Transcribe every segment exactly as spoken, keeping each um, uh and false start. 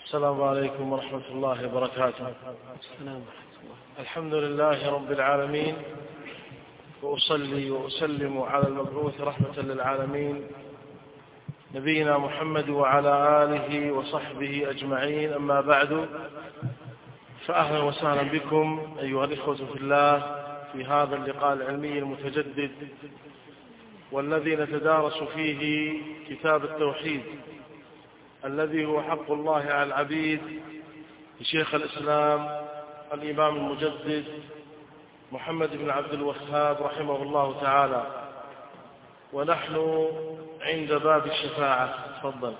السلام عليكم ورحمة الله وبركاته. السلام. الحمد لله رب العالمين، وأصلي وأسلم على المبعوث رحمة للعالمين نبينا محمد وعلى آله وصحبه أجمعين. أما بعد، فأهلا وسهلا بكم أيها الإخوة في الله في هذا اللقاء العلمي المتجدد، والذي نتدارس فيه كتاب التوحيد الذي هو حق الله على العبيد لشيخ الإسلام الإمام المجدد محمد بن عبد الوهاب رحمه الله تعالى، ونحن عند باب الشفاعة. تفضل.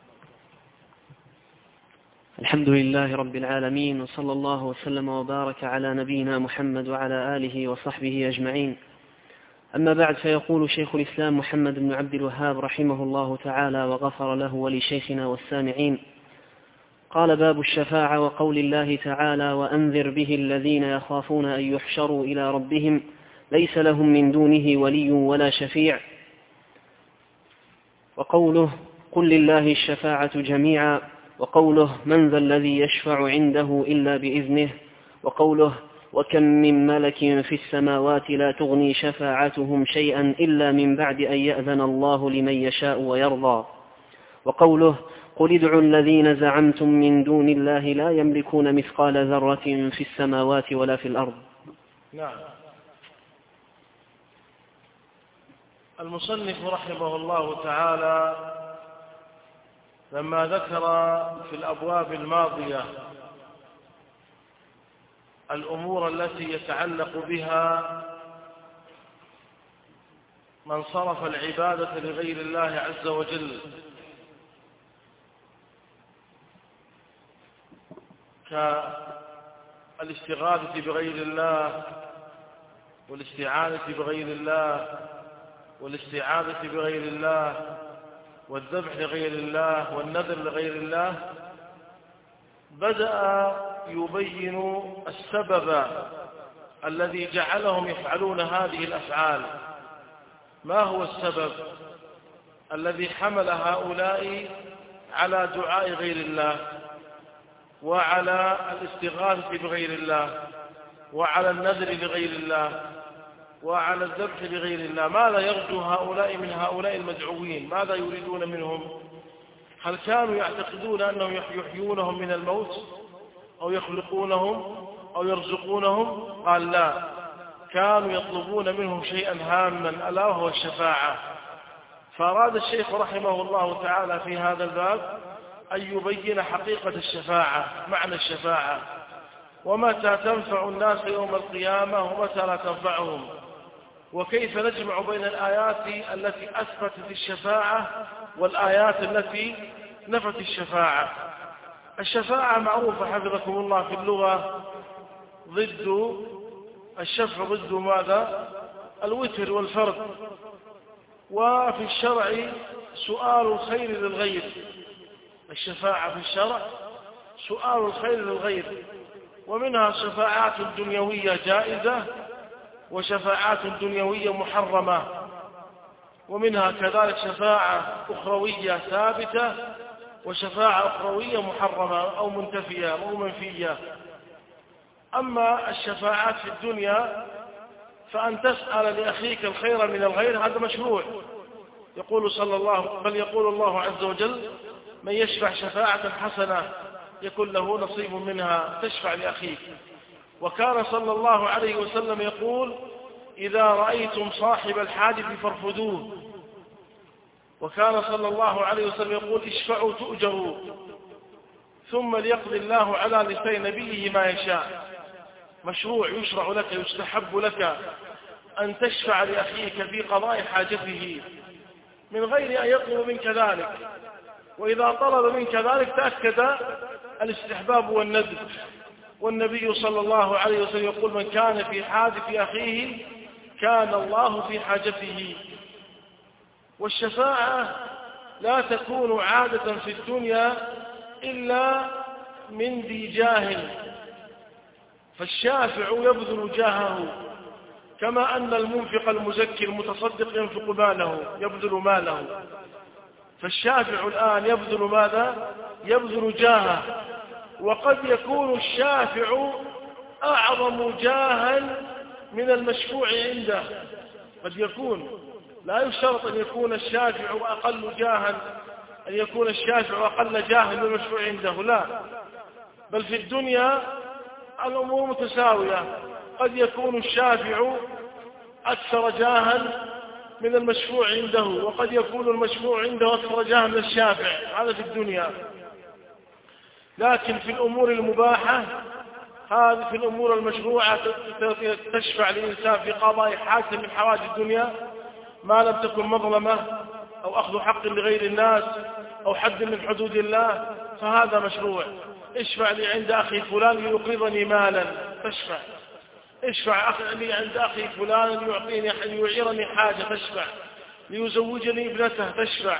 الحمد لله رب العالمين، وصلى الله وسلم وبارك على نبينا محمد وعلى آله وصحبه أجمعين. أما بعد، فيقول شيخ الإسلام محمد بن عبد الوهاب رحمه الله تعالى وغفر له ولشيخنا والسامعين: قال: باب الشفاعة، وقول الله تعالى: وأنذر به الذين يخافون أن يحشروا إلى ربهم ليس لهم من دونه ولي ولا شفيع. وقوله: قل لله الشفاعة جميعا. وقوله: من ذا الذي يشفع عنده إلا بإذنه. وقوله: وكم من ملك في السماوات لا تغني شفاعتهم شيئا إلا من بعد أن يأذن الله لمن يشاء ويرضى. وقوله: قل ادعوا الذين زعمتم من دون الله لا يملكون مثقال ذرة في السماوات ولا في الأرض. نعم. المصنف رحمه الله تعالى لما ذكر في الأبواب الماضية الأمور التي يتعلق بها من صرف العبادة لغير الله عز وجل، كالاستغاثة بغير الله، والاستعانة بغير الله، والاستعاذة بغير الله، والذبح لغير الله، والنذر لغير الله، بدأ يبين السبب الذي جعلهم يفعلون هذه الأفعال. ما هو السبب الذي حمل هؤلاء على دعاء غير الله، وعلى الاستغاثة بغير الله، وعلى النذر لغير الله، وعلى الذبح لغير الله؟ ماذا يرجو هؤلاء من هؤلاء المدعوين؟ ماذا يريدون منهم؟ هل كانوا يعتقدون أنهم يحيونهم من الموت أو يخلقونهم أو يرزقونهم؟ قال لا، كانوا يطلبون منهم شيئا هاما ألا وهو الشفاعة. فأراد الشيخ رحمه الله تعالى في هذا الباب أن يبين حقيقة الشفاعة، معنى الشفاعة، ومتى تنفع الناس يوم القيامة ومتى لا تنفعهم، وكيف نجمع بين الآيات التي أثبتت الشفاعة والآيات التي نفت الشفاعة. الشفاعة معروفة حفظكم الله في اللغة ضد الشفع، ضد ماذا؟ الوتر والفرد. وفي الشرع سؤال الخير للغير. الشفاعة في الشرع سؤال الخير للغير، ومنها شفاعات دنيوية جائزة وشفاعات دنيوية محرمة، ومنها كذلك شفاعة أخروية ثابتة وشفاعة أخروية محرمة أو منتفية أو منفية. أما الشفاعات في الدنيا فأن تسأل لأخيك الخير من الغير، هذا مشروع. يقول صلى الله بل يقول الله عز وجل: من يشفع شفاعة حسنة يكون له نصيب منها، تشفع لأخيك. وكان صلى الله عليه وسلم يقول: إذا رأيتم صاحب الحادث فارفدوه. وكان صلى الله عليه وسلم يقول: اشفعوا تؤجروا. ثم ليقضي الله على لسان نبيه ما يشاء. مشروع، يشرع لك، يستحب لك أن تشفع لأخيك في قضاء حاجته من غير أن يطلب منك ذلك، وإذا طلب منك ذلك تأكد الاستحباب والندب. والنبي صلى الله عليه وسلم يقول: من كان في حاجة أخيه كان الله في حاجته. والشفاعة لا تكون عادة في الدنيا إلا من ذي جاه، فالشافع يبذل جاهه، كما أن المنفق المزكي المتصدق ينفق ماله، يبذل ماله. فالشافع الآن يبذل ماذا؟ يبذل جاهه، وقد يكون الشافع أعظم جاها من المشفوع عنده. قد يكون، لا يشترط أن يكون الشافع أقل جاها، أن يكون الشافع أقل جاها من المشفوع عنده، لا، بل في الدنيا الأمور متساوية. قد يكون الشافع أكثر جاها من المشفوع عنده، وقد يكون المشفوع عنده أكثر جاها من الشافع، هذا في الدنيا. لكن في الأمور المباحة، هذه في الأمور المشروعة تشفع للإنسان في قضاء حاجة من حوائج الدنيا ما لم تكن مظلمة أو أخذ حق لغير الناس أو حد من حدود الله، فهذا مشروع. اشفع لي عند أخي فلان ليقرضني مالا، تشفع. اشفع لي عند أخي فلان يعطيني يعيرني حاجة، تشفع. ليزوجني ابنته، تشفع.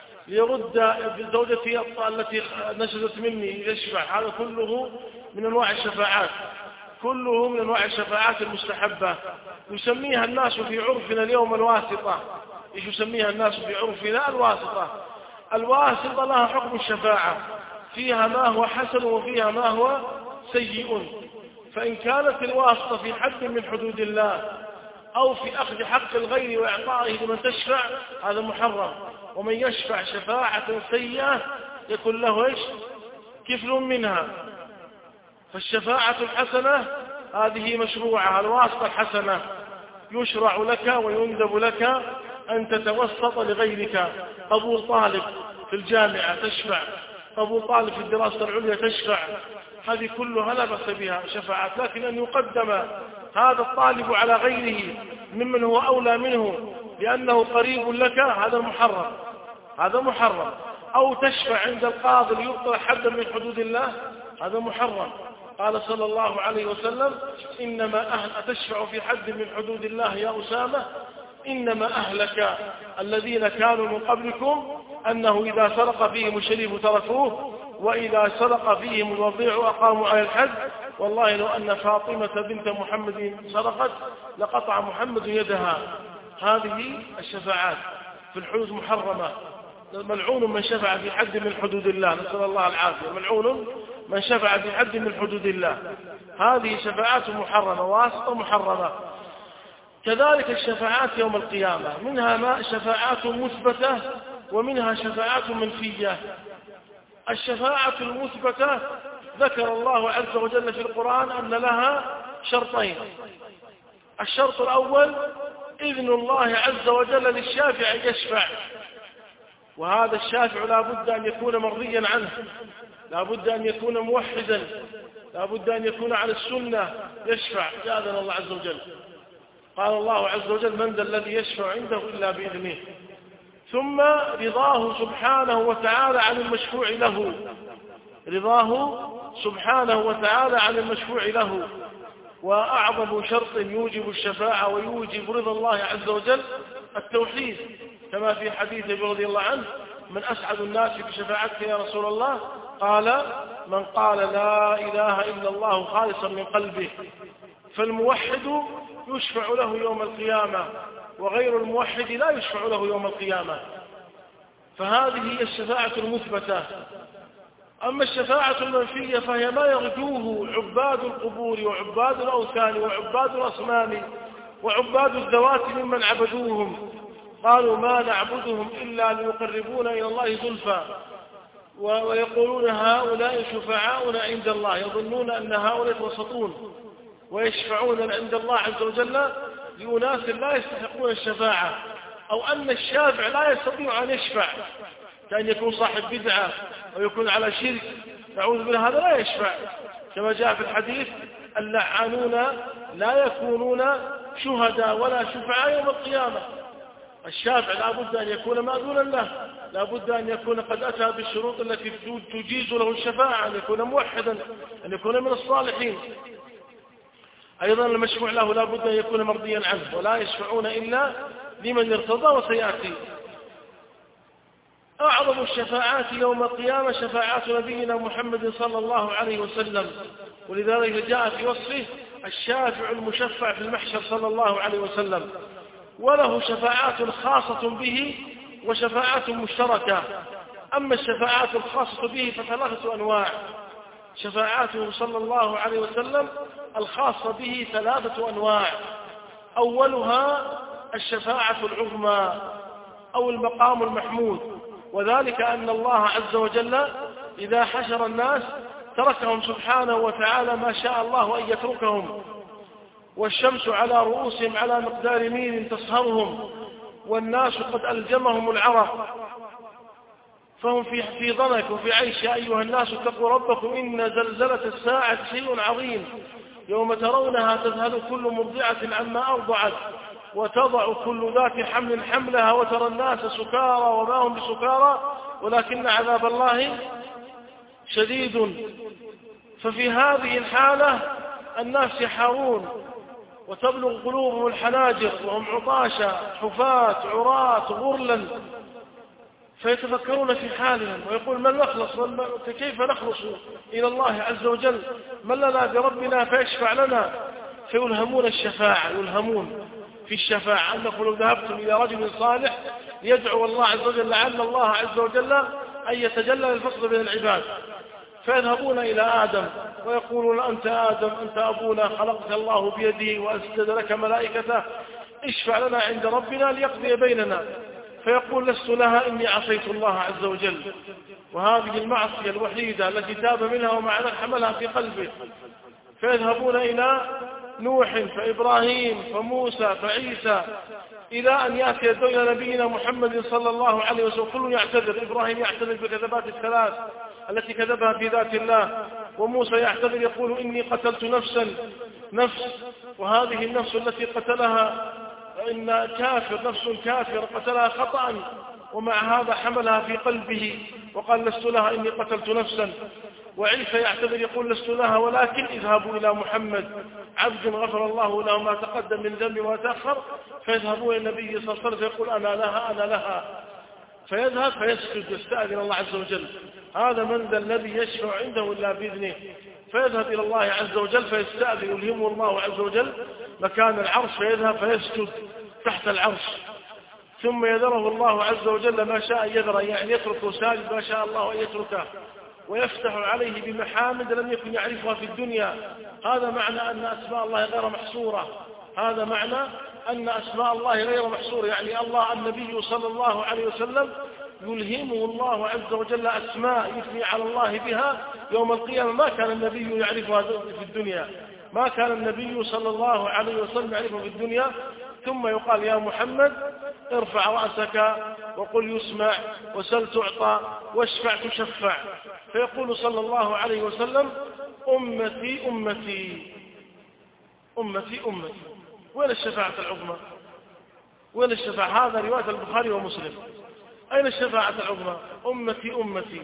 ليرد زوجتي التي نشزت مني، يشفع. هذا كله من أنواع الشفاعات، كله من أنواع الشفاعات المستحبة، يسميها الناس في عرفنا اليوم الواسطة. إيش يسميها الناس في عرفنا؟ الواسطة. الواسطة لها حكم الشفاعة، فيها ما هو حسن وفيها ما هو سيء. فإن كانت الواسطة في حد من حدود الله أو في أخذ حق الغير وإعطائه لمن تشفع، هذا محرم. ومن يشفع شفاعة سيئة يكون له إيش؟ كفل منها. فالشفاعة الحسنة هذه مشروعة، الواسطة الحسنة يشرع لك ويندب لك أن تتوسط لغيرك. قبول طالب في الجامعة، تشفع. قبول طالب في الدراسة العليا، تشفع. هذه كلها لا بأس بها شفاعات. لكن أن يقدم هذا الطالب على غيره ممن هو أولى منه لأنه قريب لك، هذا محرم، هذا محرم. أو تشفع عند القاضي ليبطل حدا من حدود الله، هذا محرم. قال صلى الله عليه وسلم: إنما أهل أتشفع في حد من حدود الله يا أسامة؟ إنما أهلك الذين كانوا من قبلكم أنه إذا سرق فيهم الشريف تركوه، وإذا سرق فيهم الوضيع أقاموا على الحد. والله لو أن فاطمة بنت محمد سرقت لقطع محمد يدها. هذه الشفاعات في الحدود محرمة. ملعون من شفع في حد من حدود الله، نسأل الله العافية. ملعون من شفع في حد من حدود الله. هذه شفاعات محرمة، واسطة محرمة. كذلك الشفاعات يوم القيامة، منها ما شفاعات مثبتة ومنها شفاعات منفية. الشفاعة المثبتة ذكر الله عز وجل في القرآن أن لها شرطين. الشرط الأول إذن الله عز وجل للشافع يشفع، وهذا الشافع لا بد أن يكون مرضيا عنه، لا بد أن يكون موحدا، لا بد أن يكون على السنة يشفع. جاءنا الله عز وجل، قال الله عز وجل: من ذا الذي يشفع عنده إلا بإذنه. ثم رضاه سبحانه وتعالى عن المشفوع له، رضاه سبحانه وتعالى عن المشفوع له. وأعظم شرط يوجب الشفاعة ويوجب رضا الله عز وجل التوحيد، كما في حديث ابي رضي الله عنه: من أسعد الناس بشفاعتك يا رسول الله؟ قال: من قال لا إله إلا الله خالصا من قلبه. فالموحد يشفع له يوم القيامة، وغير الموحد لا يشفع له يوم القيامة. فهذه هي الشفاعة المثبتة. أما الشفاعة المنفية فهي ما يرجوه عباد القبور وعباد الأوثان وعباد الأصنام وعباد الذوات ممن عبدوهم. قالوا: ما نعبدهم إلا ليقربونا إلى الله زلفى، ويقولون: هؤلاء شفعاؤنا عند الله. يظنون أن هؤلاء يتوسطون ويشفعون عند الله عز وجل لأناس لا يستحقون الشفاعة، أو أن الشافع لا يستطيع أن يشفع، كأن يكون صاحب بدعة ويكون على شرك، نعوذ بالله، هذا لا يشفع. كما جاء في الحديث: اللعانون لا يكونون شهداء ولا شفعاء يوم القيامة. الشافع لا بد أن يكون مأذونا له، لا بد أن يكون قد أتى بالشروط التي تجيز له الشفاعة، أن يكون موحدا، أن يكون من الصالحين. أيضا المشفوع له لا بد أن يكون مرضيا عنه، ولا يشفعون إلا لمن ارتضى، وسيأتي. أعظم الشفاعات يوم القيامة شفاعات نبينا محمد صلى الله عليه وسلم، ولذلك جاء في وصفه: الشافع المشفع في المحشر صلى الله عليه وسلم. وله شفاعات خاصة به وشفاعات مشتركة. أما الشفاعات الخاصة به فثلاثة أنواع. شفاعاته صلى الله عليه وسلم الخاصة به ثلاثة أنواع. أولها الشفاعة العظمى أو المقام المحمود، وذلك أن الله عز وجل إذا حشر الناس تركهم سبحانه وتعالى ما شاء الله أن يتركهم، والشمس على رؤوسهم على مقدار ميل تصهرهم، والناس قد ألجمهم العرق، فهم في في ضنك وفي عيش. يا أيها الناس اتقوا ربكم إن زلزلة الساعة شيء عظيم يوم ترونها تذهل كل مرضعة عما أرضعت وتضع كل ذات حمل حملها وترى الناس سكارى وما هم بسكارى ولكن عذاب الله شديد. ففي هذه الحالة الناس يحارون وتبلغ قلوبهم الحناجر وهم عطاشا حفاة عراة غرلا، فيتفكرون في حالهم ويقول من نخلص كيف نخلص إلى الله عز وجل، من لنا بربنا فيشفع لنا، فيلهمون الشفاعة، يلهمون في الشفاعة أنكم لو ذهبتم إلى رجل صالح يدعو الله عز وجل لعل الله عز وجل أن يتجلى الفصل بين العباد، فيذهبون إلى آدم ويقولون أنت آدم أنت أبونا خلقك الله بيده وأسجد لك ملائكته اشفع لنا عند ربنا ليقضي بيننا، فيقول لست لها إني عصيت الله عز وجل، وهذه المعصية الوحيدة التي تاب منها ومع ذلك حملها في قلبه. فيذهبون إلى نوح فإبراهيم فموسى فعيسى إلى أن يأتي إلى نبينا محمد صلى الله عليه وسلم، كل يعتذر. إبراهيم يعتذر بكذبات الثلاث التي كذبها في ذات الله، وموسى يعتذر يقول إني قتلت نفسا نفس، وهذه النفس التي قتلها إن كافر نفس كافر قتلها خطأ، ومع هذا حملها في قلبه وقال لست لها إني قتلت نفسا. وعيسى يعتذر يقول لست لها ولكن اذهبوا إلى محمد عبد غفر الله له ما تقدم من ذنب وما تأخر، فيذهبون إلى النبي صلى الله عليه وسلم فيقول أنا لها أنا لها، فيذهب فيسجد يستأذن الله عز وجل. هذا من ذا الذي يشفع عنده إلا بإذنه، فيذهب إلى الله عز وجل فيستأذن يلهمه الله عز وجل مكان العرش، فيذهب فيسجد تحت العرش، ثم يذره الله عز وجل ما شاء يذره، يعني يتركه ساجد ما شاء الله أن يتركه، ويفتح عليه بمحامد لم يكن يعرفها في الدنيا. هذا معنى أن أسماء الله غير محصورة، هذا معنى أن أسماء الله غير محصورة، يعني الله النبي صلى الله عليه وسلم يلهمه الله عز وجل أسماء يثني على الله بها يوم القيامة ما كان النبي يعرفها في الدنيا، ما كان النبي صلى الله عليه وسلم يعرفها في الدنيا. ثم يقال يا محمد ارفع رأسك وقل يسمع وسل تعطى واشفع تشفع، فيقول صلى الله عليه وسلم أمتي أمتي أمتي أمتي. وين الشفاعة العظمى؟ وين الشفاعة؟ هذا رواية البخاري ومسلم. أين الشفاعة العظمى؟ أمتي أمتي.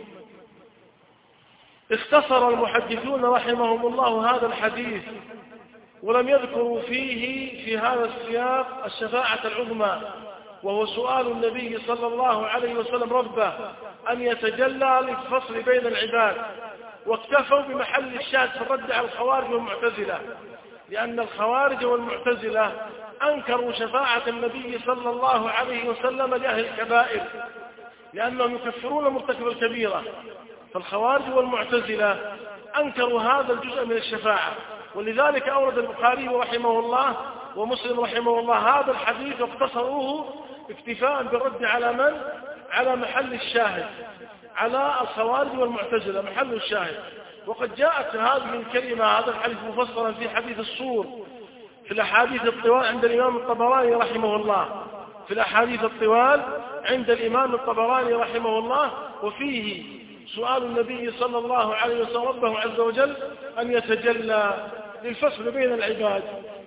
اختصر المحدثون رحمهم الله هذا الحديث ولم يذكروا فيه في هذا السياق الشفاعة العظمى، وهو سؤال النبي صلى الله عليه وسلم ربه أن يتجلى للفصل بين العباد، واكتفوا بمحل الشاهد في الرد على الخوارج والمعتزلة، لأن الخوارج والمعتزلة أنكروا شفاعة النبي صلى الله عليه وسلم لأهل الكبائر لأنهم يكفرون مرتكب الكبيرة، فالخوارج والمعتزلة أنكروا هذا الجزء من الشفاعة، ولذلك أورد البخاري رحمه الله ومسلم رحمه الله هذا الحديث واقتصروه اكتفاء بالرد على من؟ على محل الشاهد، على الخوارج والمعتزلة محل الشاهد. وقد جاءت هذه الكلمة هذا الحديث مفصلا في حديث الصور في الأحاديث الطوال عند الإمام الطبراني رحمه الله، في الأحاديث الطوال عند الإمام الطبراني رحمه الله، وفيه سؤال النبي صلى الله عليه وسلم ربه عز وجل أن يتجلى للفصل بين العباد،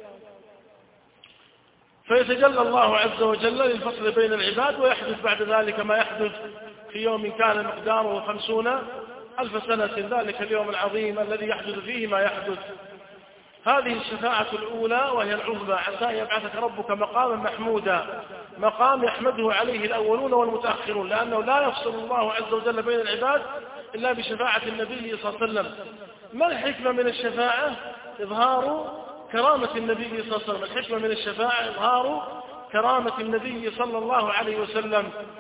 فيتجلى الله عز وجل للفصل بين العباد، ويحدث بعد ذلك ما يحدث في يوم كان مقداره خمسون ألف سنة، ذلك اليوم العظيم الذي يحدث فيه ما يحدث. هذه الشفاعة الأولى وهي العظمى، عسى أن يبعثك ربك مقاما محمودا، مقام يحمده عليه الأولون والمتأخرون، لأنه لا يفصل الله عز وجل بين العباد إلا بشفاعة النبي صلى الله عليه وسلم. ما الحكمة من الشفاعة؟ إظهار كرامة النبي صلى الله عليه وسلم. الحكمة من الشفاعة إظهار كرامة النبي صلى الله عليه وسلم،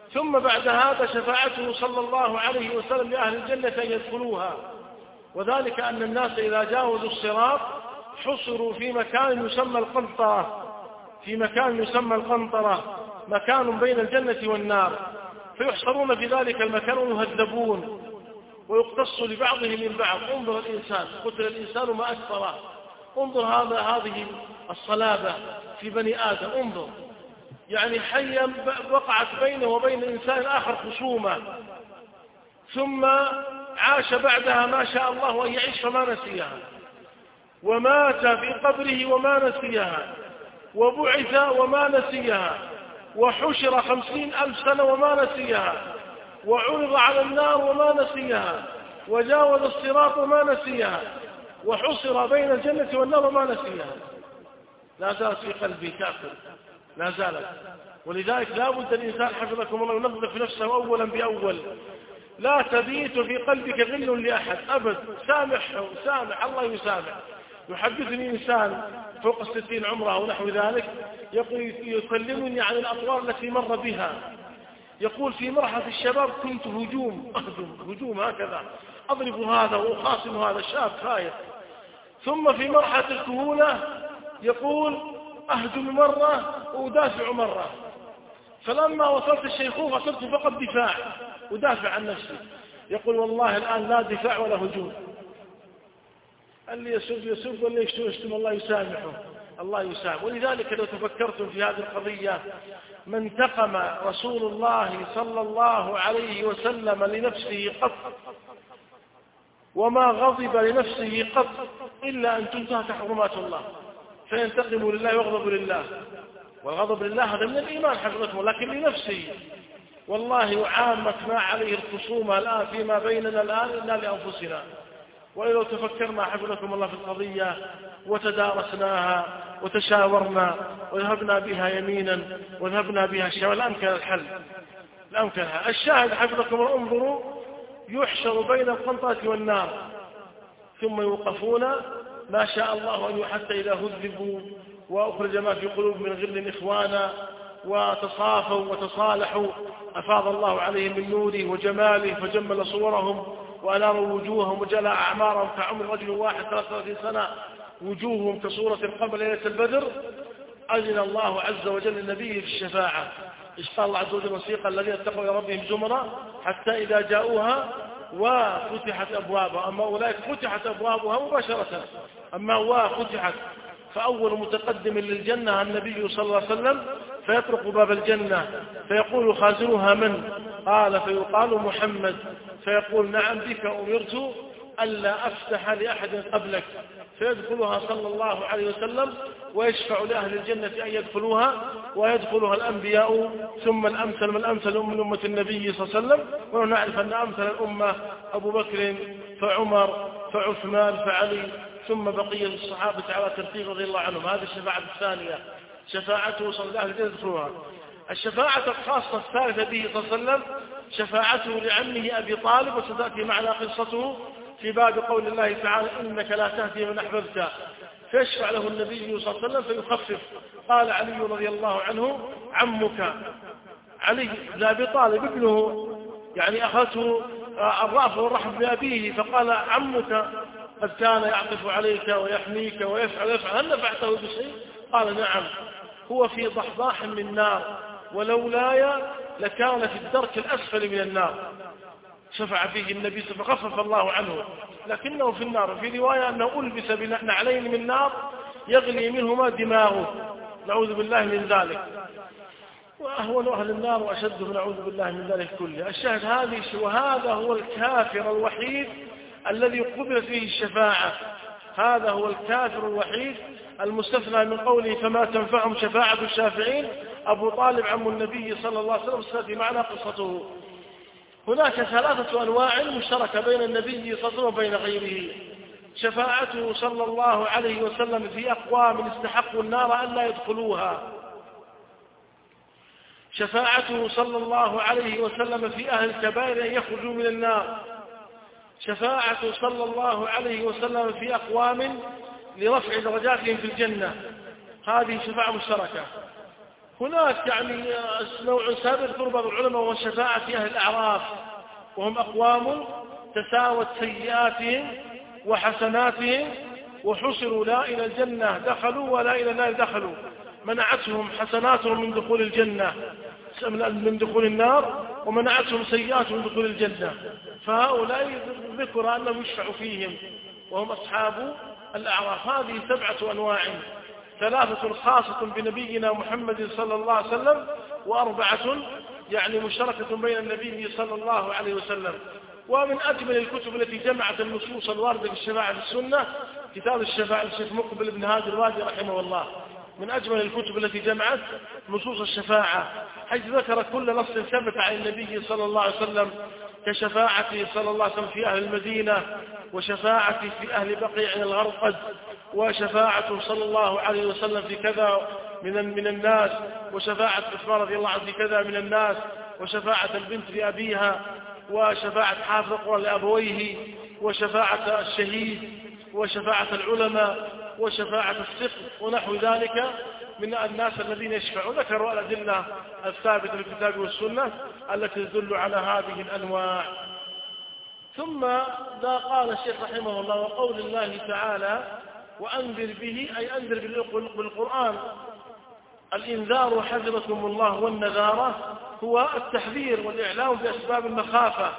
ثم بعد هذا شفاعته صلى الله عليه وسلم لأهل الجنة أن يدخلوها، وذلك أن الناس إذا جاوزوا الصراط حصروا في مكان يسمى القنطرة، في مكان يسمى القنطرة، مكان بين الجنة والنار، فيحصرون في ذلك المكان ويهذبون ويقتص لبعضهم من بعض. انظر الإنسان، قتل الإنسان ما أكثره، انظر هذا هذه الصلابة في بني آدم، انظر يعني حيا وقعت بينه وبين إنسان آخر خصومة، ثم عاش بعدها ما شاء الله أن يعيش فما نسيها، ومات في قبره وما نسيها، وبعث وما نسيها، وحشر خمسين ألف سنة وما نسيها، وعرض على النار وما نسيها، وجاوز الصراط وما نسيها، وحصر بين الجنة والنار وما نسيها. لا زالت في قلبي كافر، لا زالت. ولذلك لا بد الإنسان حفظكم الله ينظف نفسه أولا بأول، لا تبيت في قلبك غل لأحد أبد، سامحه، سامح، الله يسامح. يحدثني إنسان فوق الستين عمره ونحو ذلك، يكلمني عن الأطوار التي مر بها، يقول في مرحلة الشباب كنت هجوم أهجم هجوم هكذا، أضرب هذا وأخاصم هذا، شاب خايف. ثم في مرحلة الكهولة يقول أهجم مرة وأدافع مرة، فلما وصلت الشيخوخة صرت فقط دفاع، أدافع عن نفسي. يقول والله الآن لا دفاع ولا هجوم. قال لي يسب يسب ولا يشتم، الله يسامحه، الله يسامح. ولذلك لو تفكرتم في هذه القضية، ما انتقم رسول الله صلى الله عليه وسلم لنفسه قط، وما غضب لنفسه قط، إلا أن تنتهك حرمات الله، فينتقم لله ويغضب لله. والغضب لله هذا من الإيمان حفظكم، لكن لنفسه. والله عامة ما عليه الخصومة الآن فيما بيننا الآن إلا لأنفسنا. ولو تفكرنا حفظكم الله في القضية وتدارسناها وتشاورنا وذهبنا بها يمينا وذهبنا بها شمالا لأمكن الحل، لأمكن الحل. الشاهد حفظكم الله، انظروا يحشر بين القنطرة والنار، ثم يوقفون ما شاء الله أن حتى إذا هذبوا وأخرج ما في قلوب من غل إخوانا وتصافوا وتصالحوا أفاض الله عليهم من نوره وجماله فجمل صورهم وأناروا وجوههم وجلى أعمارهم كعمر رجل واحد ثلاثة وثلاثين سنة، وجوههم كصورة القمر ليلة البدر. أذن الله عز وجل للنبي في الشفاعة، اشتاء الله عز وجل وسيق الذين اتقوا إلى ربهم زمرا حتى إذا جاءوها وفتحت أبوابها. أما أولئك فتحت أبوابها مباشرة، أما وفتحت فأول متقدم للجنة النبي صلى الله عليه وسلم، فيطرق باب الجنة فيقول خازنها من؟ قال فيقال محمد، فيقول نعم بك أمرت ألا أفتح لأحد قبلك، فيدخلها صلى الله عليه وسلم ويشفع لأهل الجنة أن يدخلوها، ويدخلها الأنبياء ثم الأمثل من الأمثل من أمة النبي صلى الله عليه وسلم. ونعرف أن أمثل الأمة أبو بكر فعمر فعثمان فعلي ثم بقية الصحابة على ترتيب رضي الله عنهم. هذه الشفاعة الثانية، شفاعته صلى الله عليه وسلم يدخلها. الشفاعة الخاصة الثالثة به صلى الله عليه وسلم شفاعته لعمه أبي طالب، وستأتي معنا قصته في باب قول الله تعالى إنك لا تهدي من أحببت، فيشفع له النبي صلى الله عليه وسلم فيخفف. قال علي رضي الله عنه عمك علي بن أبي طالب ابنه، يعني أخذته الرأفة والرحم بأبيه، فقال عمك قد كان يعطف عليك ويحميك ويفعل يفعل، هل نفعته بشيء؟ قال نعم، هو في ضحضاح من نار، ولولاي لكان في الدرك الأسفل من النار. شفع فيه النبي فخفف الله عنه، لكنه في النار. في رواية أنه ألبس بنعلين من نار يغلي منهما دماغه، نعوذ بالله من ذلك. وأهون أهل النار وأشد نعوذ بالله من ذلك كله. الشاهد هذه، وهذا هو الكافر الوحيد الذي قبلت فيه الشفاعة، هذا هو الكافر الوحيد المستثنى من قوله فما تنفعهم شفاعة الشافعين. أبو طالب عم النبي صلى الله عليه وسلم ستأتي معنا قصته. هناك ثلاثة أنواع مشتركة بين النبي صلى الله عليه وسلم وبين غيره. شفاعته صلى الله عليه وسلم في أقوام استحقوا النار أن لا يدخلوها، شفاعته صلى الله عليه وسلم في أهل الكبائر أن يخرجوا من النار، شفاعته صلى الله عليه وسلم في أقوام لرفع درجاتهم في الجنة. هذه شفاعة مشتركة. هناك يعني نوع سابق يذكر بعض العلماء وهو الشفاعة في أهل الأعراف، وهم أقوام تساوت سيئاتهم وحسناتهم وحشروا لا إلى الجنة دخلوا ولا إلى النار دخلوا، منعتهم حسناتهم من دخول الجنة من دخول النار، ومنعتهم سيئاتهم من دخول الجنة. فهؤلاء ذكر أنهم يشفع فيهم وهم أصحاب الأعراف. هذه سبعة أنواع، ثلاثة خاصة بنبينا محمد صلى الله عليه وسلم، وأربعة يعني مشتركة بين النبي صلى الله عليه وسلم. ومن أجمل الكتب التي جمعت النصوص الواردة في الشفاعة في السنة كتاب الشفاعة للشيخ مقبل بن هادي الوادي رحمه الله، من أجمل الكتب التي جمعت نصوص الشفاعة، حيث ذكر كل نص ثبت عن النبي صلى الله عليه وسلم، كشفاعته صلى الله عليه وسلم في أهل المدينة، وشفاعته في أهل بقيع الغرقد، وشفاعته صلى الله عليه وسلم في كذا من من الناس، وشفاعة عثمان رضي الله عنه في كذا من الناس، وشفاعة البنت لأبيها، وشفاعة حافظ القرآن لأبويه، وشفاعة الشهيد، وشفاعة العلماء، وشفاعة السقط، ونحو ذلك من الناس الذين يشفعون. ذكروا الأدلة الثابتة في الكتاب والسنة التي تدل على هذه الأنواع. ثم ذا قال الشيخ رحمه الله: وقول الله تعالى: وأنذر به، أي أنذر بالقرآن. الإنذار حذركم الله، والنذارة هو التحذير والإعلام بأسباب المخافة.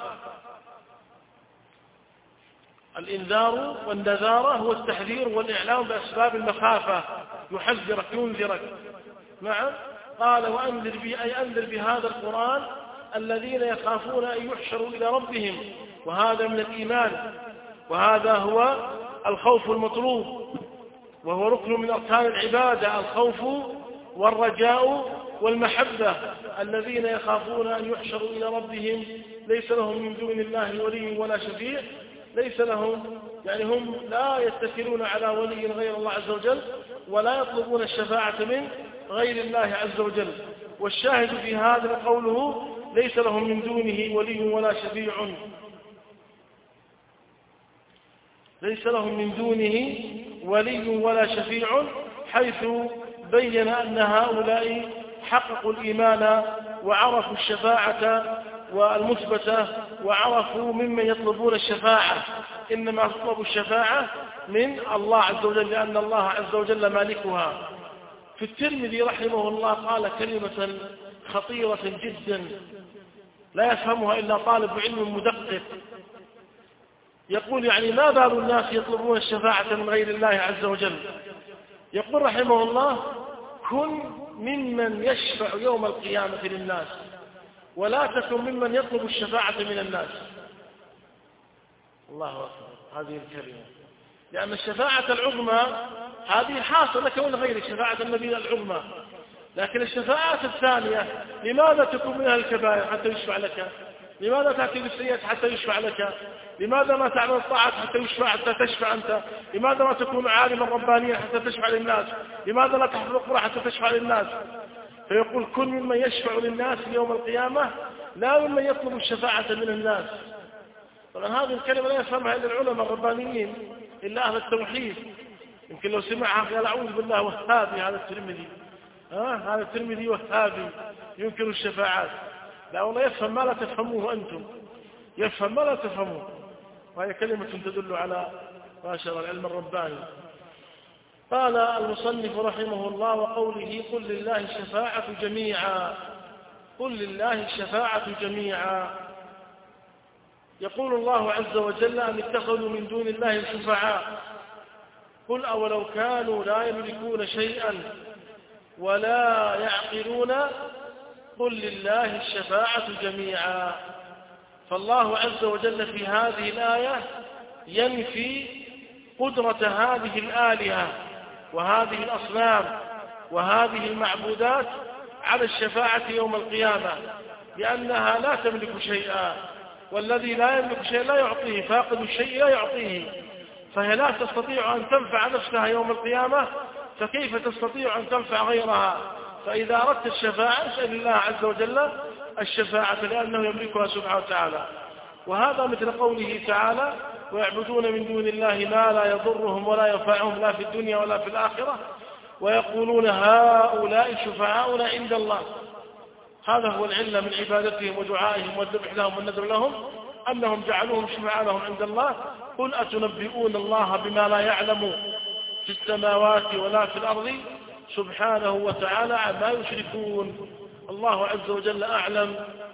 الإنذار والنذارة هو التحذير والإعلام بأسباب المخافة، يحذرك ينذرك. نعم. قال: وأنذر به، أي أنذر بهذا القرآن الذين يخافون أن يحشروا إلى ربهم، وهذا من الإيمان، وهذا هو الخوف المطلوب، وهو ركن من أركان العبادة، الخوف والرجاء والمحبة. الذين يخافون أن يحشروا إلى ربهم ليس لهم من دون الله ولي ولا شفيع، ليس لهم يعني هم لا يتكلون على ولي غير الله عز وجل، ولا يطلبون الشفاعة من غير الله عز وجل. والشاهد في هذا قوله: ليس لهم من دونه ولي ولا شفيع، ليس لهم من دونه ولي ولا شفيع، حيث بين أن هؤلاء حققوا الإيمان وعرفوا الشفاعة والمثبتة، وعرفوا ممن يطلبون الشفاعة. إنما تطلب الشفاعة من الله عز وجل، لأن الله عز وجل مالكها. في الترمذي رحمه الله قال كلمة خطيرة جدا لا يفهمها إلا طالب علم مدقق. يقول: يعني ما بال الناس يطلبون الشفاعة من غير الله عز وجل؟ يقول رحمه الله: كن ممن يشفع يوم القيامة للناس، ولا تكن ممن يطلب الشفاعة من الناس. الله أكبر. هذه الكلمة، لأن الشفاعة العظمى هذه حاصلة لك ولغيرك، شفاعة النبي العظمى. لكن الشفاعة الثانية لماذا تكون منها الكبائر حتى يشفع لك؟ لماذا تأتي بالسيئات حتى يشفع لك؟ لماذا ما تعمل الطاعات حتى يشفع حتى تشفع أنت؟ لماذا ما تكون عالما ربانيا حتى تشفع للناس؟ لماذا لا تحفظ القرآن حتى تشفع للناس؟ فيقول: كن ممن يشفع للناس يوم القيامة، لا ممن يطلب الشفاعة من الناس. طبعا هذه الكلمة لا يفهمها إلا العلماء الربانيين، إلا أهل التوحيد. يمكن لو سمعها قال: أعوذ بالله وهابي هذا الترمذي، ها هذا الترمذي وهابي ينكر الشفاعات. لا والله يفهم ما لا تفهموه أنتم، يفهم ما لا تفهموه. وهي كلمة تدل على ما شاء الله العلم الرباني. قال المصنف رحمه الله: وقوله: قل لله الشفاعة جميعا. قل لله الشفاعة جميعا. يقول الله عز وجل: أن اتخذوا من دون الله شفعاء. قل أولو كانوا لا يملكون شيئا ولا يعقلون. قل لله الشفاعة جميعا. فالله عز وجل في هذه الآية ينفي قدرة هذه الآلهة وهذه الأصنام وهذه المعبودات على الشفاعة يوم القيامة، لأنها لا تملك شيئا، والذي لا يملك شيئا لا يعطيه، فاقد الشيء لا يعطيه، فهي لا تستطيع أن تنفع نفسها يوم القيامة، فكيف تستطيع أن تنفع غيرها؟ فإذا أردت الشفاعة اسأل الله عز وجل الشفاعة، لأنه يملكها سبحانه وتعالى. وهذا مثل قوله تعالى: ويعبدون من دون الله ما لا يضرهم ولا ينفعهم لا في الدنيا ولا في الآخرة، ويقولون هؤلاء شفعاؤنا عند الله. هذا هو العلة من عبادتهم ودعائهم والذبح لهم والنذر لهم، أنهم جعلوهم شفعاء لهم عند الله. قل أتنبئون الله بما لا يعلم في السماوات ولا في الأرض سبحانه وتعالى عما يشركون. الله عز وجل أعلم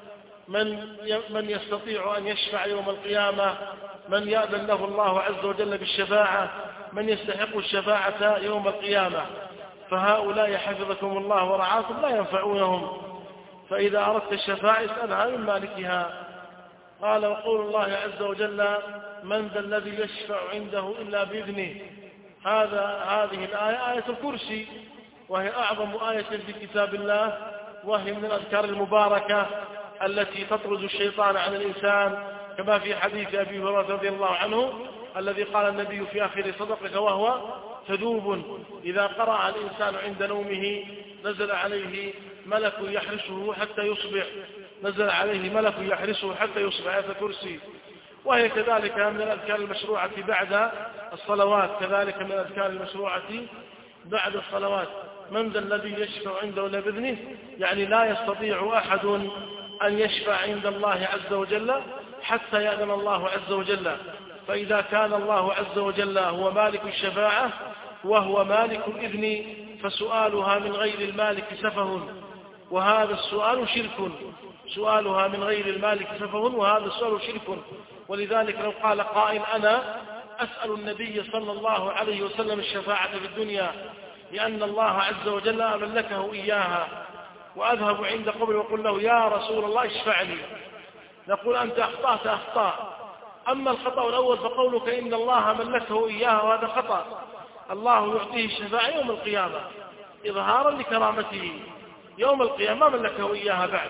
من من يستطيع أن يشفع يوم القيامة، من يأذن له الله عز وجل بالشفاعة، من يستحق الشفاعة يوم القيامة. فهؤلاء حفظكم الله ورعاكم لا ينفعونهم، فإذا أردت الشفاعة اسألها من مالكها. قال وقول الله عز وجل من ذا الذي يشفع عنده إلا بإذنه. هذا هذه الآية آية الكرسي، وهي أعظم آية في كتاب الله، وهي من الأذكار المباركة التي تطرد الشيطان عن الإنسان، كما في حديث أبي هريرة رضي الله عنه الذي قال النبي في آخر صدقك وهو كذوب إذا قرأ الإنسان عند نومه نزل عليه ملك يحرسه حتى يصبح، نزل عليه ملك يحرسه حتى يصبح. آية الكرسي. وهي كذلك من الأذكار المشروعة بعد الصلوات، كذلك من الأذكار المشروعة بعد الصلوات. من ذا الذي يشفع عنده إلا بإذنه، يعني لا يستطيع أحد أن يشفع عند الله عز وجل حتى يأذن الله عز وجل. فإذا كان الله عز وجل هو مالك الشفاعة وهو مالك الإذن، فسؤالها من غير المالك سفه، وهذا السؤال شرك. سؤالها من غير المالك سفه، وهذا السؤال شرك. ولذلك لو قال قائل أنا أسأل النبي صلى الله عليه وسلم الشفاعة في الدنيا لأن الله عز وجل أملكه إياها، وأذهب عند قبره وأقول له يا رسول الله اشفع لي، نقول أنت أخطأت أخطاء. أما الخطأ الأول فقولك إن الله ملكه إياها، وهذا خطأ. الله يعطيه الشفاعة يوم القيامة إظهارا لكرامته، يوم القيامة ملكه إياها بعد.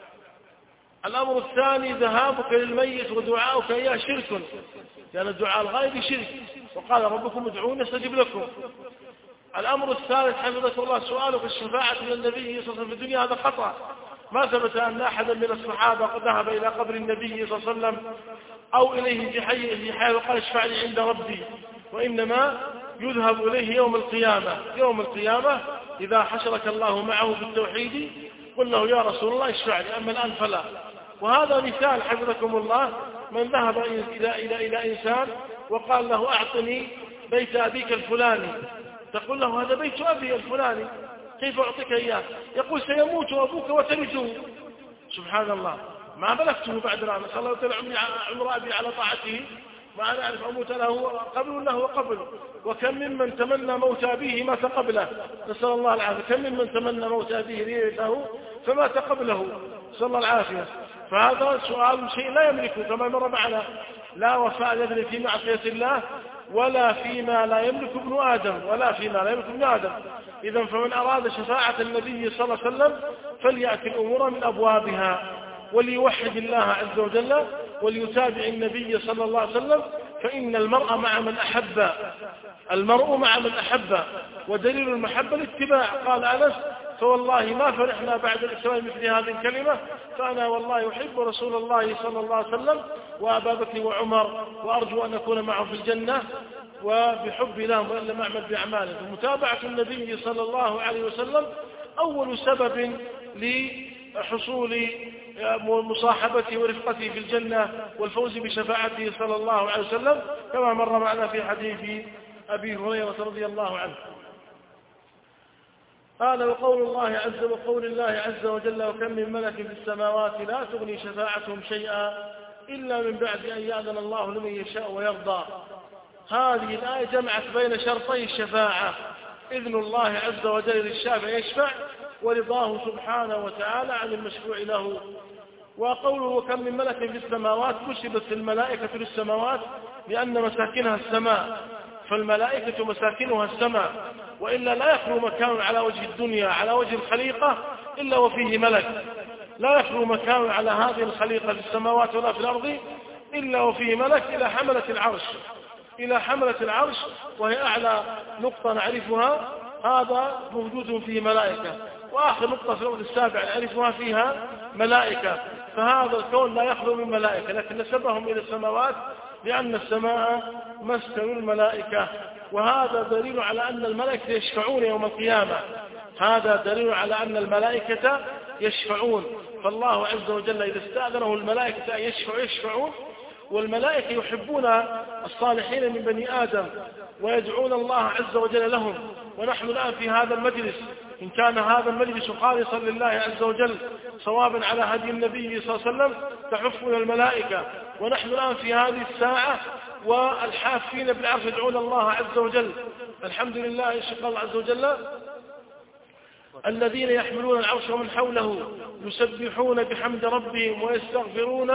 الأمر الثاني ذهابك للميت ودعاؤك إياه شرك، لأن الدعاء الغائب شرك، وقال ربكم ادعوني استجب لكم. الأمر الثالث حفظك الله سؤالك الشفاعة من النبي صلى الله عليه وسلم في الدنيا، هذا خطأ. ما ثبت أن أحدا من الصحابة قد ذهب إلى قبر النبي صلى الله عليه وسلم أو إليه في حي في حي وقال اشفع لي عند ربي، وإنما يذهب إليه يوم القيامة. يوم القيامة إذا حشرك الله معه بالتوحيد قل له يا رسول الله اشفع لي، أما الآن فلا. وهذا مثال حفظكم الله من ذهب إلى إلى إلى إنسان وقال له أعطني بيت أبيك الفلاني، تقول له هذا بيت أبي الفلاني كيف أعطيك إياه؟ يقول سيموت أبوك وترثه. سبحان الله، ما ملكته بعد الآن، نسأل الله تعالى عمر أبي على طاعته، ما أنا أعرف أموت له قبل ولا هو قبل. وكم ممن تمنى موت أبيه مات قبله، نسأل الله العافية. كم ممن تمنى موت أبيه ليته فمات قبله، نسأل الله العافية. فهذا سؤال شيء لا يملكه، كما مر معنا لا وفاء يدري في معصية الله ولا فيما لا يملك ابن آدم، ولا فيما لا يملك ابن آدم. إذن فمن أراد شفاعة النبي صلى الله عليه وسلم فليأتي الأمور من أبوابها، وليوحد الله عز وجل وليتابع النبي صلى الله عليه وسلم، فإن المرء مع من أحب، المرء مع من أحب، ودليل المحبة الاتباع. قال أنس فوالله ما فرحنا بعد الإسلام مثل هذه الكلمة، فأنا والله أحب رسول الله صلى الله عليه وسلم وأبا بكر وعمر، وأرجو أن أكون معه في الجنة، وبحب لهم وإلا معمل بأعماله. ومتابعة النبي صلى الله عليه وسلم أول سبب لحصول مصاحبته ورفقته في الجنة والفوز بشفاعته صلى الله عليه وسلم، كما مر معنا في حديث أبي هريرة رضي الله عنه. قال وقول الله عز وقول الله عز وجل وكم من ملك في السماوات لا تغني شفاعتهم شيئا إلا من بعد أن يأذن الله لمن يشاء ويرضى. هذه الآية جمعت بين شرطي الشفاعة، إذن الله عز وجل للشافع يشفع، ورضاه سبحانه وتعالى عن المشفوع له. وقوله وكم من ملك في السماوات نسبت الملائكة للسماوات لأن مساكنها السماء، فالملائكة مساكنها السماء، وإلا لا يخلو مكان على وجه الدنيا على وجه الخليقة إلا وفيه ملك، لا يخلو مكان على هذه الخليقة في السماوات ولا في الأرض إلا وفيه ملك إلى حملة العرش، إلى حملة العرش، وهي أعلى نقطة نعرفها هذا موجود فيه ملائكة، وآخر نقطة في الأرض السابعة نعرفها فيها ملائكة. فهذا الكون لا يخلو من ملائكة، لكن نسبهم إلى السماوات لأن السماء مسكن الملائكة، وهذا دليل على أن الملائكة يشفعون يوم القيامة، هذا دليل على أن الملائكة يشفعون. فالله عز وجل إذا استأذنه الملائكة أن يشفعوا يشفعون، والملائكة يحبون الصالحين من بني آدم ويدعون الله عز وجل لهم. ونحن الآن في هذا المجلس، إن كان هذا المجلس خالصا لله عز وجل صوابا على هدي النبي صلى الله عليه وسلم تحفنا الملائكة. ونحن الآن في هذه الساعة والحافين بالعرش يدعون الله عز وجل. الحمد لله إن شاء الله عز وجل الذين يحملون العرش ومن حوله يسبحون بحمد ربهم ويستغفرون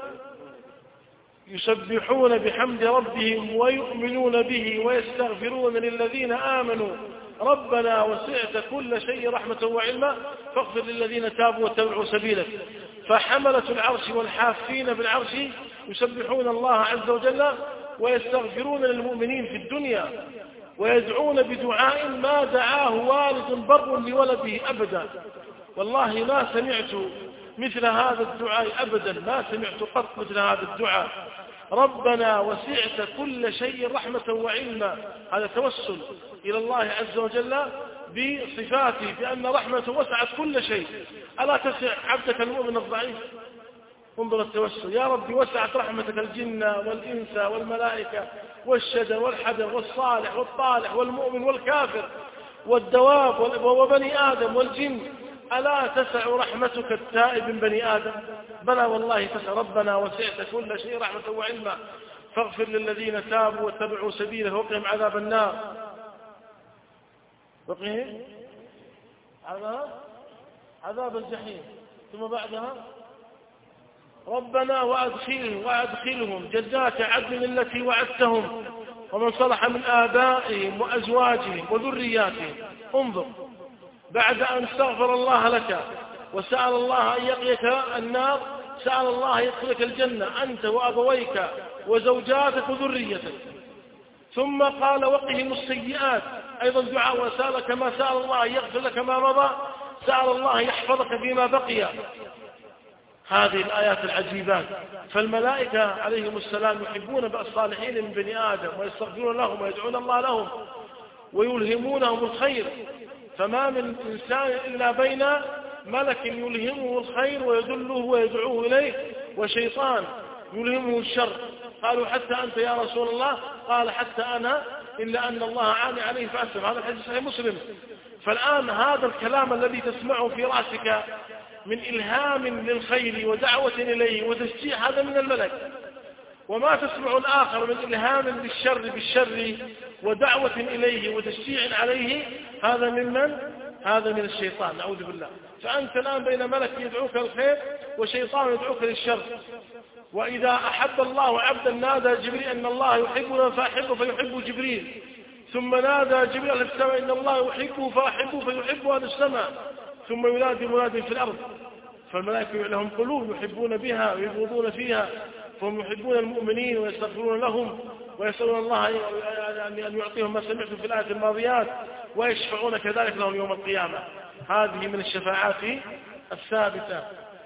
يسبحون بحمد ربهم ويؤمنون به ويستغفرون للذين آمنوا ربنا وسعت كل شيء رحمة وعلما فاغفر للذين تابوا واتبعوا سبيلك. فحملة العرش والحافين بالعرش يسبحون الله عز وجل ويستغفرون للمؤمنين في الدنيا، ويدعون بدعاء ما دعاه والد بر لولده أبدا. والله ما سمعت مثل هذا الدعاء أبدا، ما سمعت قط مثل هذا الدعاء. ربنا وسعت كل شيء رحمة وعلما، هذا توسل إلى الله عز وجل بصفاته بأن رحمته وسعت كل شيء. ألا تسع عبدك المؤمن الضعيف؟ انظر التوسل، يا رب وسعت رحمتك الجن والإنس والملائكة والشجر والحجر والصالح والطالح والمؤمن والكافر والدواب وبني آدم والجن، ألا تسع رحمتك التائب من بني آدم؟ بلى والله تسع. ربنا وسعت كل شيء رحمة وعلما فاغفر للذين تابوا واتبعوا سبيله وقهم عذاب النار. وقهم عذاب عذاب الجحيم. ثم بعدها ربنا وأدخلهم, وأدخلهم جنات عدن التي وعدتهم ومن صلح من آبائهم وأزواجهم وذرياتهم. انظر، بعد أن استغفر الله لك وسأل الله أن يقيك النار، سأل الله أن يدخلك الجنة أنت وأبويك وزوجاتك وذريتك. ثم قال وقهم السيئات، أيضا دعاء، وسأل كما سأل الله أن يغفر لك ما مضى، سأل الله أن يحفظك فيما بقي. هذه الآيات العجيبات. فالملائكة عليهم السلام يحبون بالصالحين من بني آدم ويستغفرون لهم ويدعون الله لهم ويلهمونهم الخير. فما من إنسان إلا بين ملك يلهمه الخير ويدله ويدعوه إليه وشيطان يلهمه الشر. قالوا حتى أنت يا رسول الله؟ قال حتى أنا، إلا أن الله عاني عليه فأسلم. هذا الحديث صحيح مسلم. فالآن هذا الكلام الذي تسمعه في رأسك من إلهام للخير ودعوة إليه وتشجيع، هذا من الملك. وما تسمع الآخر من إلهام للشر بالشر ودعوة إليه وتشجيع عليه، هذا من من؟ هذا من الشيطان، نعوذ بالله. فأنت الآن بين ملك يدعوك الخير وشيطان يدعوك للشر. وإذا أحب الله عبدا نادى جبريل أن الله يحبنا فأحبه فيحب جبريل، ثم نادى جبريل في السماء إن الله يحبه فأحبه فيحب أهل السماء، ثم ينادي مناد في الأرض. فالملائكة لهم قلوب يحبون بها ويبغضون فيها، فهم يحبون المؤمنين ويستغفرون لهم ويسألون الله أن يعطيهم ما سمعتم في الآيات الماضيات، ويشفعون كذلك لهم يوم القيامة. هذه من الشفاعات الثابتة.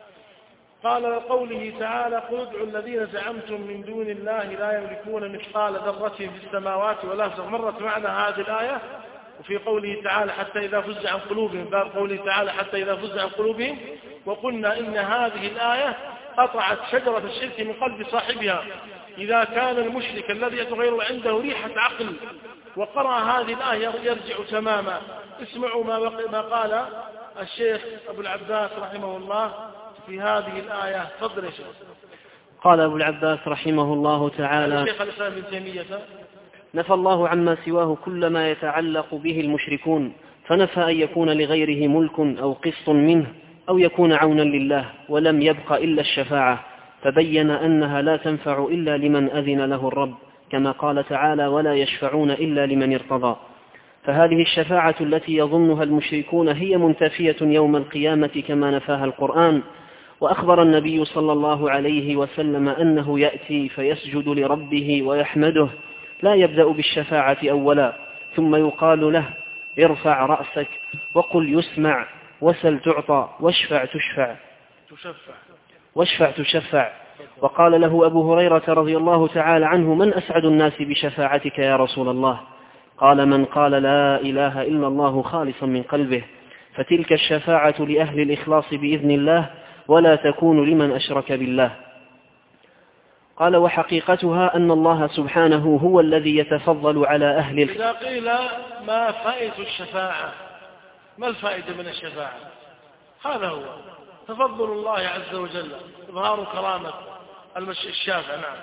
قال لقوله تعالى قل ادعوا الذين زعمتم من دون الله لا يملكون مثقال ذرة في السماوات ولا في الأرض. مرت معنا هذه الآية. وفي قوله تعالى حتى إذا فزع عن قلوبهم، باب قوله تعالى حتى إذا فزع عن قلوبهم. وقلنا إن هذه الآية قطعت شجرة الشرك من قلب صاحبها. إذا كان المشرك الذي يتغير عنده ريحة عقل وقرأ هذه الآية يرجع تماما. اسمعوا ما قال الشيخ أبو العباس رحمه الله في هذه الآية. تفضل يا شيخ. قال أبو العباس رحمه الله تعالى الشيخ الإسلام ابن تيمية نفى الله عما سواه كل ما يتعلق به المشركون، فنفى أن يكون لغيره ملك أو قسط منه أو يكون عونا لله، ولم يبق إلا الشفاعة، فبين أنها لا تنفع إلا لمن أذن له الرب، كما قال تعالى ولا يشفعون إلا لمن ارتضى. فهذه الشفاعة التي يظنها المشركون هي منتفية يوم القيامة كما نفاها القرآن. وأخبر النبي صلى الله عليه وسلم أنه يأتي فيسجد لربه ويحمده، لا يبدأ بالشفاعة أولا، ثم يقال له ارفع رأسك وقل يسمع وسل تعطى واشفع تشفع تشفع واشفع تشفع وقال له أبو هريرة رضي الله تعالى عنه: من أسعد الناس بشفاعتك يا رسول الله؟ قال: من قال لا إله إلا الله خالصا من قلبه، فتلك الشفاعة لأهل الإخلاص بإذن الله، ولا تكون لمن أشرك بالله. قال: وحقيقتها أن الله سبحانه هو الذي يتفضل على أهل الخير. إذا قيل ما فائدة الشفاعة، ما الفائدة من الشفاعة؟ هذا هو تفضل الله عز وجل، إظهار كرامة الشافع. نعم،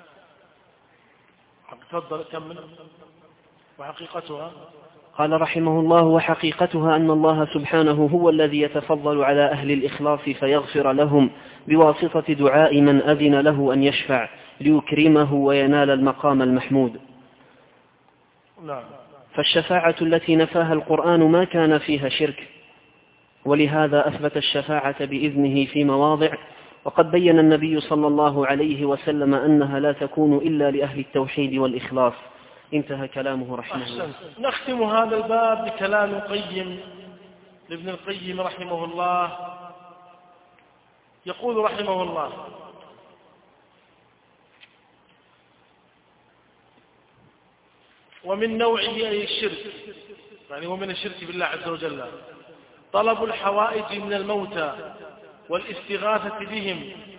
تفضل كمل. وحقيقتها، قال رحمه الله: وحقيقتها أن الله سبحانه هو الذي يتفضل على أهل الإخلاص فيغفر لهم بواسطة دعاء من أذن له أن يشفع ليكرمه وينال المقام المحمود. نعم. فالشفاعة التي نفاها القرآن ما كان فيها شرك، ولهذا أثبت الشفاعة بإذنه في مواضع، وقد بين النبي صلى الله عليه وسلم أنها لا تكون إلا لأهل التوحيد والإخلاص. انتهى كلامه رحمه الله. نختم هذا الباب بكلام قيم لابن القيم رحمه الله. يقول رحمه الله: ومن نوعه أي الشرك، يعني ومن الشرك بالله عز وجل، طلب الحوائج من الموتى والاستغاثة بهم،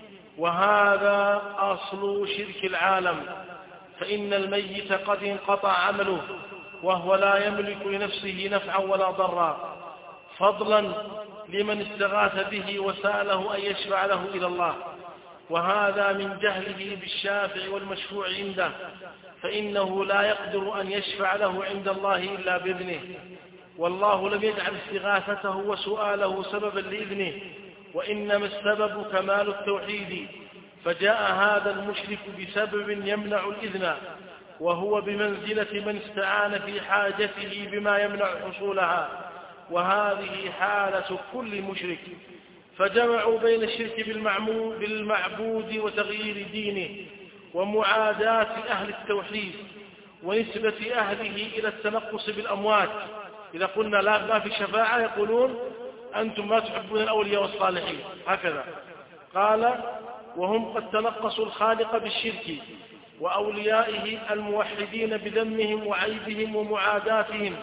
وهذا أصل شرك العالم، فإن الميت قد انقطع عمله وهو لا يملك لنفسه نفعا ولا ضرا، فضلا لمن استغاث به وسأله أن يشفع له إلى الله، وهذا من جهله بالشافع والمشفوع عنده، فإنه لا يقدر أن يشفع له عند الله إلا بإذنه، والله لم يجعل استغاثته وسؤاله سببا لإذنه، وإنما السبب كمال التوحيد، فجاء هذا المشرك بسبب يمنع الإذن، وهو بمنزلة من استعان في حاجته بما يمنع حصولها، وهذه حالة كل مشرك. فجمعوا بين الشرك بالمعبود وتغيير دينه، ومعاداة أهل التوحيد، ونسبة أهله إلى التنقص بالأموات. إذا قلنا لا ما في شفاعة يقولون أنتم ما تحبون الأولياء والصالحين، هكذا قال: وهم قد تنقصوا الخالق بالشرك، وأوليائه الموحدين بذمهم وعيبهم ومعاداتهم،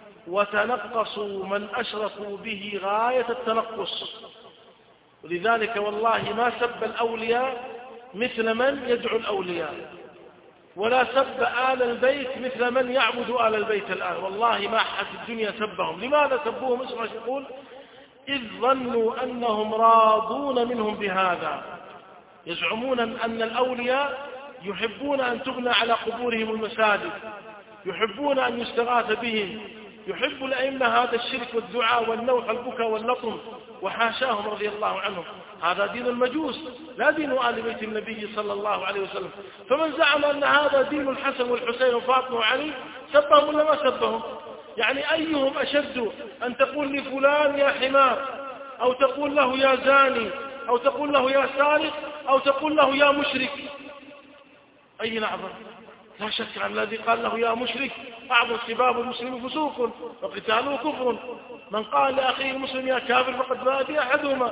وتنقصوا من أشركوا به غاية التنقص. ولذلك والله ما سب الأولياء مثل من يدعو الأولياء، ولا سب آل البيت مثل من يعبد آل البيت الآن، والله ما حد الدنيا سبهم. لماذا سبوهم؟ اسمع يقول: إذ ظنوا أنهم راضون منهم بهذا. يزعمون أن الأولياء يحبون أن تبنى على قبورهم المساجد، يحبون أن يستغاث بهم، يحب الأئمة هذا الشرك والدعاء والنوح والبكاء واللطم، وحاشاهم رضي الله عنهم. هذا دين المجوس، لا دين آل بيت النبي صلى الله عليه وسلم. فمن زعم أن هذا دين الحسن والحسين وفاطمة وعلي سبهم ولا ما سبهم؟ يعني أيهم أشد أن تقول لفلان يا حمار، أو تقول له يا زاني، أو تقول له يا سارق، أو تقول له يا مشرك؟ أي أعظم؟ لا شك أن الذي قال له يا مشرك أعظم. سباب المسلم فسوق وقتاله كفر، من قال لأخيه المسلم يا كافر فقد باء بأحدهما.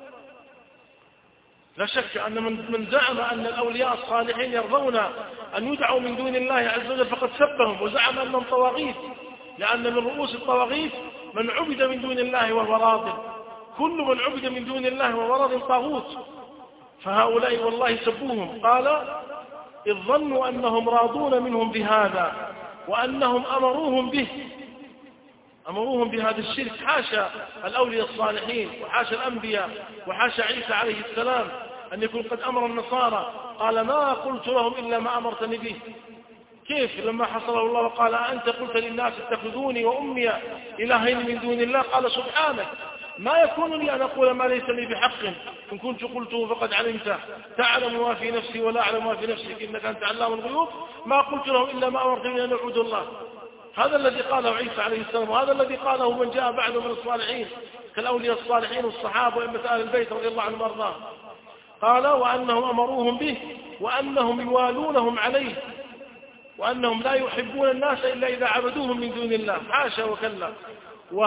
لا شك أن من زعم أن الأولياء الصالحين يرضون أن يدعوا من دون الله عز وجل فقد سبهم، وزعم أنهم طواغيت، لأن من رؤوس الطواغيت من عبد من دون الله وهو راض. كل من عبد من دون الله وهو راض طاغوت. فهؤلاء والله سبوهم. قال: إذ ظنوا أنهم راضون منهم بهذا، وأنهم أمروهم به، أمروهم بهذا الشرك. حاشا الأولياء الصالحين، وحاشا الأنبياء، وحاشا عيسى عليه السلام أن يكون قد أمر النصارى. قال: ما قلت لهم إلا ما أمرتني به. كيف لما حصله الله وقال: أنت قلت للناس اتخذوني وأمي إلهين من دون الله؟ قال: سبحانك، ما يكون لي أن أقول ما ليس لي بحق، إن كنت قلته فقد علمته، تعلم ما في نفسي ولا أعلم ما في نفسك، إنك أنت علام الغيوب. ما قلت لهم إلا ما أمرتني أن أعبد الله. هذا الذي قاله عيسى عليه السلام، وهذا الذي قاله من جاء بعده من الصالحين كالأولياء الصالحين والصحابة وأئمة آل البيت رضي الله عنهم وأرضاهم. قال: وأنهم أمروهم به، وأنهم يوالونهم عليه، وأنهم لا يحبون الناس إلا إذا عبدوهم من دون الله. حاشا وكلا.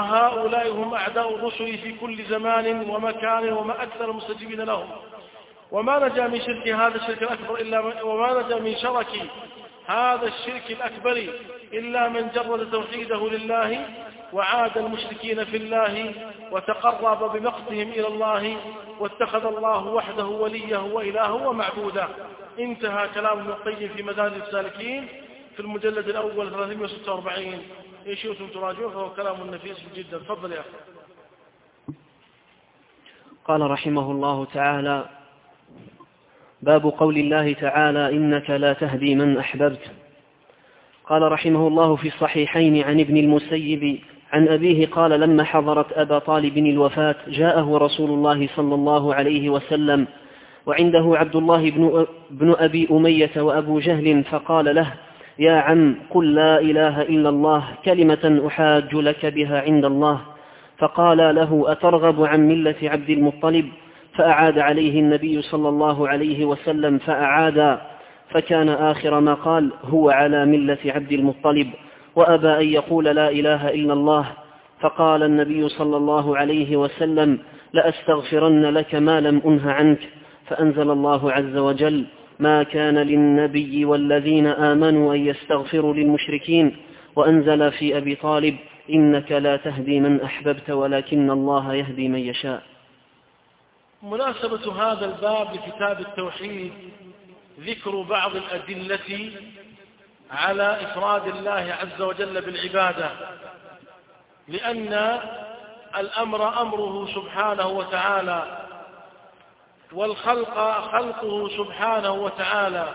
وهؤلاء هم أعداء الرسل في كل زمان ومكان، وما أكثر المستجيبين لهم. وما نجا من شرك هذا الشرك الأكبر إلا من وما نجا من شرك هذا الشرك الأكبر إلا من جرد توحيده لله وعاد المشركين في الله وتقرب بمقتهم إلى الله واتخذ الله وحده وليه وإلهه ومعبوده. انتهى كلام ابن القيم في مدارج السالكين في المجلد الأول ثلاثمائة وستة وأربعين. إن شئتم تراجعوه فهو كلام نفيس جدا. تفضل يا أخي. قال رحمه الله تعالى: باب قول الله تعالى: إنك لا تهدي من أحببت. قال رحمه الله: في الصحيحين عن ابن المسيب عن أبيه قال: لما حضرت أبا طالب الوفاة جاءه رسول الله صلى الله عليه وسلم وعنده عبد الله بن, بن أبي أمية وأبو جهل، فقال له: يا عم، قل لا إله إلا الله كلمة أحاج لك بها عند الله. فقال له: أترغب عن ملة عبد المطلب؟ فأعاد عليه النبي صلى الله عليه وسلم فأعاد، فكان آخر ما قال: هو على ملة عبد المطلب، وأبى أن يقول لا إله إلا الله. فقال النبي صلى الله عليه وسلم: لأستغفرن لك ما لم أنه عنك. فأنزل الله عز وجل: ما كان للنبي والذين آمنوا أن يستغفروا للمشركين. وأنزل في أبي طالب: إنك لا تهدي من أحببت ولكن الله يهدي من يشاء. مناسبة هذا الباب لكتاب التوحيد ذكر بعض الأدلة على إفراد الله عز وجل بالعبادة، لأن الأمر أمره سبحانه وتعالى، والخلق خلقه سبحانه وتعالى،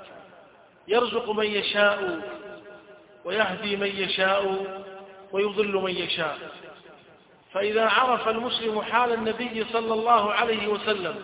يرزق من يشاء ويهدي من يشاء ويضل من يشاء. فإذا عرف المسلم حال النبي صلى الله عليه وسلم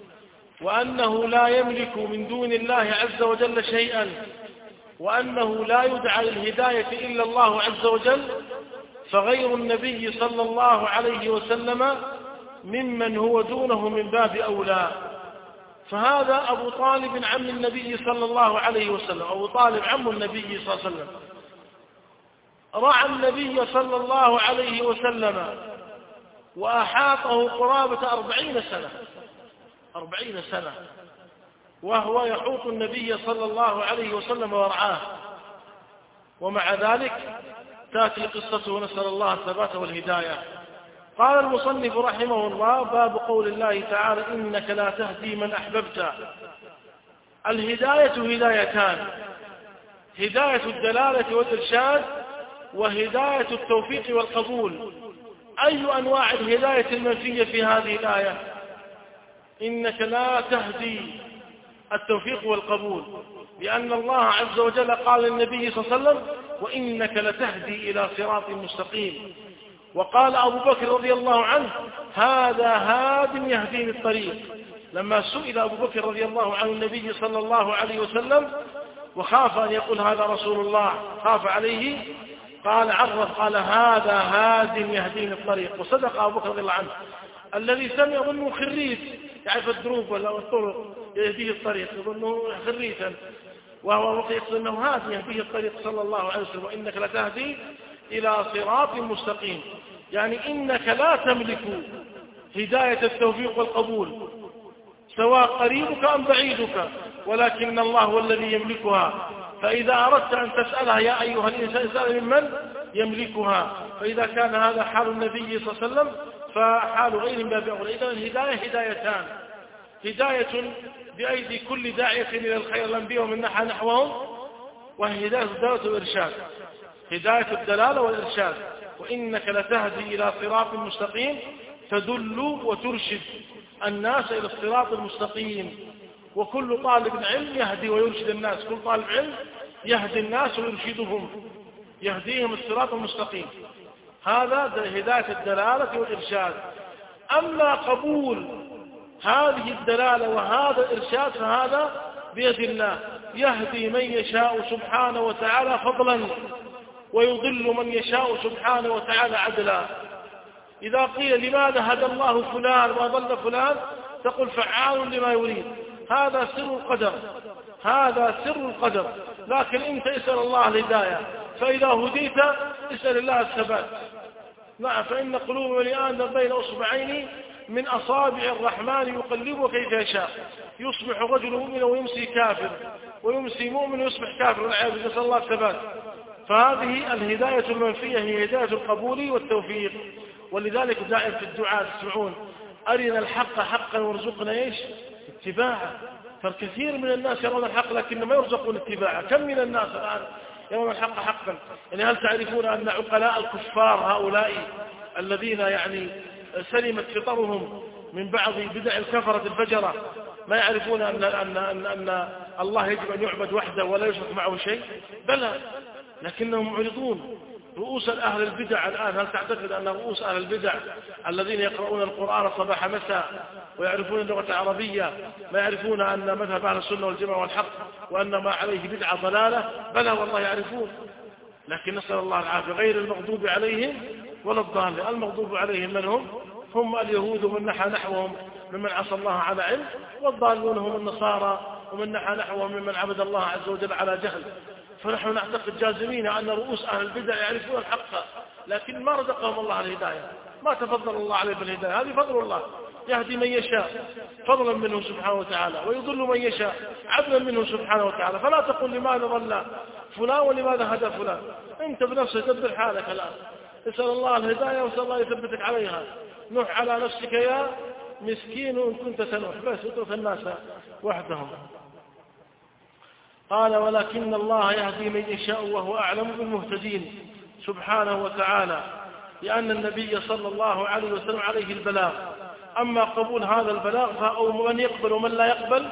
وأنه لا يملك من دون الله عز وجل شيئا، وأنه لا يدعى للهداية إلا الله عز وجل، فغير النبي صلى الله عليه وسلم ممن هو دونه من باب أولى. فهذا أبو طالب عم النبي صلى الله عليه وسلم، أبو طالب عم النبي صلى الله عليه وسلم، رعى النبي صلى الله عليه وسلم وأحاطه قرابة أربعين سنة أربعين سنة وهو يحوط النبي صلى الله عليه وسلم ورعاه، ومع ذلك تأتي قصته ونسأل الله الثبات والهداية. قال المصنف رحمه الله: باب قول الله تعالى: إنك لا تهدي من أحببت. الهداية هدايتان: هداية الدلالة والإرشاد، وهداية التوفيق والقبول. أي أنواع الهداية المنفية في هذه الآية؟ إنك لا تهدي التوفيق والقبول، لأن الله عز وجل قال للنبي صلى الله عليه وسلم: وإنك لتهدي إلى صراط مستقيم. وقال أبو بكر رضي الله عنه: هذا هاد يهديني الطريق. لما سئل أبو بكر رضي الله عنه النبي صلى الله عليه وسلم وخاف أن يقول هذا رسول الله، خاف عليه، قال عرف قال: هذا هاد يهديني الطريق. وصدق أبو بكر رضي الله عنه. الذي سمع يظنه خريج يعرف الدروب ولا الطرق يهديه الطريق، يظنه خريجا، وهو يقول أنه هاد يهديه الطريق صلى الله عليه وسلم: وإنك لتهدي إلى صراط مستقيم. يعني إنك لا تملك هداية التوفيق والقبول سواء قريبك أم بعيدك، ولكن الله هو الذي يملكها. فإذا أردت أن تسألها يا أيها الإنسان اسأل ممن يملكها. فإذا كان هذا حال النبي صلى الله عليه وسلم فحال غير باب أولى. إذن الهداية هدايتان: هداية بأيدي كل داعية إلى الخير الأنبياء ومن نحى نحوهم، وهي هداية الدلالة والإرشاد، هداية الدلالة والإرشاد. وإنك لتهدي إلى صراط مستقيم، تدل وترشد الناس إلى الصراط المستقيم. وكل طالب علم يهدي ويرشد الناس، كل طالب علم يهدي الناس ويرشدهم، يهديهم الصراط المستقيم. هذا هداية الدلالة والإرشاد. أما قبول هذه الدلالة وهذا الإرشاد فهذا بيد الله، يهدي من يشاء سبحانه وتعالى فضلا، ويضل من يشاء سبحانه وتعالى عدلا. إذا قيل لماذا هدى الله فلان وضل فلان، تقول فعال لما يريد. هذا سر القدر، هذا سر القدر. لكن انت اسأل الله الهداية، فإذا هديت اسأل الله الثبات. نعم، فإن قلوب بني آدم بين أصبعين من أصابع الرحمن يقلبه كيف يشاء، يصبح الرجل مؤمنا ويمسي كافر، ويمسي مؤمن ويصبح كافر، والعياذ نسأل الله الثبات. فهذه الهداية المنفية هي هداية القبول والتوفيق. ولذلك دائما في الدعاء تسمعون أرنا الحق حقا وارزقنا إيش اتباعه. فالكثير من الناس يرون الحق لكن ما يرزقون اتباعه. كم من الناس الآن يرون الحق حقا؟ يعني هل تعرفون أن عقلاء الكفار هؤلاء الذين يعني سلمت فطرهم من بعض بدع الكفرة الفجرة ما يعرفون أن, أن, أن, أن الله يجب أن يعبد وحده ولا يشرك معه شيء؟ بلى، لكنهم معرضون. رؤوس أهل البدع الآن، هل تعتقد أن رؤوس أهل البدع الذين يقرؤون القرآن صباح مساء ويعرفون اللغة العربية ما يعرفون أن مذهب أهل السنة والجماعة والحق وأن ما عليه بدعة ضلالة؟ بلى والله يعرفون، لكن نسأل الله العافية. غير المغضوب عليهم ولا الضالين. المغضوب عليهم من هم؟ هم اليهود ومن نحى نحوهم ممن عصى الله على علم، والضالون هم النصارى ومن نحى نحوهم ممن عبد الله عز وجل على جهل. فنحن نعتقد جازمين أن رؤوس أهل البدع يعرفون الحق لكن ما رزقهم الله الهداية، ما تفضل الله عليه بالهداية. هذه فضل الله، يهدي من يشاء فضلا منه سبحانه وتعالى، ويضل من يشاء عدلا منه سبحانه وتعالى. فلا تقل لماذا ضل فلان ولماذا هدى فلان، انت بنفسك دبر حالك الآن، اسأل الله الهداية واسأل الله يثبتك عليها. نوح على نفسك يا مسكين إن كنت سنوح، بس اترك الناس وحدهم. قال ولكن الله يهدي من يشاء وهو أعلم بالمهتدين سبحانه وتعالى، لأن النبي صلى الله عليه وسلم عليه البلاغ. أما قبول هذا البلاغ أو من يقبل ومن لا يقبل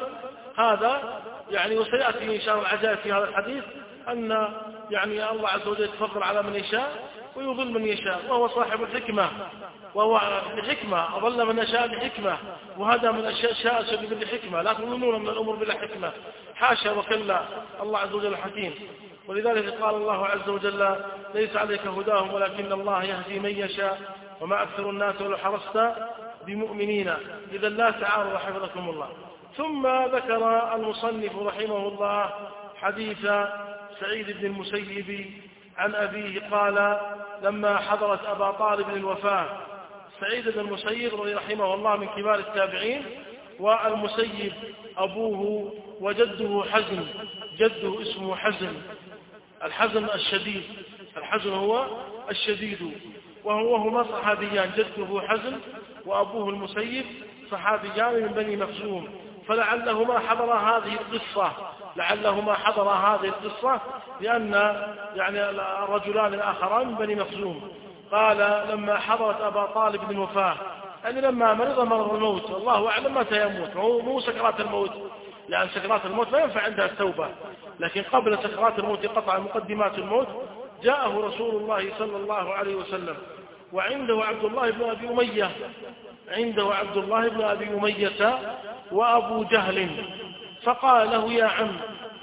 هذا يعني، وسيأتي إن شاء الله العجائب في هذا الحديث أن يعني الله عز وجل يتفضل على من يشاء ويضل من يشاء، وهو صاحب الحكمة، وهو بحكمة أضل من يشاء بحكمة، وهذا من أشياء شاء بالحكمة. لا تظنون من الأمور بلا حكمة، حاشا وكلا، الله عز وجل حكيم. ولذلك قال الله عز وجل ليس عليك هداهم ولكن الله يهدي من يشاء وما أكثر الناس ولو حرصت بمؤمنين. إذا لا تعارض حفظكم الله. ثم ذكر المصنف رحمه الله حديث سعيد بن المسيب عن أبيه قال لما حضرت أبا طالب الوفاة. سعيد بن المسيب رحمه الله من كبار التابعين، والمسيب أبوه وجده حزن، جده اسمه حزن، الحزن الشديد، الحزن هو الشديد، وهما صحابيان، جده حزن وأبوه المسيب صحابيان من بني مخزوم. فلعلهما حضر هذه القصة لعلهما حضر هذه القصة لأن يعني الرجلان الآخران من بني مخزوم. قال لما حضرت أبا طالب بن الوفاة، يعني لما مرض مرض الموت، الله أعلم متى يموت، مو سكرات الموت، لأن سكرات الموت لا ينفع عندها التوبة، لكن قبل سكرات الموت قطع مقدمات الموت جاءه رسول الله صلى الله عليه وسلم، وعنده عبد الله بن أبي أمية، عنده عبد الله بن أبي أمية وأبو جهل. فقال له يا عم،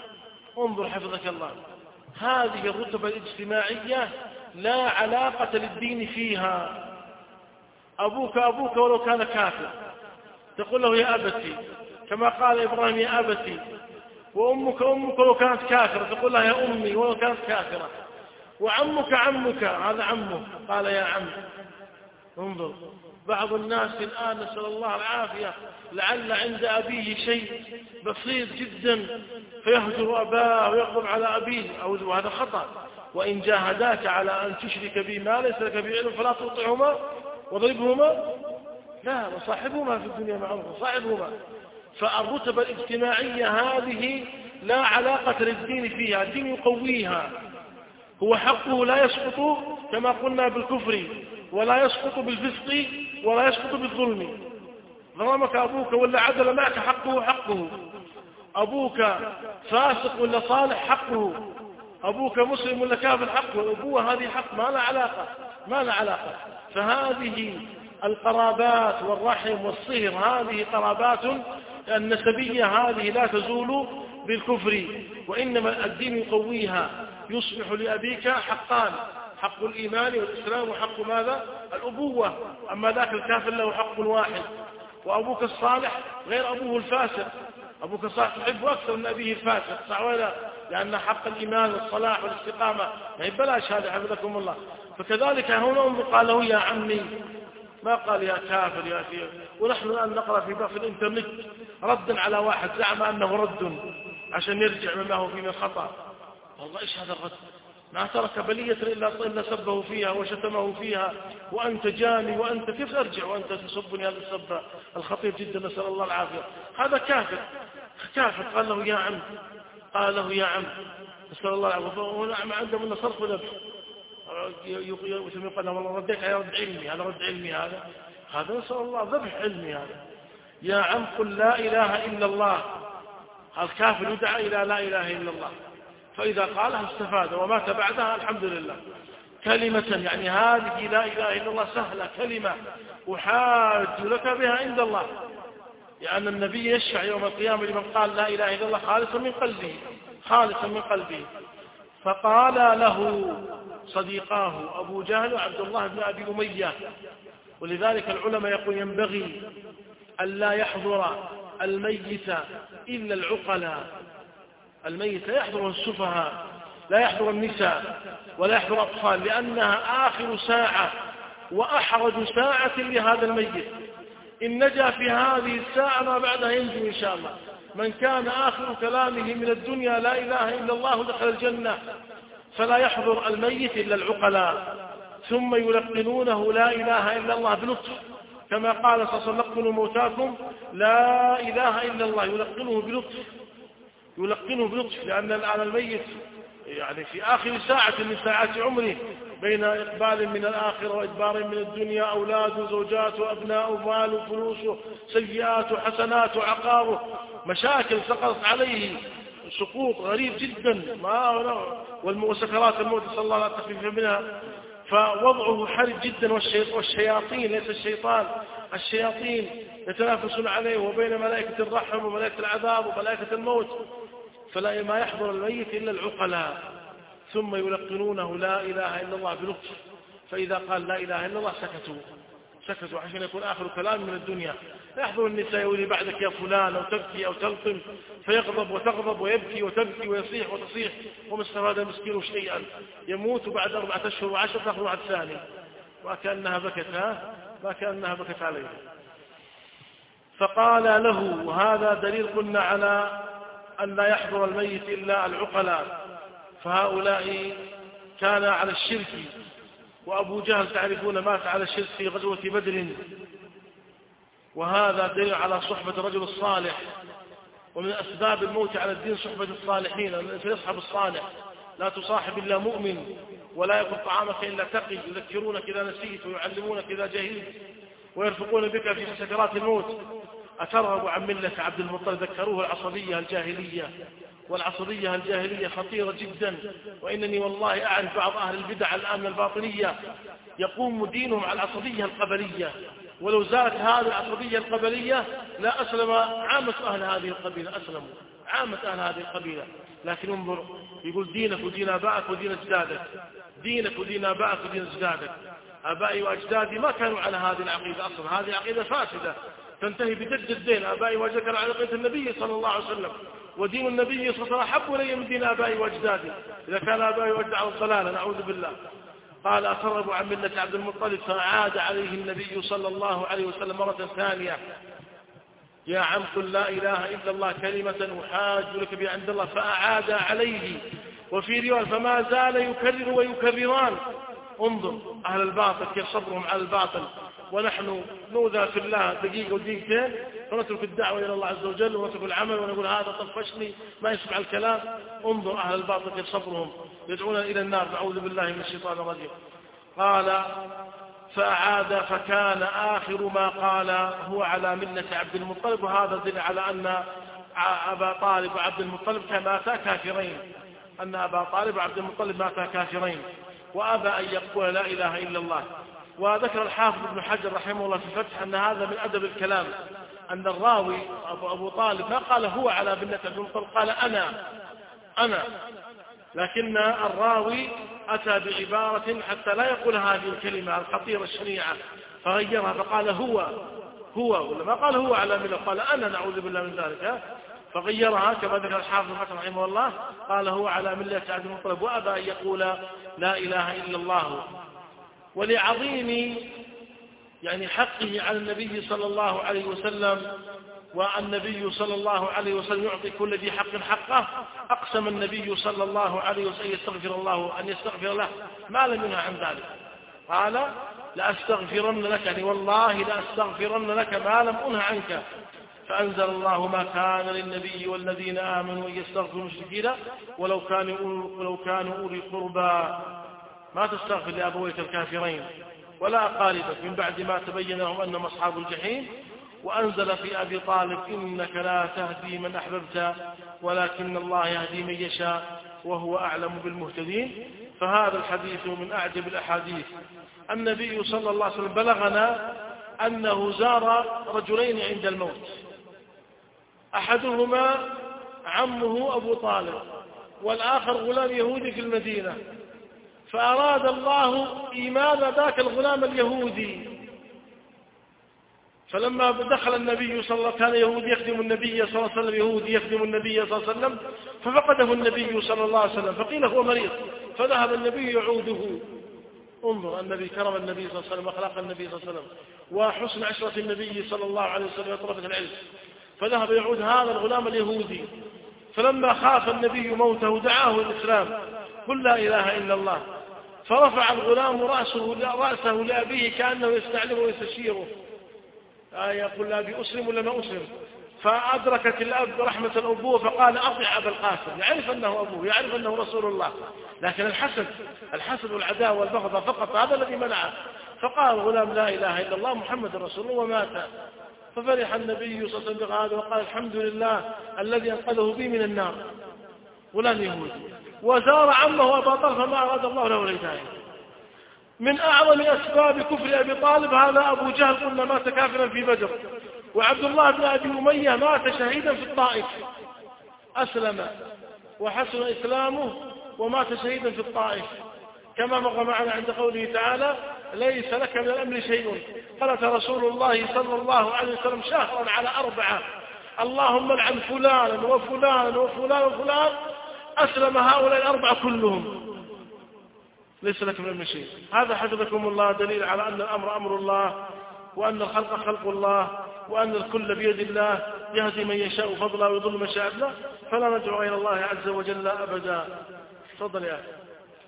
انظر حفظك الله، هذه الرتبة الاجتماعية لا علاقة للدين فيها. أبوك أبوك ولو كان كافر تقول له يا أبتي، كما قال إبراهيم يا أبتي، وأمك أمك ولو كانت كافرة تقول لها يا أمي ولو كانت كافرة، وعمك عمك هذا عمه قال يا عم. انظر بعض الناس الآن نسأل الله العافية لعل عند أبيه شيء بسيط جدا فيهجر أباه ويغضب على أبيه، وهذا خطأ. وإن جاهداك على أن تشرك بي ما ليس لك به علم فلا تطعهما واضربهما، لا، وصاحبهما في الدنيا معروفا، صاحبهما. فالرتبة الاجتماعية هذه لا علاقة للدين فيها، الدين يقويها، هو حقه لا يسقط كما قلنا بالكفر ولا يسقط بالفسق ولا يسقط بالظلم. ظلمك أبوك ولا عدل معك حقه حقه، أبوك فاسق ولا صالح حقه، أبوك مسلم ولا كافر حقه. الأبوة هذه حق ما لا علاقة ما لا علاقة. فهذه القرابات والرحم والصهر هذه قرابات النسبية، هذه لا تزول بالكفر، وإنما الدين يقويها. يصبح لأبيك حقان، حق الإيمان والإسلام وحق ماذا؟ الأبوة. أما ذاك الكافر له حق واحد. وأبوك الصالح غير أبوه الفاسق، أبوك الصالح تحبه أكثر من أبيه الفاسق، صح ولا؟ لأن حق الإيمان والصلاح والاستقامة ما يبلاش هذا حفظكم الله. فكذلك هنا قال له يا عمي، ما قال يا كافر يا كافر. ونحن الآن نقرأ في في الإنترنت ردا على واحد زعم أنه رد عشان يرجع مما هو فيه من خطأ. والله إيش هذا الرد؟ ما ترك بلية إلا إلا سبه فيها وشتمه فيها، وأنت جاني وأنت كيف أرجع وأنت تسبني هذا السب الخطير جدا، نسأل الله العافية. هذا كافر كافر. قال له يا عم، قال له يا عم، نسأل الله العافية. ونعم عنده من صرف ذبح يقول والله رديك يا رد علمي، هذا رد علمي، هذا هذا نسأل الله ذبح علمي. هذا يا عم قل لا إله إلا الله. الكافر يدعى إلى لا إله إلا الله، فإذا قالها استفاد ومات بعدها الحمد لله. كلمة يعني هذه لا إله إلا الله سهلة، كلمة أحاج لك بها عند الله، لأن النبي يشفع يوم القيامة لمن قال لا إله إلا الله خالصا من قلبه، خالصا من قلبه. فقال له صديقاه أبو جهل وعبد الله بن أبي أمية. ولذلك العلماء يقول ينبغي أن لا يحضر الميت إلا العقلاء. الميت لا يحضر السفهاء، لا يحضر النساء، ولا يحضر الأطفال، لأنها آخر ساعة وأحرج ساعة لهذا الميت. إن نجا في هذه الساعة ما بعدها ينجو إن شاء الله. من كان آخر كلامه من الدنيا لا إله إلا الله دخل الجنة. فلا يحضر الميت إلا العقلاء، ثم يلقنونه لا إله إلا الله بلطف، كما قال صلى الله عليه وسلم لقنوا موتاكم لا إله إلا الله. يلقنه بلطف، يلقنه بلطف، لأن الآن الميت يعني في آخر ساعة من ساعات عمره، بين إقبال من الآخرة وإدبار من الدنيا، أولاد وزوجات وأبناء ومال وفلوس سيئات وحسنات وعقاره، مشاكل سقطت عليه، سقوط غريب جدا، ما وسكرات الموت صلى الله عليه وسلم منها. فوضعه حرج جدا. والشياطين ليس الشيطان، الشياطين يتنافسون عليه وبين ملائكة الرحم وملائكة العذاب وملائكة الموت. فلا ما يحضر الميت إلا العقلاء، ثم يلقنونه لا إله إلا الله بلطف. فإذا قال لا إله إلا الله سكتوا سكتوا عشان يكون آخر كلام من الدنيا. يحضر النساء يقول بعدك يا فلان، أو تبكي أو تلطم، فيغضب وتغضب ويبكي وتبكي ويصيح وتصيح، وما استفاد المسكين شيئا. يموت بعد أربعة أشهر وعشر تأخذ واحد ثاني، وكأنها بكت ها ما كأنها بكت عليه. فقال له وهذا دليل قلنا على أن لا يحضر الميت إلا العقلاء، فهؤلاء كان على الشرك. وأبو جهل تعرفون مات على الشرك في غزوة بدر، وهذا دليل على صحبة الرجل الصالح. ومن أسباب الموت على الدين صحبة الصالحين، أن يصحب الصالح. لا تصاحب إلا مؤمن، ولا يكن طعامك إلا تقي، يذكرونك إذا نسيت ويعلمونك إذا جهلت، ويرفقون بك في سكرات الموت. أترغب عن ملة عبد المطلب؟ ذكروه العصبية الجاهلية، والعصبية الجاهلية خطيرة جدا. وإنني والله أعرف بعض أهل البدع الآن الباطنية يقوم دينهم على العصبية القبلية، ولو زالت هذه العصبية القبلية لا أسلم عامة أهل هذه القبيلة، أسلموا عامة أهل هذه القبيلة. لكن انظر، يقول دينك ودين آبائك ودين أجدادك، دينك ودين آبائك ودين أجدادك. آبائي وأجدادي ما كانوا على هذه العقيدة أصلا، هذه عقيدة فاسدة تنتهي بجد الدين. آبائي وأجدادي على عقيدة النبي صلى الله عليه وسلم، ودين النبي صلى الله عليه وسلم أحب إلي من دين آبائي وأجدادي، إذا كان آبائي وأجدادي على الضلالة نعوذ بالله. قال أترغب عن ملة عبد المطلب؟ فعاد عليه النبي صلى الله عليه وسلم مرة ثانية: يا عم قل لا إله إلا الله كلمة أحاج لك بها عند الله. فأعاد عليه. وفي رواية فما زال يكرر ويكرران. انظر أهل الباطل كيف صبرهم على الباطل، ونحن نوذى في الله دقيقة ودقيقتين فنترك الدعوة إلى الله عز وجل ونترك العمل ونقول هذا طفشني ما يسمع الكلام. انظر أهل الباطل كيف صبرهم، يدعون إلى النار، نعوذ بالله من الشيطان الرجيم. قال فأعاد فكان آخر ما قال هو على ملة عبد المطلب. وهذا دل على أن أبا طالب وعبد المطلب ماتا كافرين، أن أبا طالب وعبد المطلب ماتا كافرين، وأبى أن يقول لا إله إلا الله. وذكر الحافظ ابن حجر رحمه الله في الفتح أن هذا من أدب الكلام، أن الراوي أبو, أبو طالب ما قال هو على ملة عبد المطلب، قال أنا أنا لكن الراوي أتى بعبارة حتى لا يقول هذه الكلمة الخطيرة الشنيعة، فغيرها فقال هو هو ولا ما قال هو على ملة، قال أنا نعوذ بالله من ذلك، فغيرها كما ذكر الحافظ رحمه الله، قال هو على ملة عبد المطلب، وأبى أن يقول لا إله إلا الله. ولعظيم يعني حقه على النبي صلى الله عليه وسلم، والنبي صلى الله عليه وسلم يعطي كل ذي حق حقه، أقسم النبي صلى الله عليه وسلم يستغفر الله أن يستغفر له ما لم ينهى عن ذلك. قال لأستغفرن لك، يعني والله لأستغفرن لك ما لم أنه عنك. فأنزل الله ما كان للنبي والذين آمنوا أن يستغفروا المشركين ولو كانوا ولو كانوا أولي قربى. ما تستغفر لأبويك الكافرين ولا أقاربك من بعد ما تبين لهم أنهم أصحاب الجحيم. وأنزل في أبي طالب إنك لا تهدي من أحببت ولكن الله يهدي من يشاء وهو أعلم بالمهتدين. فهذا الحديث من أعجب الأحاديث. النبي صلى الله عليه وسلم بلغنا أنه زار رجلين عند الموت، أحدهما عمه أبو طالب والآخر غلام يهودي في المدينة، فأراد الله إيمان ذاك الغلام اليهودي. فلما دخل النبي صلى الله عليه وسلم كان يهودي يخدم النبي صلى الله عليه وسلم، يهودي يخدم النبي صلى الله عليه وسلم، ففقده النبي صلى الله عليه وسلم، فقيل هو مريض، فذهب النبي يعوده. انظر النبي كرم النبي صلى الله عليه وسلم وأخلاق النبي صلى الله عليه وسلم وحسن عشرة النبي صلى الله عليه وسلم وطلبة العلم، فذهب يعود هذا الغلام اليهودي. فلما خاف النبي موته دعاه الإسلام، قل لا إله إلا الله. فرفع الغلام رأسه, رأسه لأبيه كأنه يستعلمه ويستشيره، آه يقول لأبي أسلم ولا ما أسلم؟ فأدركت الأب رحمة الأبوة فقال أطع أبا القاسم، يعرف أنه أبوه، يعرف أنه رسول الله، لكن الحسد الحسد والعداوة والبغضة فقط هذا الذي منعه. فقال الغلام لا إله إلا الله محمد رسول الله ومات. ففرح النبي صلى الله عليه وسلم بهذا وقال الحمد لله الذي أنقذه بي من النار، غلام يهودي. وزار عمه أبا طالب فما أراد الله له الهداية. من أعظم أسباب كفر أبي طالب هذا أبو جهل، قلنا مات كافرا في بدر. وعبد الله بن أبي أمية مات شهيدا في الطائف، أسلم وحسن إسلامه ومات شهيدا في الطائف، كما مر معنا عند قوله تعالى ليس لك من الأمر شيء. قالت رسول الله صلى الله عليه وسلم شهرا على أربعة اللهم لعن فلانا وفلانا وفلان وفلان، أسلم هؤلاء الأربعة كلهم، ليس لك من الأمر شيء. هذا حفظكم الله دليل على أن الأمر أمر الله، وأن الخلق خلق الله، وأن الكل بيد الله يهدي من يشاء فضلا ويضل من شاء الله، فلا ندعو غير الله عز وجل أبدا. تفضل يا أخي.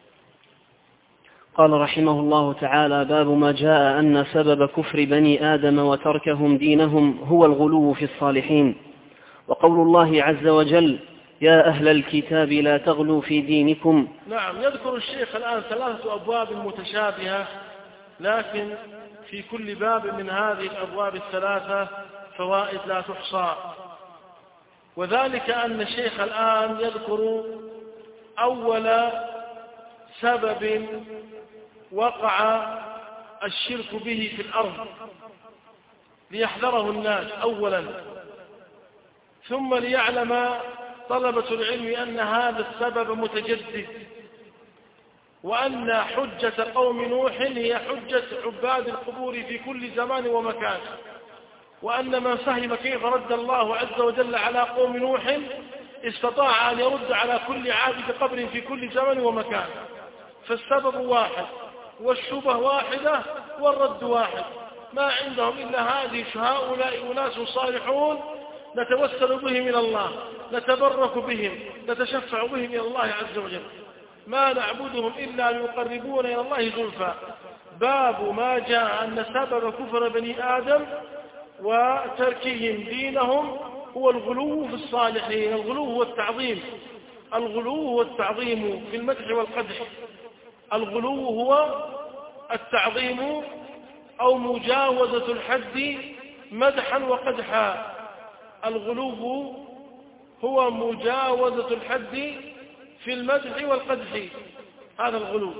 قال رحمه الله تعالى: باب ما جاء أن سبب كفر بني آدم وتركهم دينهم هو الغلو في الصالحين. وقول الله عز وجل: يا أهل الكتاب لا تغلوا في دينكم. نعم، يذكر الشيخ الآن ثلاثة أبواب متشابهة، لكن في كل باب من هذه الأبواب الثلاثة فوائد لا تحصى. وذلك أن الشيخ الآن يذكر أول سبب وقع الشرك به في الأرض ليحذره الناس أولا، ثم ليعلم طلبة العلم أن هذا السبب متجدد، وأن حجة قوم نوح هي حجة عباد القبور في كل زمان ومكان، وأن من فهم كيف رد الله عز وجل على قوم نوح استطاع أن يرد على كل عابد قبر في كل زمان ومكان. فالسبب واحد والشبه واحدة والرد واحد، ما عندهم إلا هذه هؤلاء أناس صالحون نتوسل بهم إلى الله، نتبرك بهم، نتشفع بهم إلى الله عز وجل، ما نعبدهم إلا ليقربون إلى الله زلفى. باب ما جاء أن سبب كفر بني آدم وتركهم دينهم هو الغلو في الصالحين. الغلو هو التعظيم، الغلو هو التعظيم في المدح والقدح. الغلو هو التعظيم أو مجاوزة الحد مدحا وقدحا. الغلو هو مجاوزة الحد في المدح والقدح، هذا الغلو.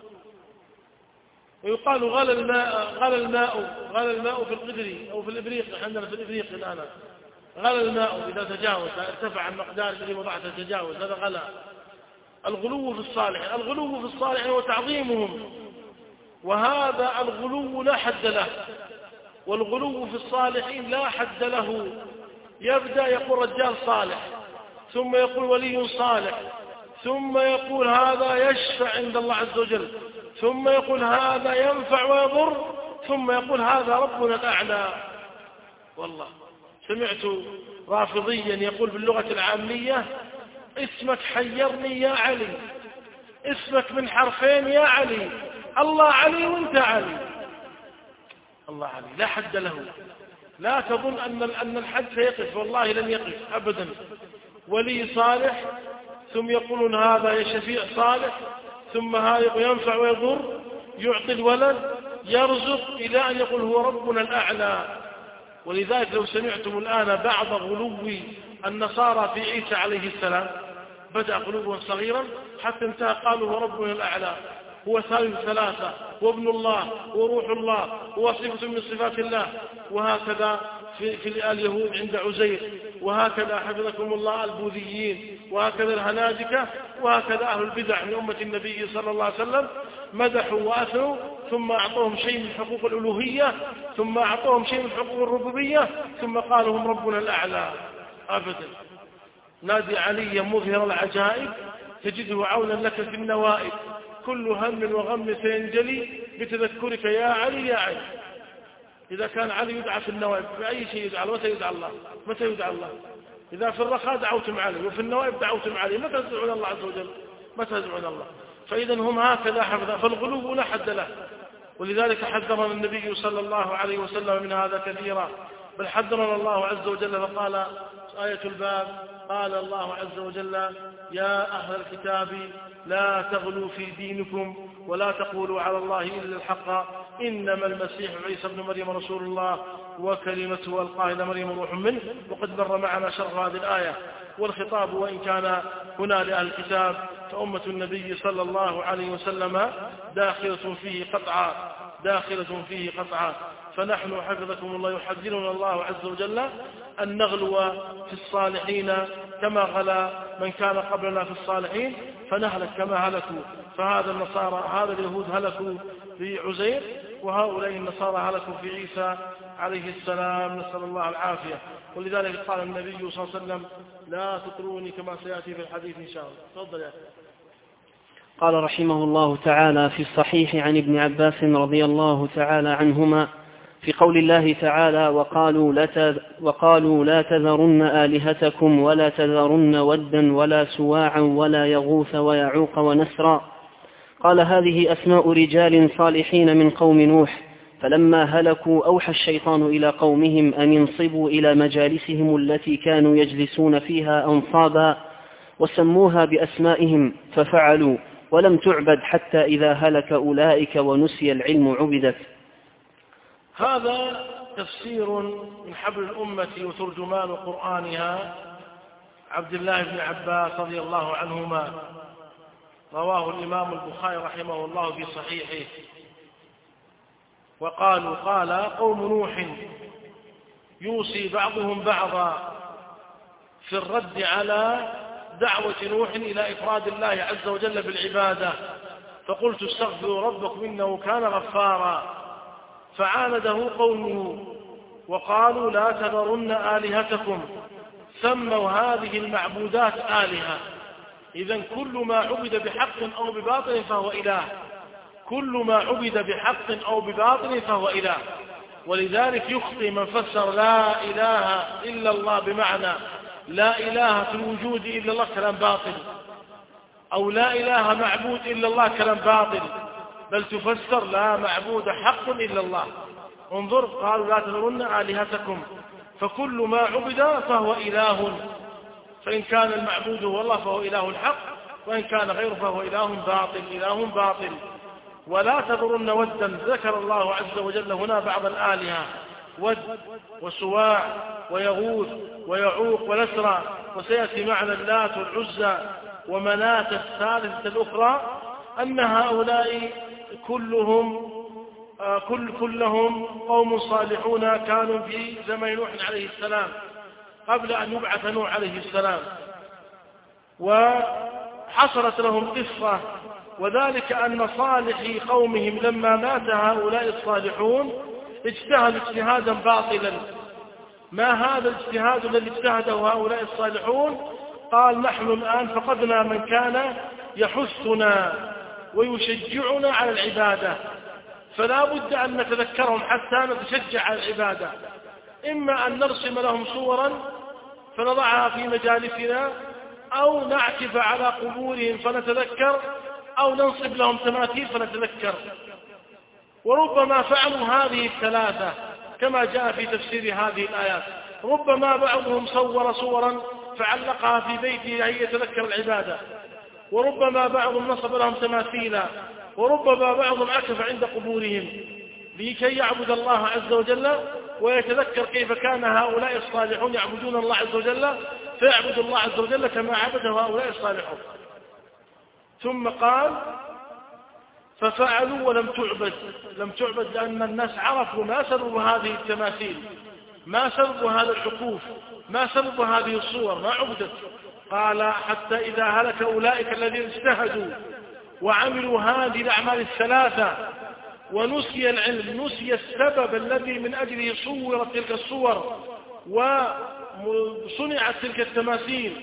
ويقال غلى الماء غلى الماء غلى الماء في القدر أو في الإبريق، عندنا في الإبريق الآن غلى الماء إذا تجاوز، ارتفع المقدار الذي وضعته تجاوز، هذا غلى. الغلو في الصالح، الغلو في الصالح هو تعظيمهم، وهذا الغلو لا حد له. والغلو في الصالحين لا حد له. يبدأ يقول رجال صالح، ثم يقول ولي صالح، ثم يقول هذا يشفع عند الله عز وجل، ثم يقول هذا ينفع ويضر، ثم يقول هذا ربنا الأعلى. والله سمعت رافضيا يقول باللغة العامية اسمك حيرني يا علي، اسمك من حرفين يا علي، الله علي وانت علي. الله علي لا حد له. لا تظن أن أن الحد سيقف، والله لن يقف أبدا. ولي صالح ثم يقولون هذا يا شفيع صالح، ثم هذا ينفع ويضر، يعطي الولد، يرزق، إلى أن يقول هو ربنا الأعلى. ولذلك لو سمعتم الآن بعض غلو النصارى في عيسى عليه السلام، بدأ غلوا صغيرا حتى انتهى قالوا هو ربنا الأعلى، هو ثالث ثلاثة، هو ابن الله، هو روح الله، هو صفة من صفات الله. وهكذا في, في اليهود عند عزير، وهكذا حفظكم الله البوذيين، وهكذا الهنادكة، وهكذا أهل البدع من أمة النبي صلى الله عليه وسلم مدحوا وأثنوا، ثم أعطوهم شيء من حقوق الألوهية، ثم أعطوهم شيء من حقوق الربوبية، ثم قالوا هم ربنا الأعلى. أبدا. نادي علي مظهر العجائب تجده عونا لك في النوائب، كل هم وغم سينجلي بتذكرك يا علي يا علي. إذا كان علي يدعى في النوائب بأي شيء يدعى، متى يدعى الله؟ متى يدعى الله؟ إذا في الرخاء دعوتم عليه، وفي النوائب دعوتم عليه، متى تدعون الله عز وجل؟ متى تدعون الله؟ فإذا هم هكذا حفظ، فالغلو لا حد له. ولذلك حذرنا النبي صلى الله عليه وسلم من هذا كثيرا، بل حذرنا الله عز وجل فقال آية الباب، قال الله عز وجل يا أهل الكتاب لا تغلوا في دينكم ولا تقولوا على الله إلا الحق، إنما المسيح عيسى ابن مريم رسول الله وكلمته ألقاها إلى مريم روح منه. وقد مر معنا شرح هذه الآية. والخطاب وإن كان هنا لأهل الكتاب فأمة النبي صلى الله عليه وسلم داخلة فيه قطعا، داخلة فيه قطعا. فنحن حفظكم الله يحذرنا الله عز وجل أن نغلو في الصالحين كما غلا من كان قبلنا في الصالحين فنهلك كما هلكوا. فهذا النصارى هذا اليهود هلكوا في عزير، وهؤلاء النصارى هلكوا في عيسى عليه السلام، نسأل الله العافية. ولذلك قال النبي صلى الله عليه وسلم لا تطروني كما سيأتي في الحديث إن شاء الله. تفضل يا أخي. قال رحمه الله تعالى في الصحيح عن ابن عباس رضي الله تعالى عنهما في قول الله تعالى وقالوا لا, وقالوا لا تذرن آلهتكم ولا تذرن ودا ولا سواعا ولا يغوث ويعوق ونسرا. قال هذه أسماء رجال صالحين من قوم نوح، فلما هلكوا أوحى الشيطان إلى قومهم أن ينصبوا إلى مجالسهم التي كانوا يجلسون فيها أنصابا وسموها بأسمائهم ففعلوا، ولم تعبد حتى إذا هلك أولئك ونسي العلم عبدت. هذا تفسير من حبر الأمة وترجمان قرآنها عبد الله بن عباس رضي الله عنهما، رواه الإمام البخاري رحمه الله في صحيحه. وقالوا قال قوم نوح يوصي بعضهم بعضا في الرد على دعوة نوح إلى إفراد الله عز وجل بالعبادة، فقلت استغفروا ربكم إنه كان غفارا، فعانده قومه وقالوا لا تذرن آلهتكم، سموا هذه المعبودات آلهة. إذن كل ما عبد بحق أو بباطل فهو إله، كل ما عبد بحق أو بباطل فهو إله. ولذلك يخطئ من فسر لا إله إلا الله بمعنى لا إله في الوجود إلا الله كلام باطل، أو لا إله معبود إلا الله كلام باطل، بل تفسر لا معبود حق إلا الله. انظر قالوا لا تذرن آلهتكم، فكل ما عبد فهو إله، فإن كان المعبود هو الله فهو إله الحق، وإن كان غيره فهو إله باطل، إله باطل. ولا تذرن ودا، ذكر الله عز وجل هنا بعض الآلهة، ود وسواع ويغوث ويعوق ونسرا، وسيأتي معنى اللات والعزى ومناة الثالثة الأخرى، أن هؤلاء كلهم كل كلهم قوم صالحون كانوا في زمن نوح عليه السلام قبل أن يبعث نوح عليه السلام، وحصلت لهم قصة، وذلك أن صالحي قومهم لما مات هؤلاء الصالحون اجتهدوا اجتهادا باطلا. ما هذا الاجتهاد الذي اجتهده هؤلاء الصالحون؟ قال نحن الآن فقدنا من كان يحثنا ويشجعنا على العبادة، فلا بد أن نتذكرهم حتى نتشجع على العبادة، إما أن نرسم لهم صورا فنضعها في مجالسنا، أو نعكف على قبورهم فنتذكر، أو ننصب لهم تماثيل فنتذكر. وربما فعلوا هذه الثلاثة كما جاء في تفسير هذه الآيات. ربما بعضهم صور صورا فعلقها في بيته أن يتذكر العبادة، وربما بعضهم نصب لهم تماثيلا، وربما بعضهم عكف عند قبورهم لكي يعبد الله عز وجل ويتذكر كيف كان هؤلاء الصالحون يعبدون الله عز وجل، فيعبد الله عز وجل كما عبده هؤلاء الصالحون. ثم قال ففعلوا ولم تعبد. لم تعبد لأن الناس عرفوا ما سبب هذه التماثيل، ما سبب هذا الحقوف، ما سبب هذه الصور، ما عبدت. قال حتى إذا هلك أولئك الذين اجتهدوا وعملوا هذه الأعمال الثلاثة ونسي العلم، نسي السبب الذي من أجله صورت تلك الصور وصنعت تلك التماثيل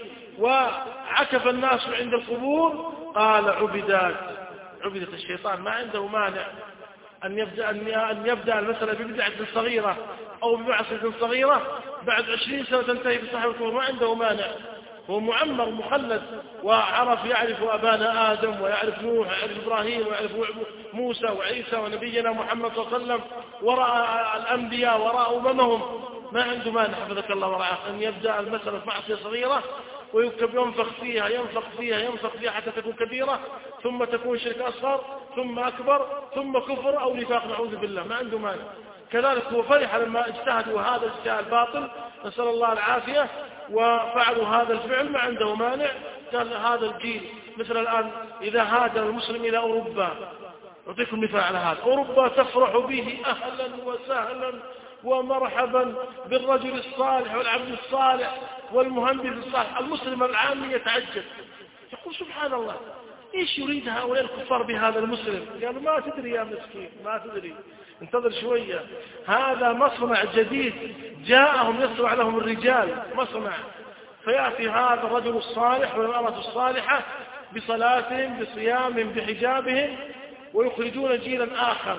وعكف الناس عند القبور، قال عبدات. عبدت. الشيطان ما عنده مانع أن يبدأ, أن يبدأ المسألة ببدعة صغيرة أو بمعصية صغيرة، بعد عشرين سنة تنتهي بصاحب الكفر، ما عنده مانع. هو معمر مخلد، وعرف يعرف أبانا آدم ويعرف نوح ويعرف إبراهيم ويعرف موسى وعيسى ونبينا محمد صلى الله عليه وسلم، ورأى الأنبياء ورأى أممهم، ما عنده مانع حفظك الله ورعاه أن يبدأ المسألة بمعصية صغيرة ويكتب ينفخ فيها ينفخ فيها ينفخ فيها حتى تكون كبيرة، ثم تكون شرك أصغر، ثم أكبر، ثم كفر أو نفاق نعوذ بالله، ما عنده مانع. كذلك هو فرح لما اجتهدوا هذا الاجتهاد الباطل، نسأل الله العافية، وفعلوا هذا الفعل، ما عنده مانع. قال هذا الجيل مثل الآن إذا هاجر المسلم إلى أوروبا، أعطيكم مثال على هذا، أوروبا تفرح به أهلا وسهلا ومرحبا بالرجل الصالح والعبد الصالح والمهندس الصالح. المسلم العامي يتعجب يقول سبحان الله، إيش يريد هؤلاء الكفار بهذا المسلم؟ قالوا ما تدري يا مسكين، ما تدري، انتظر شوية، هذا مصنع جديد جاءهم يصنع لهم الرجال مصنع. فيأتي هذا الرجل الصالح والمرأة الصالحة بصلاتهم بصيامهم بحجابهم، ويخرجون جيلا آخر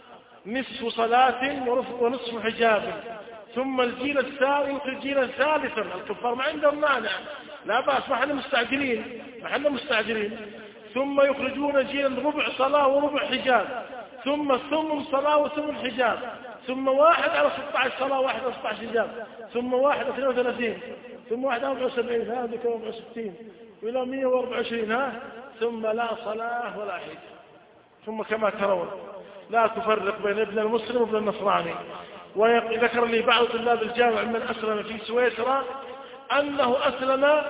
نصف صلاة ونصف حجاب، ثم الجيل الثاني يخرج جيلا ثالثا. الكفار ما عندهم مانع، لا بأس، ما احنا مستعجلين، ما احنا مستعجلين. ثم يخرجون جيلا ربع صلاة وربع حجاب، ثم ثمن صلاة وثمن حجاب، ثم واحد على ستة عشر صلاة واحد على ستة عشر حجاب، ثم واحد على اثنين وثلاثين، ثم واحد على أربعة وسبعين، هذه كم أربعة وستين إلى مئة وأربعة وعشرين، ها، ثم لا صلاة ولا حج. ثم كما ترون لا تفرق بين ابن المسلم وابن النصراني. وذكر لي بعض طلاب الجامعة من أسلم في سويسرا أنه أسلم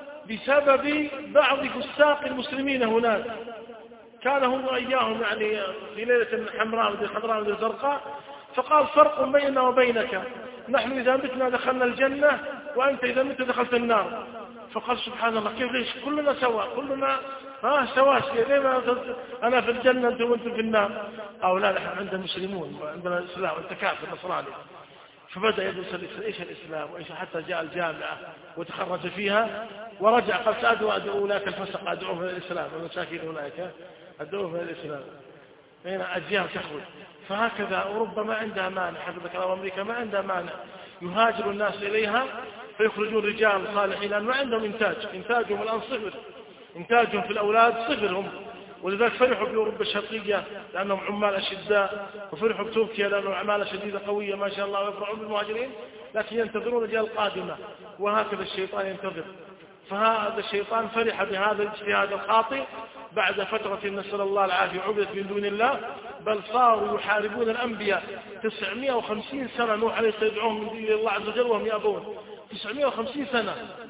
بسبب بعض فساق المسلمين هناك، كان هم وإياهم يعني في ليلة حمراء ودي خضراء ودي زرقاء، فقال فرق بيننا وبينك، نحن إذا متنا دخلنا الجنة وأنت إذا مت دخلت النار. فقال سبحان الله، كيف ليش كلنا سواء، كلنا ها سواسية، ليه أنا في الجنة أنت وأنت في النار؟ أو لا، نحن عندنا مسلمون وعندنا الإسلام والتكافل النصراني. فبدأ يدرس إيش الإسلام وإيش، حتى جاء الجامعة وتخرج فيها ورجع قال سأدعو أدعو أولئك الفسق أدعوهم إلى الإسلام، والمساكين أولئك أدعوهم إلى الإسلام. هنا أجيال تخرج. فهكذا أوروبا ما عندها مانع، حفظك الله، وأمريكا ما عندها مانع، يهاجر الناس إليها فيخرجون رجال صالحين، لأن ما عندهم إنتاج، إنتاجهم الآن صفر، إنتاجهم في الأولاد صفر هم. ولذلك فرحوا بأوروبا الشرقية لأنهم عمال أشداء، وفرحوا بتركيا لأنهم عمالة شديدة قوية ما شاء الله، ويفرحون بالمهاجرين، لكن ينتظرون رجال قادمة. وهكذا الشيطان ينتظر. فهذا الشيطان فرح بهذا الاجتهاد الخاطئ بعد فترة نسأل الله العافية عبدت من دون الله، بل صاروا يحاربون الأنبياء تسعمائة وخمسين سنة. نوح عليه السلام يدعوهم من دون الله عز وجل وهم يأبون، تسعمائة وخمسين سنة.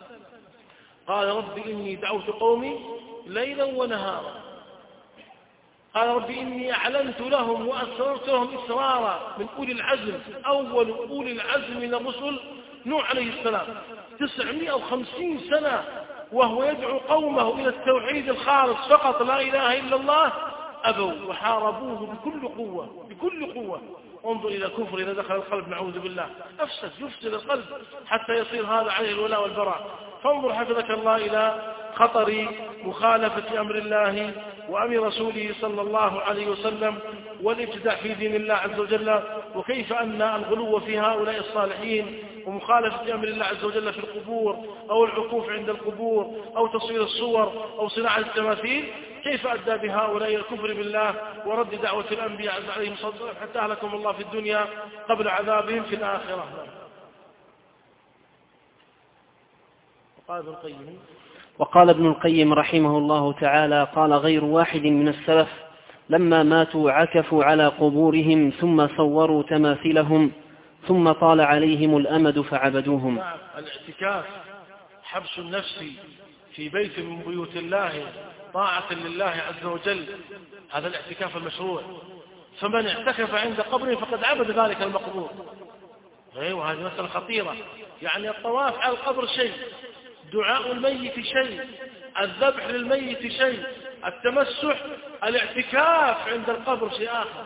قال رب إني دعوت قومي ليلا ونهارا، قال رب إني أعلنت لهم وأسررت لهم إسرارا. من أولي العزم، أول أولي العزم من الرسل نوح عليه السلام، تسعمائة وخمسين سنة وهو يدعو قومه إلى التوحيد الخالص فقط، لا إله إلا الله، أبوا وحاربوه بكل قوة بكل قوة. انظر إلى كفر إذا دخل القلب نعوذ بالله، أفسد يفسد القلب حتى يصير هذا عليه الولاء والبراء. فانظر حفظك الله إلى خطر مخالفة أمر الله وأمر رسوله صلى الله عليه وسلم والابتداع في دين الله عز وجل. وكيف أن الغلو في هؤلاء الصالحين ومخالفة أمر الله عز وجل في القبور أو العكوف عند القبور أو تصوير الصور أو صناعة التماثيل كيف أدى بهؤلاء الكفر بالله ورد دعوة الأنبياء عليهم الصلاة والسلام حتى أهلكهم الله في الدنيا قبل عذابهم في الآخرة. وقال ابن القيم وقال ابن القيم رحمه الله تعالى: قال غير واحد من السلف لما ماتوا عكفوا على قبورهم ثم صوروا تماثيلهم ثم طال عليهم الأمد فعبدوهم. نعم، الاعتكاف حبس النفس في بيت من بيوت الله طاعة لله عز وجل، هذا الاعتكاف المشروع. فمن اعتكف عند قبره فقد عبد ذلك المقبور. ايوه، هذه مسألة خطيرة. يعني الطواف على القبر شيء، دعاء الميت شيء، الذبح للميت شيء، التمسح، الاعتكاف عند القبر شيء آخر.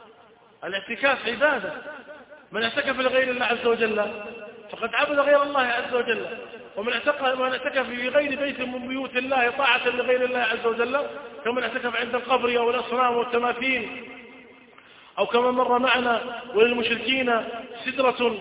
الاعتكاف عبادة. من اعتكف لغير الله عز وجل فقد عبد غير الله عز وجل. ومن اعتكف في غير بيت من بيوت الله طاعة لغير الله عز وجل كمن اعتكف عند القبر أو الأصنام والتماثيل، أو كما مر معنا وللمشركين سدرة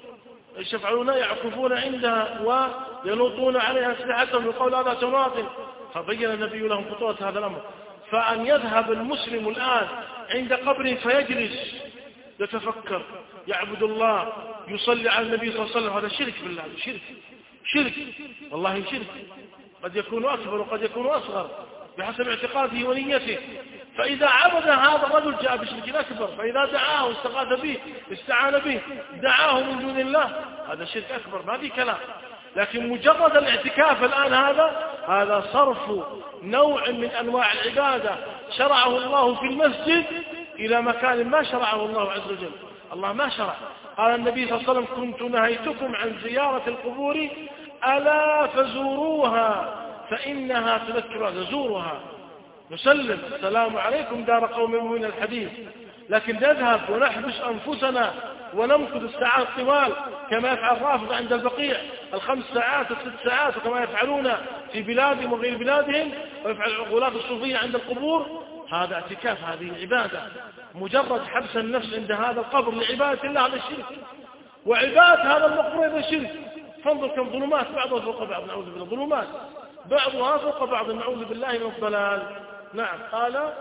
يشفعون يعكفون عندها وينوطون عليها أسلحتهم يقول هذا تماثل. فبين النبي لهم خطورة هذا الأمر. فأن يذهب المسلم الآن عند قبر فيجلس يتفكر يعبد الله يصلي على النبي صلى الله عليه وسلم، هذا شرك بالله، شرك شرك والله شرك، قد يكون أكبر وقد يكون أصغر بحسب اعتقاده ونيته. فإذا عبد هذا الرجل جاء بشرك أكبر، فإذا دعاه استغاث به استعان به دعاه من دون الله هذا شرك أكبر، ما في كلام. لكن مجرد الاعتكاف الآن هذا هذا صرف نوع من أنواع العبادة شرعه الله في المسجد إلى مكان ما شرعه الله عز وجل. الله ما شرع. قال النبي صلى الله عليه وسلم: كنت نهيتكم عن زيارة القبور ألا فزوروها فإنها تذكر هذا. زورها نسلم السلام عليكم دار قوم من الحديث، لكن نذهب ونحبس أنفسنا ونمكث الساعات طوال كما يفعل الرافضة عند البقيع الخمس ساعات الست ساعات، وكما يفعلون في بلادهم وغير بلادهم، ويفعل غلاة الصوفية عند القبور. هذا اعتكاف، هذه عبادة. مجرد حبس النفس عند هذا القبر لعبادة الله هذا الشرك، وعبادة هذا المقبور هذا الشرك. فانظر كم ظلمات بعضها فوق بعض، نعوذ بالله، ظلمات بعضها فوق بعض، نعوذ بالله من الضلال. نعم. قال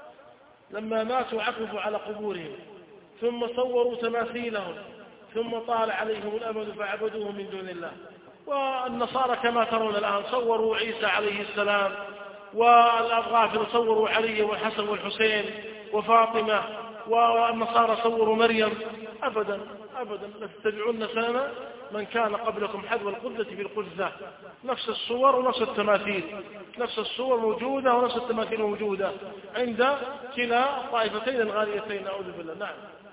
لما ماتوا عكفوا على قبورهم ثم صوروا تماثيلهم ثم طال عليهم الأمد فعبدوه من دون الله. والنصارى كما ترون الآن صوروا عيسى عليه السلام، والأغافل صوروا علي والحسن والحسين وفاطمة، والنصارى صوروا مريم. أبدا أبدا، لتتبعون سنن من كان قبلكم حذو القذة بالقذة. نفس الصور ونفس التماثيل، نفس الصور موجودة ونفس التماثيل موجودة عند كلا طائفتين الغاليتين، نعوذ بالله. نعم.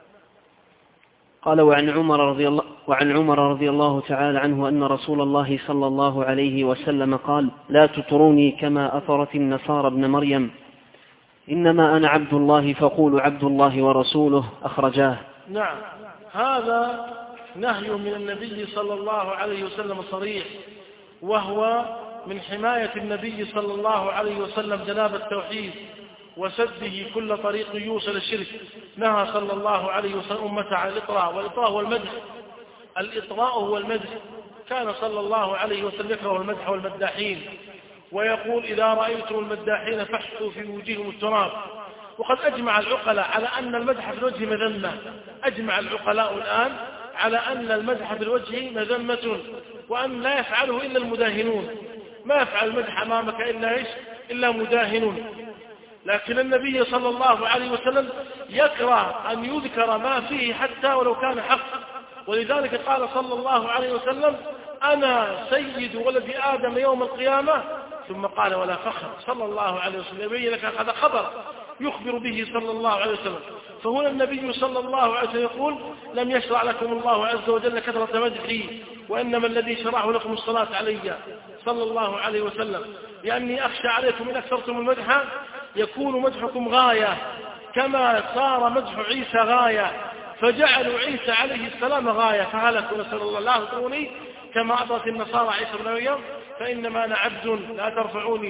قال وعن عمر رضي الله وعن عمر رضي الله تعالى عنه أن رسول الله صلى الله عليه وسلم قال: لا تطروني كما أطرت النصارى ابن مريم، إنما أنا عبد الله فقولوا عبد الله ورسوله. أخرجاه. نعم، هذا نهي من النبي صلى الله عليه وسلم صريح، وهو من حماية النبي صلى الله عليه وسلم جناب التوحيد وسده كل طريق يوصل الشرك. نهى صلى الله عليه وسلم أمته عن الإطراء، والإطراء هو المدح. الإطراء هو المدح. كان صلى الله عليه وسلم يكره المدح والمداحين، ويقول: إذا رأيتم المداحين فاحثوا في وجوههم التراب. وقد أجمع العقلاء على أن المدح في الوجه مذمة. أجمع العقلاء الآن على أن المدح في الوجه مذمة، وأن لا يفعله إلا المداهنون. ما يفعل المدح أمامك إلا إيش؟ إلا مداهنون. لكن النبي صلى الله عليه وسلم يكره أن يذكر ما فيه حتى ولو كان حق، ولذلك قال صلى الله عليه وسلم: أنا سيد ولد آدم يوم القيامة، ثم قال: ولا فخر. صلى الله عليه وسلم يبين لك هذا خبر يخبر به صلى الله عليه وسلم. فهنا النبي صلى الله عليه وسلم يقول: لم يشرع لكم الله عز وجل كثرة مدحي، وإنما الذي شرعه لكم الصلاة علي صلى الله عليه وسلم، لأني أخشى عليكم إن أكثرتم المدح يكون مدحكم غاية، كما صار مدح عيسى غاية، فجعلوا عيسى عليه السلام غاية فهلكوا. نسأل الله لا تطروني كما أطرت النصارى عيسى بن مريم، فإنما أنا عبد لا ترفعوني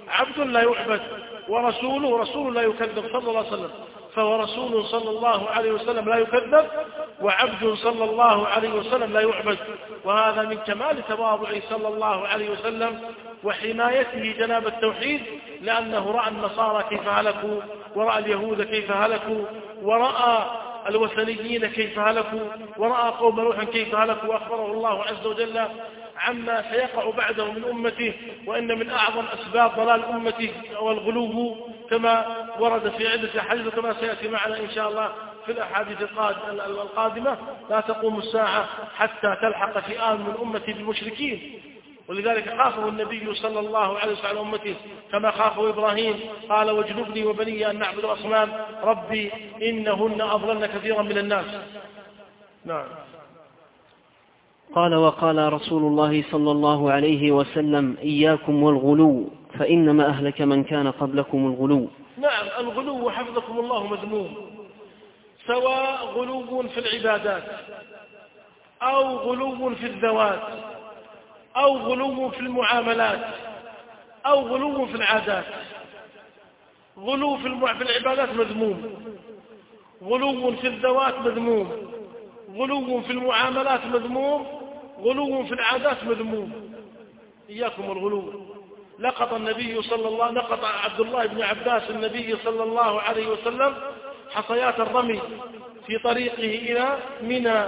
عبد لا يعبد، ورسوله رسول لا يكذب صلى الله عليه وسلم، فهو رسول صلى الله عليه وسلم لا يكذب، وعبد صلى الله عليه وسلم لا يعبد. وهذا من كمال تواضعه صلى الله عليه وسلم وحمايته جناب التوحيد، لأنه رأى النصارى كيف هلكوا، ورأى اليهود كيف هلكوا، ورأى الوثنيين كيف هلكوا، ورأى قوم نوح كيف هلكوا، وأخبره الله عز وجل عما سيقع بعده من أمته، وإن من أعظم أسباب ضلال أمته والغلو كما ورد في عدة أحاديث كما سيأتي معنا إن شاء الله في الأحاديث القادمة، لا تقوم الساعة حتى تلحق فئام من أمتي بالمشركين. ولذلك خافه النبي صلى الله عليه وسلم أمته كما خافه إبراهيم، قال واجنبني وبني أن نعبد الأصنام ربي إنهن أضللن كثيرا من الناس. نعم. قال وقال رسول الله صلى الله عليه وسلم إياكم والغلو فإنما أهلك من كان قبلكم الغلو. نعم، الغلو حفظكم الله مذموم، سواء غلو في العبادات أو غلو في الذوات أو غلو في المعاملات أو غلو في العادات. غلو في, المع... في العبادات مذموم، غلو في الذوات مذموم، غلو في المعاملات مذموم، غلو في العادات مذموم. إياكم الغلو. لقط النبي صلى الله لقط عبد الله بن عباس النبي صلى الله عليه وسلم حصيات الرمي في طريقه إلى منى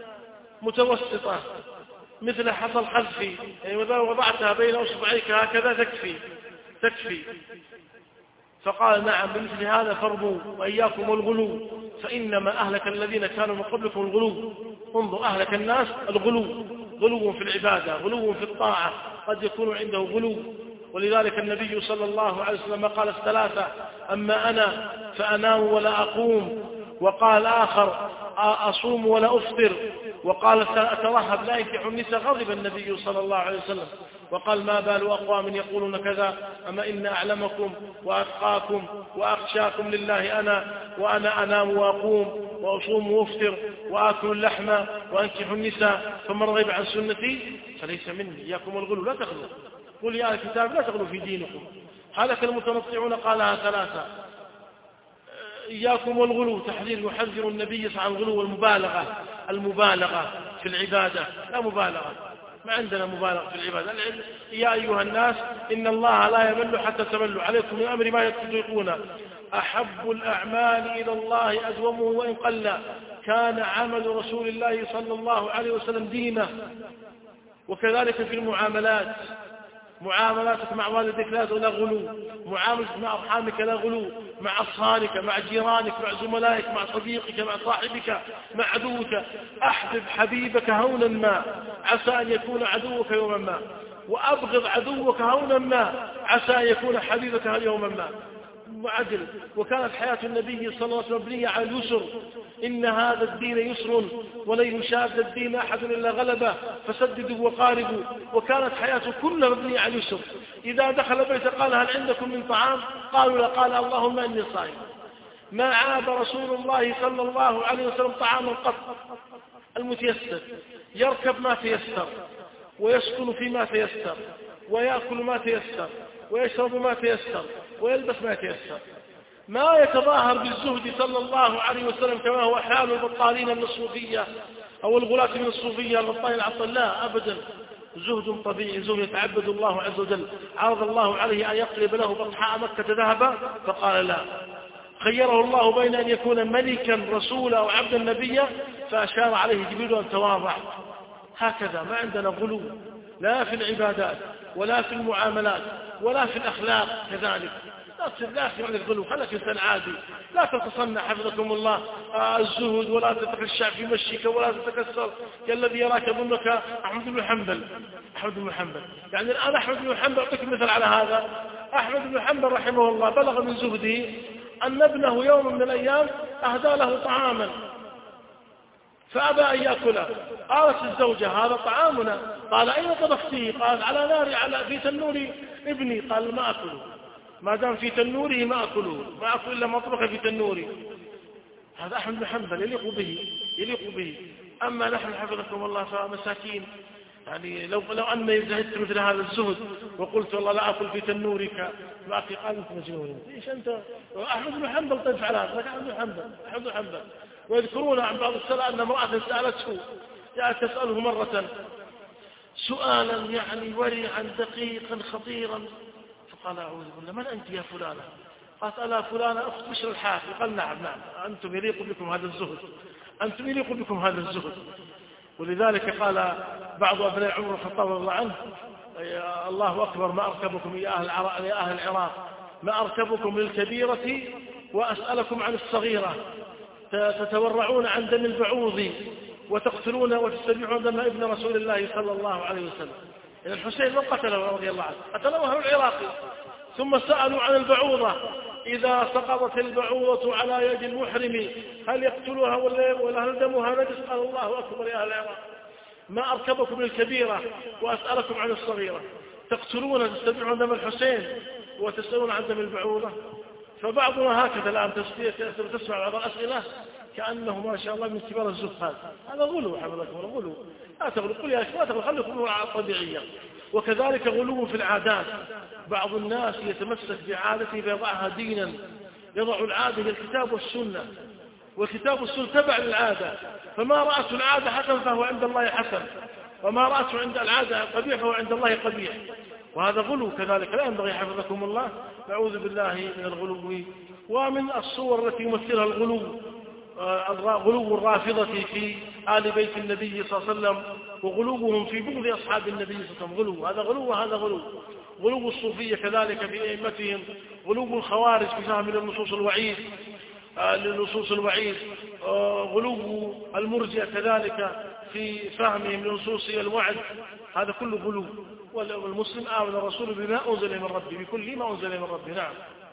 متوسطة مثل حصى الخلف، يعني إذا وضعتها بين أصبعيك هكذا تكفي تكفي فقال نعم بمثل هذا فرموا وإياكم الغلو فإنما أهلك الذين كانوا من قبلكم الغلو. انظر أهلك الناس الغلو، غلو في العبادة، غلو في الطاعة، قد يكون عنده غلو. ولذلك النبي صلى الله عليه وسلم قال الثلاثة أما أنا فأنام ولا أقوم، وقال آخر أصوم ولا أفطر، وقال أترهب لا ينكح النساء. غضب النبي صلى الله عليه وسلم وقال ما بال أقوام يقولون كذا أما إن أعلمكم وأتقاكم وأخشاكم لله أنا، وأنا أنام وأقوم وأصوم وأفطر وآكل اللحم وأنكح النساء، فمن رغب عن سنتي فليس مني. إياكم الغلو، لا تغلوا. قل يا الكتاب لا تغلوا في دينكم. هلك المتنطعون قالها ثلاثة. إياكم والغلو تحذير، يحذر النبي عن الغلو والمبالغة، المبالغة في العبادة، لا مبالغة، ما عندنا مبالغة في العبادة. يا أيها الناس إن الله لا يمل حتى تملوا، عليكم من أمر ما تطيقون، أحب الأعمال إلى الله أدومه وإن قل، كان عمل رسول الله صلى الله عليه وسلم دينه. وكذلك في المعاملات، معاملاتك مع والدك لا غلو، معاملتك مع أرحامك لا غلو، مع أصهارك، مع جيرانك، مع زملائك، مع صديقك، مع صاحبك، مع عدوك. أحبب حبيبك هونا ما عسى أن يكون عدوك يوما ما، وأبغض عدوك هونا ما عسى أن يكون حبيبك يوما ما. وعدل. وكانت حياة النبي صلى الله عليه وسلم مبنية على اليسر، إن هذا الدين يسر ولن يشاد الدين أحد إلا غلبه فسددوا وقاربوا. وكانت حياته كلها مبنية على اليسر. إذا دخل بيت قال هل عندكم من طعام؟ قالوا لا، قال اللهم إني صائم. ما عاب رسول الله صلى الله عليه وسلم طعاما قط. المتيسر يركب ما تيسر، ويسكن فيما تيسر، ويأكل ما تيسر، ويشرب ما تيسر، ويلبس ما تيسر. ما يتظاهر بالزهد صلى الله عليه وسلم كما هو حال البطالين من الصوفية أو الغلاة من الصوفية البطالين العطل، لا أبدا. زهد طبيعي، زهد يتعبد الله عز وجل. عرض الله عليه أن يقلب له بطحاء مكة ذهبا فقال لا. خيره الله بين أن يكون ملكا رسولا أو عبدا نبيا فأشار عليه جبريل أن تواضع. هكذا ما عندنا غلو لا في العبادات ولا في المعاملات ولا في الأخلاق كذلك. لا تسمع الغلو، خلك إنسان عادي، لا تتصنع حفظكم الله آه الزهد، ولا تتخشع في مشيك، ولا تتكسر كالذي يراك ظنك أحمد بن حنبل. أحمد بن حنبل يعني الآن أحمد بن حنبل أعطيك مثل على هذا. أحمد بن حنبل رحمه الله بلغ من زهده أن ابنه يوم من الأيام أهدى له طعاما فأبى أن يأكله. قالت الزوجة هذا طعامنا. قال أين طبختيه؟ قال على نار، على في تنور ابني. قال ما أكله، ما دام في تنوره ما أكله، ما أكل إلا ما طبخ في تنوري. هذا أحمد بن حنبل يليق به يليق به. أما نحن حفظكم الله فمساكين يعني لو لو أني زهدت مثل هذا الزهد وقلت والله لا أكل في تنورك ما في قال أنت مجنون إيش أنت أحمد بن حنبل طيب على هذا أحمد بن حنبل أحمد بن حنبل ويذكرون عن بعض السلف أن امرأة سألته جاءت تسأله مرة سؤالا يعني ورعا دقيقا خطيرا فقال أعوذ بالله من أنت يا فلانة قالت ألا فلانة أخت بشر الحافي قال نعم نعم أنتم يليق بكم هذا الزهد أنتم يليق بكم هذا الزهد. ولذلك قال بعض أبناء عمر الخطاب رضي الله عنه الله أكبر ما أركبكم يا أهل العراق ما أركبكم للكبيرة وأسألكم عن الصغيرة تتورعون عن دم البعوض وتقتلون وتستبيعون دم ابن رسول الله صلى الله عليه وسلم. إن الحسين من قتله رضي الله عنه قتله أهل العراق ثم سألوا عن البعوضة إذا سقطت البعوضة على يد المحرم هل يقتلها ولا هل دمها نجس قال الله أكبر يا أهل العراق ما أركبكم للكبيرة وأسألكم عن الصغيرة تقتلون تستبيعون دم الحسين وتسألون عن دم البعوضة. فبعضنا هكذا الآن تسمع بعض الأسئلة كأنه ما شاء الله من كبار الزهاد هذا غلو حفظكم الله غلو لا تغلو قل يا أخي لا تغلو خليكم طبيعية. وكذلك غلو في العادات بعض الناس يتمسك بعادته فيضعها دينا يضع العادة للكتاب والسنة والكتاب والسنة تبع للعادة فما رأته العادة حسن فهو عند الله حسن وما رأته عند العادة قبيح فهو عند الله قبيح وهذا غلو كذلك لا ينبغي حفظكم الله نعوذ بالله من الغلو. ومن الصور التي يمثلها الغلو غلو الرافضة في آل بيت النبي صلى الله عليه وسلم وغلوهم في بغض أصحاب النبي صلى الله عليه وسلم غلو هذا غلو وهذا غلو. غلو الصوفية كذلك في أئمتهم غلو الخوارج في فهم للنصوص الوعيد لنصوص الوعيد غلو المرجئة كذلك في فهمهم لنصوص الوعد هذا كله غلو. والمسلم آمن الرسول بما أنزل من ربه بكل ما أنزل من ربه. نعم.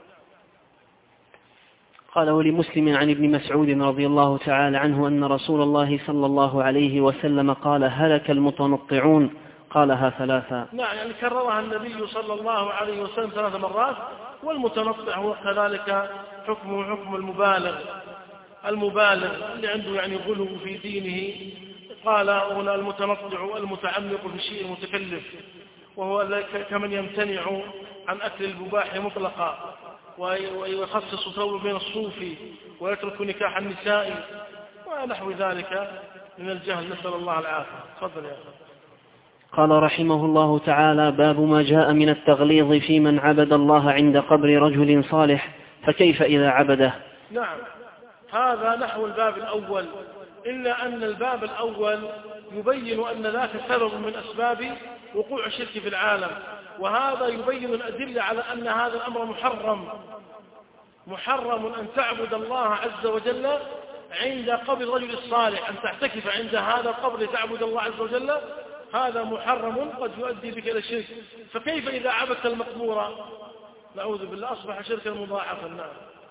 قال ولمسلم عن ابن مسعود رضي الله تعالى عنه أن رسول الله صلى الله عليه وسلم قال هلك المتنطعون قالها ثلاثا. نعم يعني كررها النبي صلى الله عليه وسلم ثلاث مرات. والمتنطع هو كذلك حكمه حكم المبالغ المبالغ اللي عنده يعني غلو في دينه. قال هنا المتنطع المتعمق في الشيء المتكلف وهو كمن يمتنع عن أكل البباح مطلقا ويخصص ثوب بين الصوف ويترك نكاح النساء ونحو ذلك من الجهل نسأل الله العافية. تفضل يا أخي. قال رحمه الله تعالى باب ما جاء من التغليظ في من عبد الله عند قبر رجل صالح فكيف إذا عبده. نعم هذا نحو الباب الأول إلا أن الباب الأول يبين أن ذاك سبب من أسباب وقوع الشرك في العالم وهذا يبين الأدلة على أن هذا الأمر محرم محرم أن تعبد الله عز وجل عند قبر الرجل الصالح أن تعتكف عند هذا القبر تعبد الله عز وجل هذا محرم قد يؤدي بك إلى الشرك. فكيف إذا عبدت المقبور نعوذ بالله أصبح شركا مضاعفا. نعم.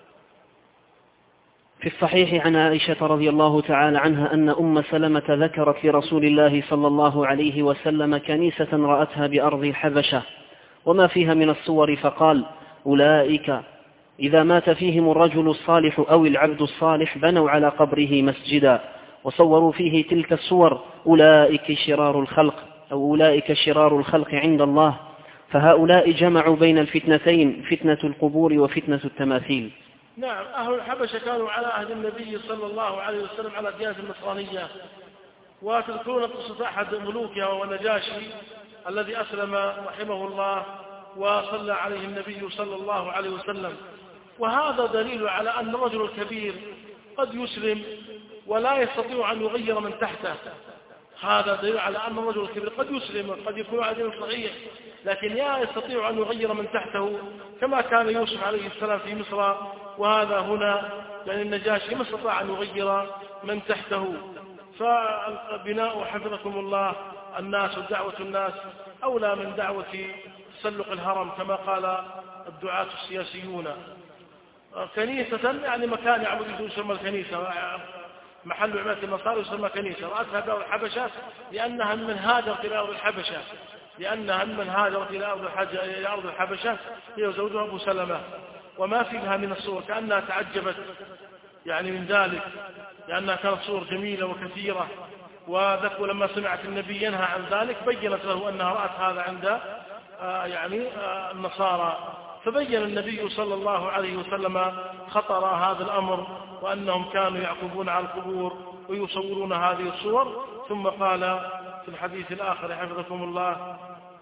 في الصحيح عن عائشة رضي الله تعالى عنها أن أم سلمة ذكرت لرسول الله صلى الله عليه وسلم كنيسة رأتها بأرض الحبشة وما فيها من الصور فقال أولئك إذا مات فيهم الرجل الصالح أو العبد الصالح بنوا على قبره مسجدا وصوروا فيه تلك الصور أولئك شرار الخلق أو أولئك شرار الخلق عند الله فهؤلاء جمعوا بين الفتنتين فتنة القبور وفتنة التماثيل. نعم أهل الحبشة كانوا على عهد النبي صلى الله عليه وسلم على ديانة النصرانية وتذكرون قصة أحد ملوكها والنجاشي الذي أسلم رحمه الله وصلى عليه النبي صلى الله عليه وسلم وهذا دليل على أن الرجل الكبير قد يسلم ولا يستطيع أن يغير من تحته. هذا دليل على أن الرجل الكبير قد يسلم قد يكون على دين صحيح لكن لا يستطيع أن يغير من تحته كما كان يوسف عليه السلام في مصر وهذا هنا يعني النجاشي ما استطاع أن يغير من تحته. فبناء حفظكم الله الناس ودعوة الناس أولى من دعوة تسلق الهرم كما قال الدعاة السياسيون. كنيسة يعني مكان يعبد يسمى الكنيسة محل عبادة النصارى يسمى كنيسة رأتها دار الحبشة لأنها من هاجرت إلى أرض الحبشة لأنها من هاجرت إلى أرض الحبشة هي وزوجها أبو سلمة وما فيها من الصور كأنها تعجبت يعني من ذلك لأنها كانت صور جميلة وكثيرة وذكر لما سمعت النبي ينهى عن ذلك بيّنت له أنها رأت هذا عند آه يعني آه النصارى، فبين النبي صلى الله عليه وسلم خطر هذا الأمر وأنهم كانوا يعقوبون على القبور ويصورون هذه الصور. ثم قال في الحديث الآخر حفظكم الله: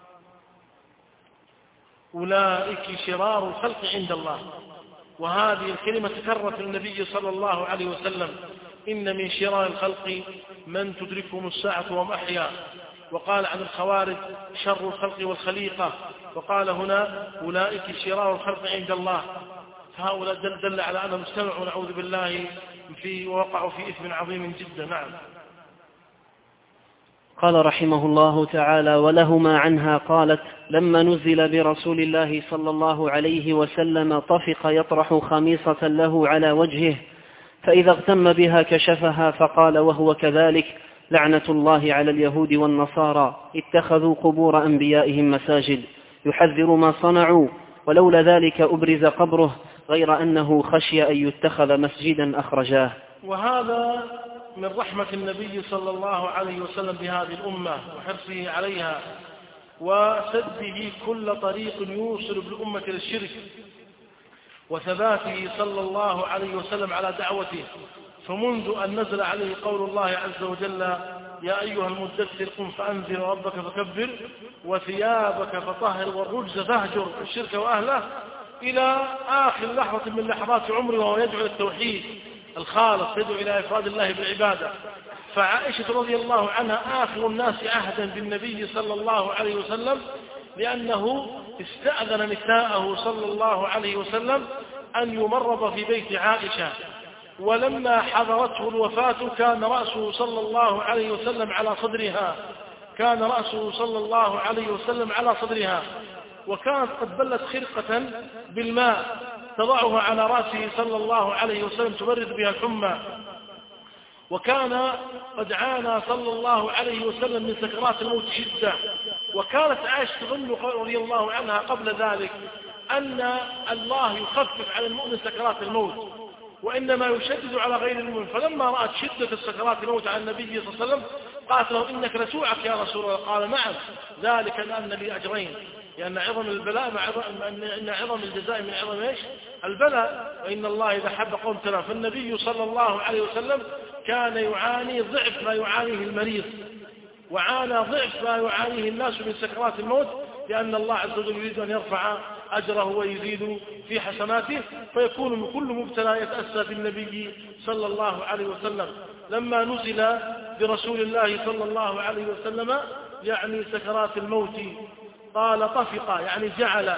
أولئك شرار الخلق عند الله. وهذه الكلمة تكررت النبي صلى الله عليه وسلم: إن من شرار الخلق من تدركهم الساعة وهم أحياء. وقال عن الخوارج: شر الخلق والخليقة. وقال هنا: أولئك شرار الخلق عند الله. فهؤلاء دل, دل على أنهم استمعوا نعوذ بالله في ووقعوا في إثم عظيم جدا. نعم. قال رحمه الله تعالى: ولهما عنها قالت: لما نزل برسول الله صلى الله عليه وسلم طفق يطرح خميصة له على وجهه، فإذا اغتم بها كشفها، فقال وهو كذلك: لعنة الله على اليهود والنصارى اتخذوا قبور أنبيائهم مساجد، يحذر ما صنعوا، ولولا ذلك أبرز قبره، غير أنه خشي أن يتخذ مسجدا أخرجاه. وهذا من رحمة النبي صلى الله عليه وسلم بهذه الأمة وحرصه عليها وسده كل طريق يوصل بالأمة للشرك، وثباته صلى الله عليه وسلم على دعوته. فمنذ أن نزل عليه قول الله عز وجل: يا أيها المدثر قم فأنذر ربك فكبر وثيابك فطهر والرجز فاهجر الشرك وأهله، إلى آخر لحظة من لحظات عمره وهو يدعو التوحيد الخالص، يدعو إلى إفراد الله بالعبادة. فعائشة رضي الله عنها آخر الناس عهدا بالنبي صلى الله عليه وسلم، لأنه استأذن نساءه صلى الله عليه وسلم أن يمرض في بيت عائشة، ولما حضرته الوفاة كان رأسه صلى الله عليه وسلم على صدرها كان رأسه صلى الله عليه وسلم على صدرها وكانت قد بلت خرقة بالماء تضعها على رأسه صلى الله عليه وسلم تبرد بها الحمى. وكان قد عانى صلى الله عليه وسلم من سكرات الموت شدة، وكانت عائشة تظن رضي الله عنها قبل ذلك أن الله يخفف على المؤمن سكرات الموت وإنما يشدد على غير المؤمن. فلما رأت شدة السكرات الموت على النبي صلى الله عليه وسلم قالت له: إنك لتوعك يا رسول الله. قال: نعم، ذلك لأن لي أجرين، لأن عظم البلاء مع إن عظم الجزاء من عظم إيش؟ البلاء، وإن الله إذا حب قوم تلا. فالنبي صلى الله عليه وسلم كان يعاني ضعف ما يعانيه المريض، وعانى ضعف ما يعانيه الناس من سكرات الموت، لأن الله عز وجل يريد أن يرفع أجره ويزيد في حسناته، فيكون كل مبتلى يتأسى بالنبي صلى الله عليه وسلم. لما نزل برسول الله صلى الله عليه وسلم يعني سكرات الموت قال: طفق يعني جعل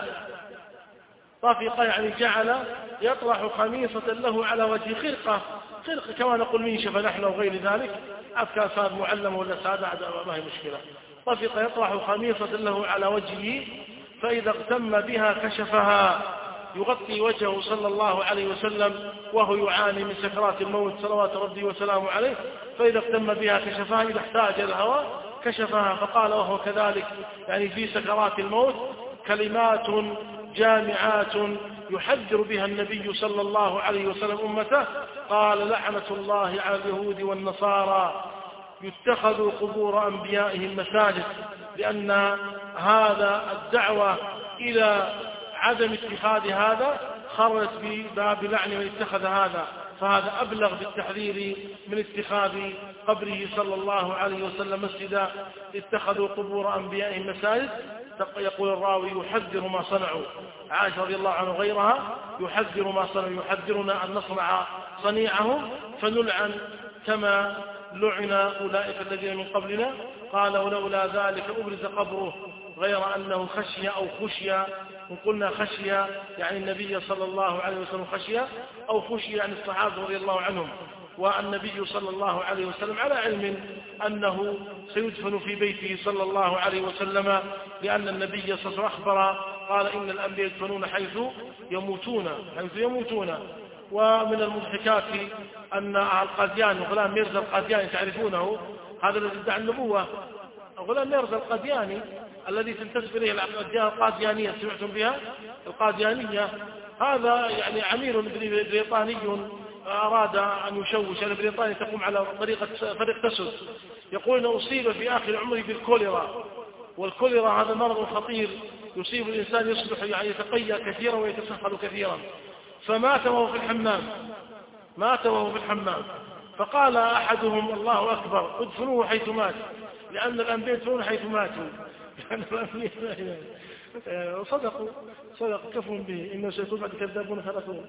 طفق يعني جعل يطرح خميصة له على وجه خرقة خرقة كما نقول منشفة نحن وغير ذلك، أفكار صار معلم ولا سادة ما هي مشكلة. طفق يطرح خميصة له على وجهه، فإذا اغتم بها كشفها، يغطي وجهه صلى الله عليه وسلم وهو يعاني من سكرات الموت صلوات ربي وسلامه عليه. فإذا اغتم بها كشفها، إذا احتاج الهواء كشفها. فقال وهو كذلك يعني في سكرات الموت كلمات جامعات يحذر بها النبي صلى الله عليه وسلم أمته. قال: لعنة الله على اليهود والنصارى يتخذوا قبور أنبيائهم مساجد، لأن هذا الدعوة إلى عدم اتخاذ هذا خرجت بباب لعن من اتخذ هذا، فهذا أبلغ بالتحذير من اتخاذ قبره صلى الله عليه وسلم مسجدا. اتخذوا قبور أنبيائهم مساجد. يقول الراوي: يحذر ما صنعوا. عائشة رضي الله عنه غيرها يحذر ما صنعوا، يحذرنا أن نصنع صنيعهم فنلعن كما لعن أولئك الذين من قبلنا. قال: ولولا ذلك أبرز قبره، غير أنه خشي أو خشي، وقلنا خشي يعني النبي صلى الله عليه وسلم خشي، أو خشي يعني الصحابة رضي الله عنهم. والنبي صلى الله عليه وسلم على علم أنه سيدفن في بيته صلى الله عليه وسلم، لأن النبي صلى الله عليه وسلم أخبر قال: إن الأنبياء يدفنون حيث يموتون حيث يموتون. ومن المضحكات أن القادياني غلام ميرزا القادياني تعرفونه، هذا الذي ادعى النبوة، غلام ميرزا القادياني الذي تنتسب إليه الأديان القاديانية، سمعتم بها القاديانية؟ هذا يعني عميل بريطاني أراد أن يشوش أن بريطانيا تقوم على طريقة فريق تسد، يقول أنه أصيب في آخر عمره بالكوليرا، والكوليرا هذا مرض خطير يصيب الإنسان، يصبح يعني يتقيأ كثيرا ويتسخر كثيرا، فمات وهو في الحمام، مات وهو في الحمام. فقال أحدهم الله أكبر ادفنوه حيث مات، لأن الأنبياء يدفنون حيث ماتوا. وصدقوا صدقوا كفهم به، إنه سيكون بعد كذابون ثلاثون.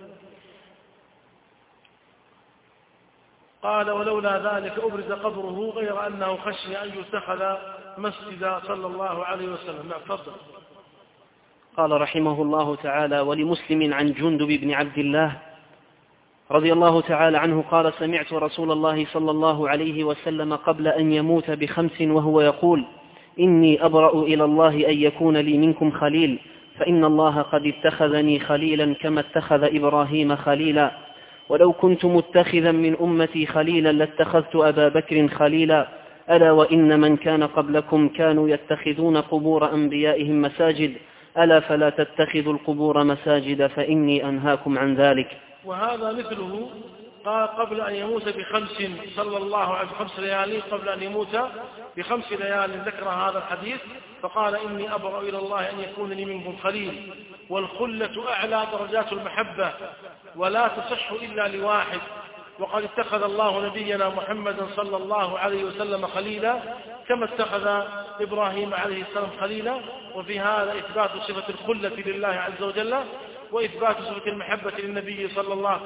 قال ولولا ذلك أبرز قبره غير أنه خشي أن يتخذ مسجدا صلى الله عليه وسلم. نعم تفضل. قال رحمه الله تعالى: ولمسلم عن جندب بن عبد الله رضي الله تعالى عنه قال: سمعت رسول الله صلى الله عليه وسلم قبل أن يموت بخمس وهو يقول: إني أبرأ إلى الله أن يكون لي منكم خليل، فإن الله قد اتخذني خليلا كما اتخذ إبراهيم خليلا، ولو كنت متخذا من أمتي خليلا لاتخذت أبا بكر خليلا، ألا وإن من كان قبلكم كانوا يتخذون قبور أنبيائهم مساجد، ألا فلا تتخذوا القبور مساجد فإني أنهاكم عن ذلك. وهذا مثله قال قبل أن يموت بخمس صلى الله عليه وسلم، خمس ليالي قبل أن يموت بخمس ليالي ذكر هذا الحديث، فقال إني أبرأ إلى الله أن يكون لي منكم خليل. والخلة أعلى درجات المحبة ولا تصح إلا لواحد، وقد اتخذ الله نبينا محمدا صلى الله عليه وسلم خليلا كما اتخذ إبراهيم عليه السلام خليلا. وفي هذا إثبات صفة الخلة لله عز وجل، وإثبات صفة المحبة للنبي صلى الله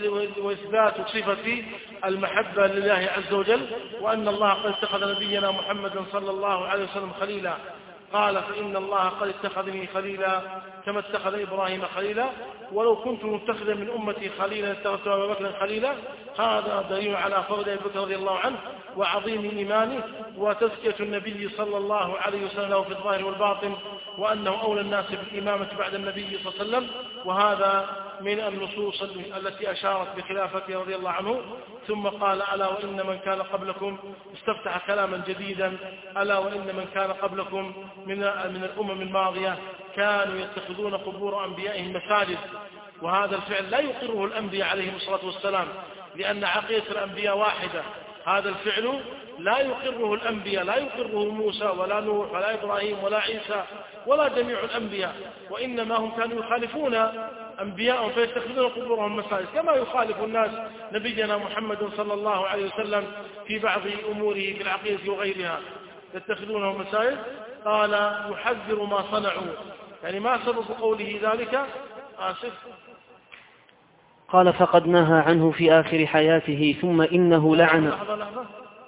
وإثبات صفة المحبة لله عز وجل، وأن الله قد اتخذ نبينا محمدا صلى الله عليه وسلم خليلا. قال فإن الله قد اتخذني خليلا كما اتخذ إبراهيم خليلا، ولو كنت متخذا من أمتي خليلا اتخذت أبا بكر خليلا. هذا دليل على فضل أبي بكر رضي الله عنه وعظيم إيمانه وتزكية النبي صلى الله عليه وسلم في الظاهر والباطن، وأنه أولى الناس بالإمامة بعد النبي صلى الله عليه وسلم. وهذا من النصوص التي أشارت بخلافته رضي الله عنه. ثم قال ألا وإن من كان قبلكم، استفتح كلاما جديدا، ألا وإن من كان قبلكم من من الأمم الماضية كانوا يتخذون قبور أنبيائهم مساجد. وهذا الفعل لا يقره الأنبياء عليهم الصلاة والسلام، لأن عقيدة الأنبياء واحدة. هذا الفعل لا يقره الأنبياء، لا يقره موسى ولا نوح ولا إبراهيم ولا عيسى ولا جميع الأنبياء، وإنما هم كانوا يخالفون أنبياءهم فيتخذون قبورهم مساجد، كما يخالف الناس نبينا محمد صلى الله عليه وسلم في بعض أموره في العقيدة وغيرها يتخذونه مساجد. قال يحذر ما صنعوا، يعني ما سبب قوله ذلك؟ آسف. قال فقد نهى عنه في آخر حياته ثم إنه لعن. لحظة لحظة.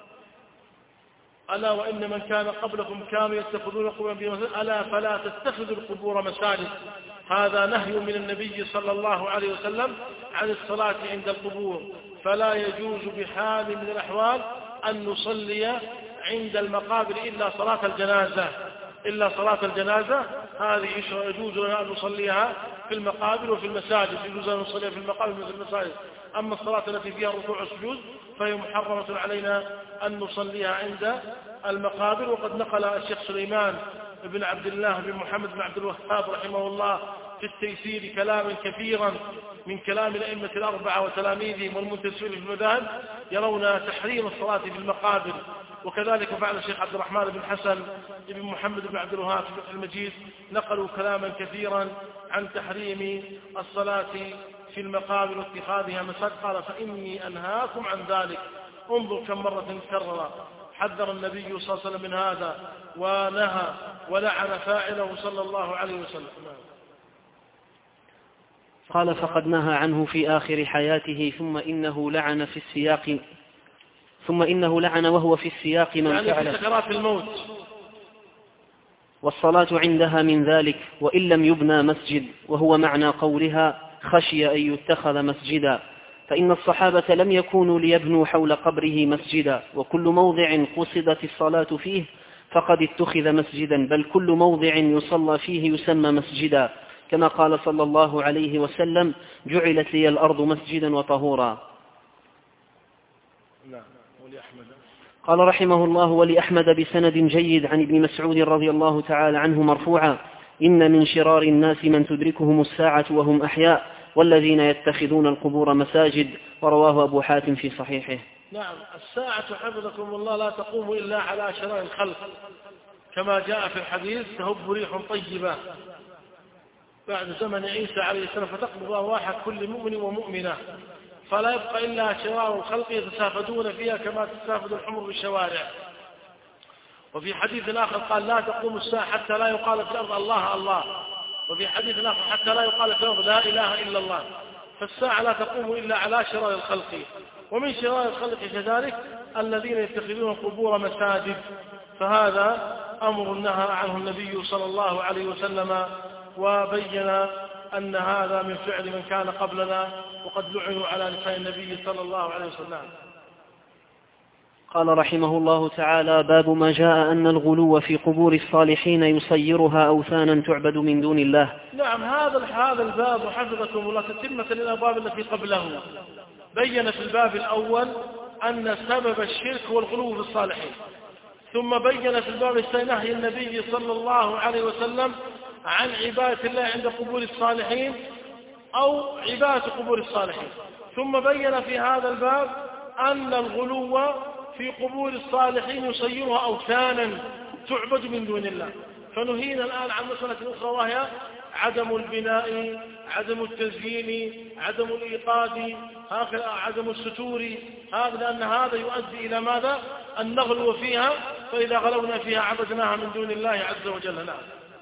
ألا وإن من كان قبلكم كانوا يتخذون قبور مساجد ألا فلا تتخذوا القبور مساجد. هذا نهي من النبي صلى الله عليه وسلم عن الصلاة عند القبور، فلا يجوز بحال من الأحوال أن نصلي عند المقابر إلا صلاة الجنازة، إلا صلاة الجنازة هذه يجوز لنا أن نصليها في المقابر وفي المساجد، يجوز أن نصليها في المقابر وفي المساجد. أما الصلاة التي فيها الركوع والسجود فهي محرمة علينا أن نصليها عند المقابر. وقد نقل الشيخ سليمان بن عبد الله بن محمد بن عبد الوهاب رحمه الله في التيسير كلاما كثيرا من كلام الأئمة الأربعة وتلاميذهم والمنتسبين في المذاهب يرون تحريم الصلاة في المقابر. وكذلك فعل الشيخ عبد الرحمن بن حسن بن محمد بن عبد الوهاب في فتح المجيد، نقلوا كلاما كثيرا عن تحريم الصلاة في المقابر واتخاذها مساجد. قال فإني أنهاكم عن ذلك. انظر كم مرة كرر حذر النبي صلى الله عليه وسلم من هذا ونهى ولعن فاعله صلى الله عليه وسلم. قال فقد نهى عنه في آخر حياته ثم إنه لعن في السياق ثم إنه لعن وهو في السياق من يعني فعل في سكرات الموت. والصلاة عندها من ذلك وإن لم يبنى مسجد، وهو معنى قولها خشي أن يتخذ مسجدا، فإن الصحابة لم يكونوا ليبنوا حول قبره مسجدا، وكل موضع قصدت الصلاة فيه فقد اتخذ مسجدا، بل كل موضع يصلى فيه يسمى مسجدا، كما قال صلى الله عليه وسلم جعلت لي الأرض مسجدا وطهورا. قال رحمه الله ولأحمد بسند جيد عن ابن مسعود رضي الله تعالى عنه مرفوعا إن من شرار الناس من تدركهم الساعة وهم أحياء والذين يتخذون القبور مساجد. ورواه أبو حاتم في صحيحه. نعم، الساعة حفظكم الله لا تقوم إلا على شرار الخلق، كما جاء في الحديث: تهب ريح طيبة بعد زمن عيسى عليه السلام فتقبض أرواح كل مؤمن ومؤمنة، فلا يبقى إلا شرار الخلق يتسافدون فيها كما تتسافد الحمر في الشوارع. وفي حديث آخر قال: لا تقوم الساعة حتى لا يقال في الأرض الله الله. وفي حديث آخر: حتى لا يقال في الأرض لا إله إلا الله. فالساعة لا تقوم إلا على شرار الخلق. ومن شرار الخلق كذلك الذين يتخذون القبور مساجد، فهذا أمر نهى عنه النبي صلى الله عليه وسلم، وبين أن هذا من فعل من كان قبلنا، وقد لعنوا على لسان النبي صلى الله عليه وسلم. قال رحمه الله تعالى: باب ما جاء أن الغلو في قبور الصالحين يصيرها أوثانا تعبد من دون الله. نعم، هذا هذا الباب حفظكم الله تتمة للأبواب التي قبله. بين في الباب الأول أن سبب الشرك هو الغلو في الصالحين، ثم بين في الباب الثاني نهي النبي صلى الله عليه وسلم عن عبادة الله عند قبور الصالحين أو عبادة قبور الصالحين، ثم بين في هذا الباب أن الغلو في قبور الصالحين يصيرها أوثانا تعبد من دون الله. فنهينا الآن عن مسألة أخرى، وهي عدم البناء، عدم التزيين، عدم الإيقاد، عدم الستور، هذا لأن هذا يؤدي إلى ماذا؟ أن نغلو فيها، فإذا غلونا فيها عبدناها من دون الله عز وجل. نعم.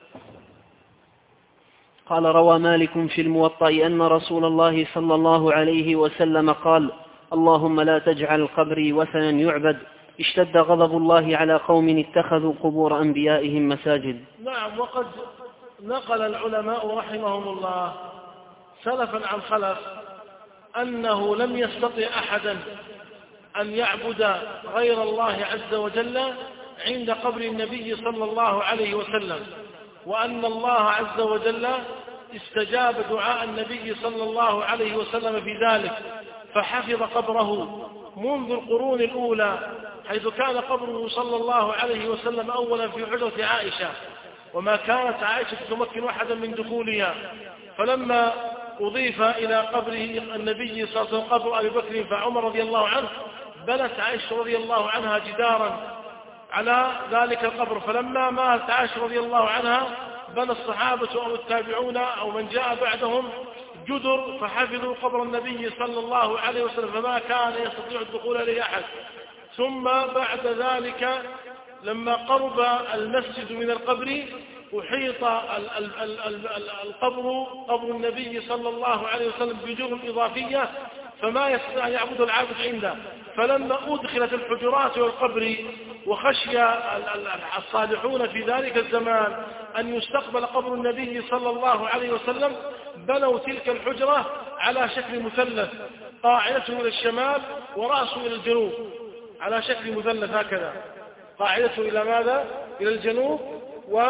قال: روى مالك في الموطأ أن رسول الله صلى الله عليه وسلم قال: اللهم لا تجعل قبري وثنا يعبد، اشتد غضب الله على قوم اتخذوا قبور أنبيائهم مساجد. نعم، وقد نقل العلماء رحمهم الله سلفا عن خلف أنه لم يستطع أحدا أن يعبد غير الله عز وجل عند قبر النبي صلى الله عليه وسلم، وأن الله عز وجل استجاب دعاء النبي صلى الله عليه وسلم في ذلك، فحفظ قبره منذ القرون الأولى، حيث كان قبره صلى الله عليه وسلم أولا في حجرة عائشة، وما كانت عائشة تمكن أحدا من دخولها. فلما أضيف إلى قبره النبي صلى الله عليه وسلم قبر أبي بكر فعمر رضي الله عنه، بنت عائشة رضي الله عنها جدارا على ذلك القبر. فلما مات عائشة رضي الله عنها بنى الصحابة أو التابعون أو من جاء بعدهم جدر فحفظوا قبر النبي صلى الله عليه وسلم، فما كان يستطيع الدخول إليه أحد. ثم بعد ذلك لما قرب المسجد من القبر أحيط القبر قبر النبي صلى الله عليه وسلم بجدر إضافية، فما يستطيع أن يعبد العابد عنده. فلما أدخلت الحجرات والقبر وخشي الصالحون في ذلك الزمان أن يستقبل قبر النبي صلى الله عليه وسلم، بنوا تلك الحجرة على شكل مثلث، قاعدته إلى الشمال ورأسه إلى الجنوب، على شكل مثلث هكذا، قاعدته إلى ماذا؟ إلى الجنوب، و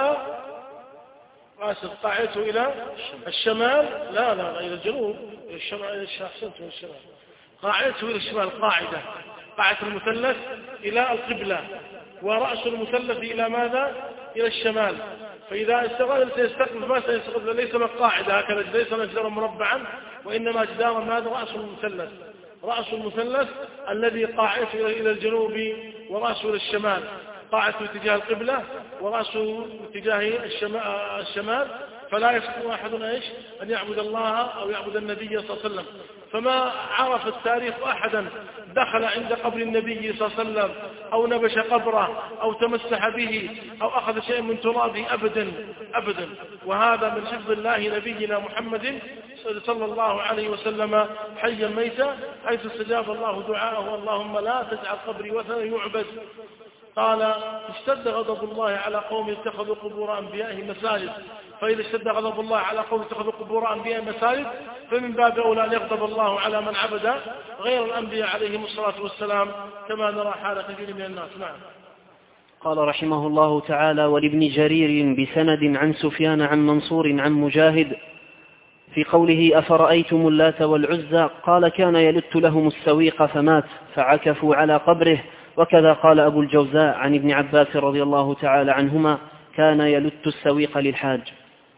آسف قاعدته إلى الشمال، لا لا, لا إلى الجنوب، إلى الشمال، أحسنت من الشمال، قاعدته إلى الشمال، قاعدة قاعدة المثلث إلى القبلة، ورأس المثلث إلى ماذا؟ إلى الشمال. فإذا استقبل سيستقبل ما سيستقبل ليس من قاعدة هكذا، ليس جدارا مربعا، وإنما جدارا ماذا؟ رأس المثلث، رأس المثلث الذي قاعدته إلى الجنوب ورأسه إلى الشمال، قاعدته اتجاه القبلة ورأسه اتجاه الشمال، فلا يستطيع أحد إيش أن يعبد الله أو يعبد النبي صلى الله عليه وسلم. فما عرف التاريخ أحدا دخل عند قبر النبي صلى الله عليه وسلم أو نبش قبره أو تمسح به أو أخذ شيء من ترابه أبدا أبدا. وهذا من حفظ الله نبينا محمد صلى الله عليه وسلم حيا ميتا، حيث استجاب الله دعاءه: اللهم لا تجعل قبري وثنا يعبد. قال: اشتد غضب الله على قوم اتخذوا قبور أنبيائهم مساجد. فإذا اشتد غضب الله على قوم اتخذوا قبور أنبيائهم مساجد، فمن باب أولى أن يغضب الله على من عبد غير الأنبياء عليهم الصلاة والسلام، كما نرى حال كثير من الناس. نعم. قال رحمه الله تعالى: ولابن جرير بسند عن سفيان عن منصور عن مجاهد في قوله: أفرأيتم اللات والعزى، قال: كان يلت لهم السويق فمات فعكفوا على قبره. وكذا قال أبو الجوزاء عن ابن عباس رضي الله تعالى عنهما: كان يلت السويق للحاج.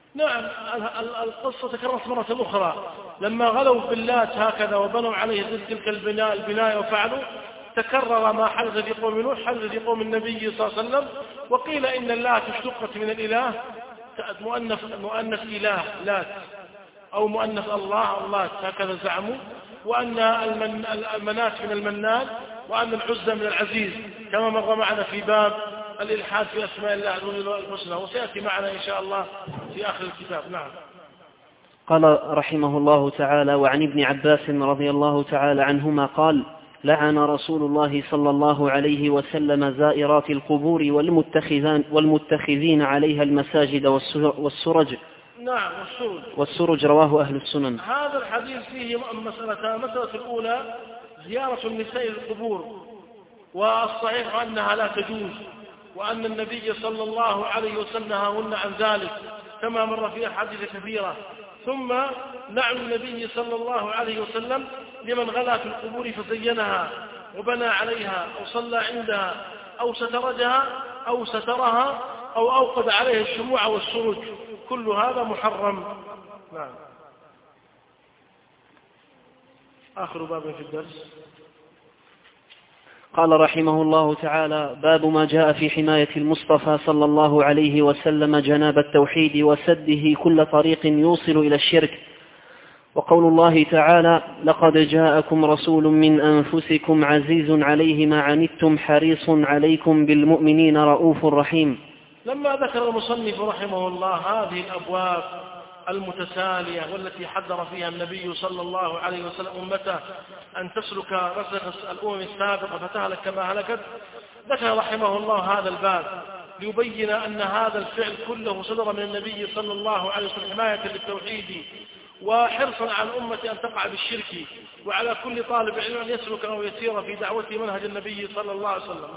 نعم، القصة تكررت مرة أخرى لما غلوا باللات هكذا وبنوا عليه تلك البناء البناء وفعلوا، تكرر ما حدث في قوم نوح حدث في قوم النبي صلى الله عليه وسلم. وقيل إن اللات اشتقت من الإله، مؤنث مؤنث إله لات، أو مؤنث الله الله هكذا زعموا، وأن المن المنات من المنان، وأن العزى من العزيز، كما مر معنا في باب الإلحاد في أسماء الله الحسنى، وسيأتي معنا إن شاء الله في آخر الكتاب. نعم. قال رحمه الله تعالى: وعن ابن عباس رضي الله تعالى عنهما قال: لعن رسول الله صلى الله عليه وسلم زائرات القبور والمتخذين, والمتخذين عليها المساجد والسرج. نعم، والسرج. والسرج رواه أهل السنن. هذا الحديث فيه مسألة مسألة الأولى زيارة النساء للقبور، والصحيح أنها لا تجوز، وأن النبي صلى الله عليه وسلم نهاهن عن ذلك كما مر في أحاديث كثيرة. ثم نعم النبي صلى الله عليه وسلم لمن غلا في القبور فزينها وبنى عليها أو صلى عندها أو سترجها أو سترها أو أوقد عليها الشموع والسرج، كل هذا محرم. نعم. آخر باب في الدرس. قال رحمه الله تعالى: باب ما جاء في حماية المصطفى صلى الله عليه وسلم جناب التوحيد وسده كل طريق يوصل إلى الشرك. وقول الله تعالى: لقد جاءكم رسول من أنفسكم عزيز عليه ما عنتم حريص عليكم بالمؤمنين رؤوف رحيم. لما ذكر المصنف رحمه الله هذه الأبواب المتتالية والتي حذر فيها النبي صلى الله عليه وسلم أمته أن تسلك رسخ الأمم السابقة فتهلك كما هلكت، ذكر رحمه الله هذا الباب ليبين أن هذا الفعل كله صدر من النبي صلى الله عليه وسلم حماية للتوحيد وحرصا على الأمة أن تقع بالشرك، وعلى كل طالب علم أن يسلك أو يسير في دعوته منهج النبي صلى الله عليه وسلم.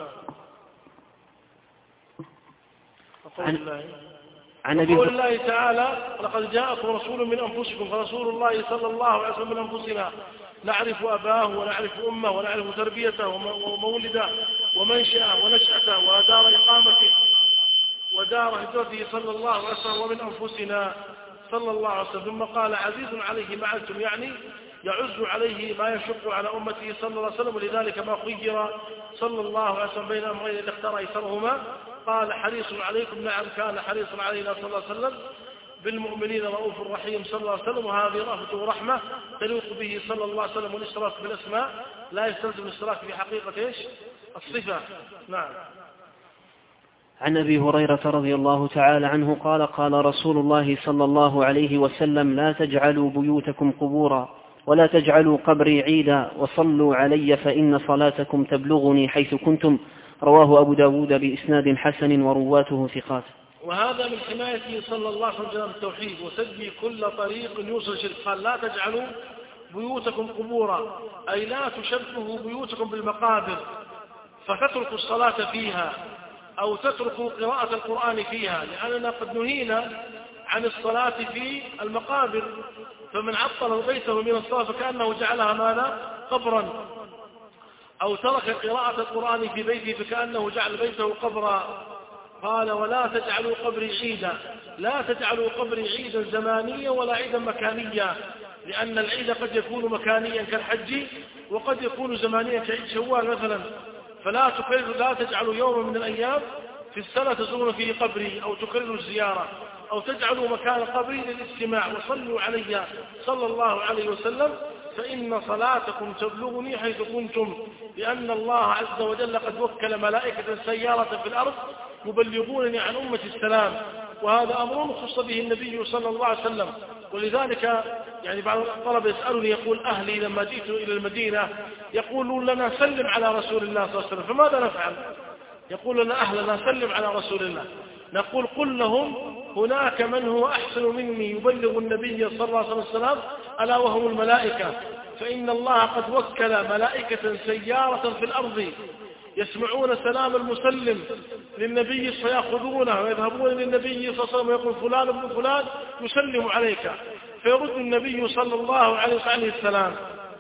عن, عن قول الله تعالى: لقد جاءكم رسول من أنفسكم، فرسول الله صلى الله عليه وسلم من أنفسنا نعرف أباه ونعرف أمه ونعرف تربيته ومولده ومنشأه ونشأته ودار إقامته ودار هجرته صلى الله عليه وسلم ومن أنفسنا صلى الله عليه وسلم. ثم قال: عزيز عليه ما عنتم، يعني يعز عليه ما يشق على أمته صلى الله عليه وسلم، ولذلك ما خير صلى الله عليه وسلم بين أمرين اللي اختار أيسرهما، قال: حريص عليكم. نعم، كان حريصا علينا صلى الله عليه وسلم بالمؤمنين رؤوف رحيم صلى الله عليه وسلم، وهذه رأفة ورحمة تليق به صلى الله عليه وسلم، والاشتراك بالأسماء لا يستلزم الاشتراك في حقيقة إيش؟ الصفة. نعم. عن أبي هريرة رضي الله تعالى عنه قال: قال رسول الله صلى الله عليه وسلم: لا تجعلوا بيوتكم قبورا ولا تجعلوا قبري عيدا وصلوا علي فإن صلاتكم تبلغني حيث كنتم. رواه أبو داود بإسناد حسن ورواته ثقات. وهذا من حمايته صلى الله عليه وسلم التوحيد وسد كل طريق يوصل الشرك. قال: لا تجعلوا بيوتكم قبورا، أي لا تشبهوا بيوتكم بالمقابر فتتركوا الصلاة فيها أو تتركوا قراءة القرآن فيها، لأننا قد نهينا عن الصلاة في المقابر، فمن عطل بيته من الصلاة فكأنه جعلها ماذا؟ قبرا، أو ترك قراءة القرآن في بيته فكأنه جعل بيته قبرا. قال: ولا تجعلوا قبري عيدا، لا تجعلوا قبري عيدا زمانيا ولا عيدا مكانيا، لأن العيد قد يكون مكانيا كالحج وقد يكون زمانيا كعيد شوال مثلا، فلا تكرر لا تجعلوا يوما من الأيام في السنة تزورون فيه قبري أو تكرروا الزيارة أو تجعلوا مكان قبري للاجتماع، وصلوا علي صلى الله عليه وسلم فإن صلاتكم تبلغني حيث كنتم، لأن الله عز وجل قد وكل ملائكة سيارة في الأرض يبلغونني عن أمة السلام، وهذا أمر خص به النبي صلى الله عليه وسلم. ولذلك يعني بعض الطلبة يسألني يقول: أهلي لما جئت إلى المدينة يقولون لنا سلم على رسول الله صلى الله عليه وسلم، فماذا نفعل؟ يقول لنا أهلنا سلم على رسول الله. نقول: قل لهم هناك من هو أحسن مني يبلغ النبي صلى الله عليه وسلم ألا وهم الملائكة، فإن الله قد وكل ملائكة سيارة في الأرض يسمعون سلام المسلم للنبي فيأخذونه ويذهبون للنبي صلى الله عليه وسلم ويقول: فلان ابن فلان يسلم عليك، فيرد النبي صلى الله عليه وسلم السلام،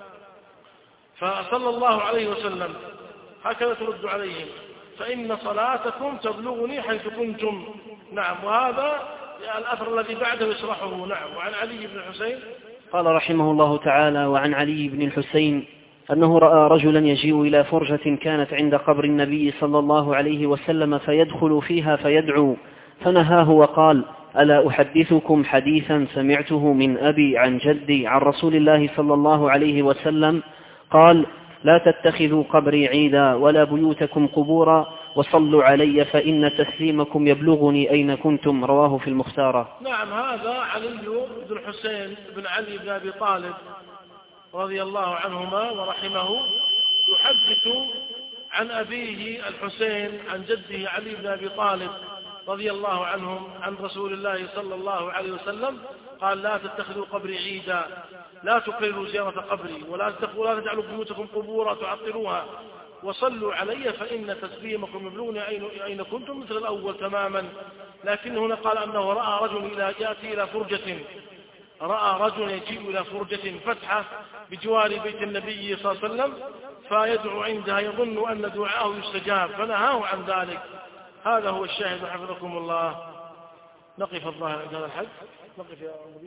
فصلى الله عليه وسلم هكذا ترد عليهم: فإن صلاتكم تبلغني حيث كنتم. نعم، وهذا الأثر الذي بعده يشرحه. نعم. وعن علي بن الحسين قال رحمه الله تعالى: وعن علي بن الحسين أنه رأى رجلا يجيء إلى فرجة كانت عند قبر النبي صلى الله عليه وسلم فيدخل فيها فيدعو، فنهاه وقال: ألا أحدثكم حديثا سمعته من أبي عن جدي عن رسول الله صلى الله عليه وسلم قال: لا تتخذوا قبري عيدا ولا بيوتكم قبورا وصلوا علي فإن تسليمكم يبلغني أين كنتم. رواه في المختارة. نعم. هذا علي بن الحسين بن علي بن أبي طالب رضي الله عنهما ورحمه يحدث عن أبيه الحسين عن جده علي بن أبي طالب رضي الله عنهم عن رسول الله صلى الله عليه وسلم قال: لا تتخذوا قبري عيدا، لا تكرروا زيارة قبري، ولا ولا تجعلوا بيوتكم قبورا تعطلوها، وصلوا علي فإن تسليمكم يبلغني أين كنتم، مثل الأول تماما. لكن هنا قال أنه رأى رجل يأتي إلى فرجة رأى رجل يجيء إلى فرجة فتحة بجوار بيت النبي صلى الله عليه وسلم فيدعو عندها يظن أن دعاءه يستجاب فنهاه عن ذلك. هذا هو الشاهد حفظكم الله. نقف الظاهر عند هذا الحد. نقف يا أبي.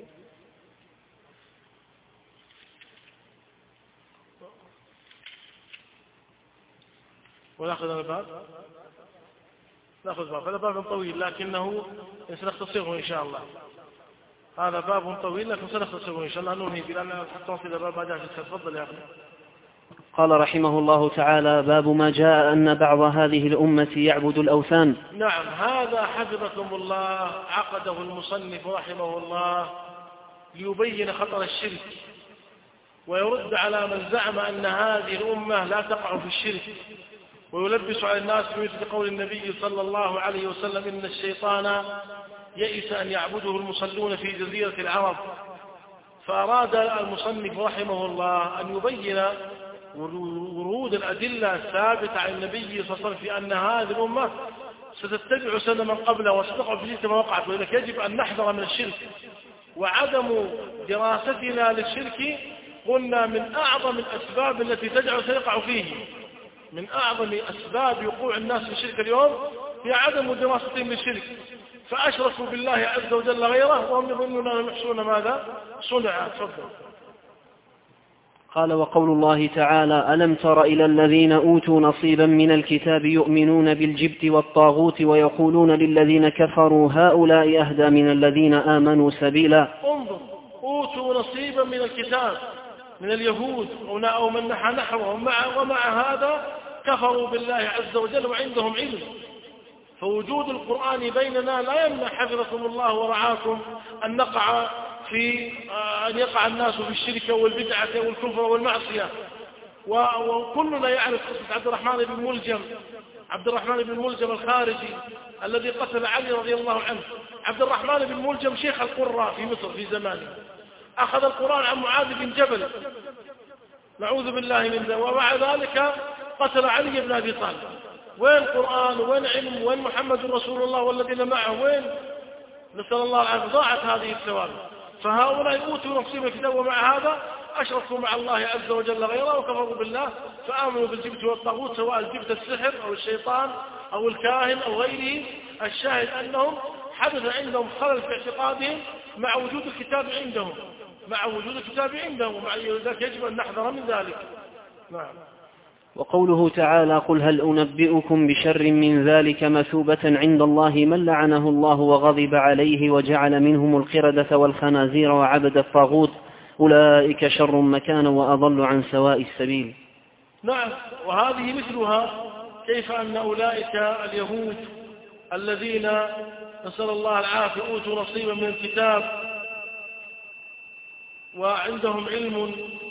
ونأخذ الباب. نأخذ باب. هذا باب طويل لكنه سنختصره إن شاء الله. هذا باب طويل لكن سنختصره إن شاء الله. ننهي بلأن حتى نصل إلى باب ما جاء في. تفضل يا أخي. قال رحمه الله تعالى: باب ما جاء أن بعض هذه الأمة يعبد الأوثان. نعم. هذا حفظكم الله عقده المصنف رحمه الله ليبين خطر الشرك ويرد على من زعم أن هذه الأمة لا تقع في الشرك، ويلبس على الناس بمثل قول النبي صلى الله عليه وسلم: إن الشيطان يئس أن يعبده المصلون في جزيرة العرب. فأراد المصنف رحمه الله أن يبين ورود الأدلة الثابتة عن النبي صلى الله عليه وسلم في أن هذه الأمة ستتبع سنة من قبلها وستقع في تلك ما وقعت، ولذلك يجب أن نحذر من الشرك. وعدم دراستنا للشرك قلنا من أعظم الأسباب التي تجعل سيقع فيه. من أعظم أسباب وقوع الناس في الشرك اليوم هي عدم دراستهم للشرك، فأشركوا بالله عز وجل غيره وهم يظنون أنهم يحصون ماذا صنع. تفضل. قال: وقول الله تعالى: ألم تر إلى الذين أوتوا نصيبا من الكتاب يؤمنون بالجبت والطاغوت ويقولون للذين كفروا هؤلاء أهدى من الذين آمنوا سبيلا. انظر، أوتوا نصيبا من الكتاب من اليهود أو من نحى نحوهم، ومع هذا كفروا بالله عز وجل وعندهم علم. فوجود القرآن بيننا لا يمنع حفظكم الله ورعاكم أن نقع في أن يقع الناس في الشرك والبدعة والكفر والمعصية. وكلنا يعرف قصة عبد الرحمن بن ملجم عبد الرحمن بن ملجم الخارجي الذي قتل علي رضي الله عنه. عبد الرحمن بن ملجم شيخ القراء في مصر في زمانه، أخذ القرآن عن معاذ بن جبل، نعوذ بالله من ذلك، ومع ذلك قتل علي بن أبي طالب. وين القرآن وين علم وين محمد رسول الله والذين معه وين؟ نسأل الله العافية. ضاعت هذه الثواب. فهؤلاء أوتوا نصيب الكتاب ومع هذا أشركوا مع الله عز وجل غيره وكفروا بالله، فآمنوا بالجبت والطاغوت، سواء الجبت السحر أو الشيطان أو الكاهن أو غيره. الشاهد أنهم حدث عندهم خلل في اعتقادهم مع وجود الكتاب عندهم مع وجود الكتاب عندهم ومع ذلك يجب أن نحذر من ذلك. نعم. وقوله تعالى: قل هل أنبئكم بشر من ذلك مثوبة عند الله من لعنه الله وغضب عليه وجعل منهم القردة والخنازير وعبد الطاغوت أولئك شر مكانا وأضل عن سواء السبيل. نعم. وهذه مثلها، كيف أن أولئك اليهود الذين نسأل الله العافية أوتوا نصيبا من الكتاب وعندهم علم،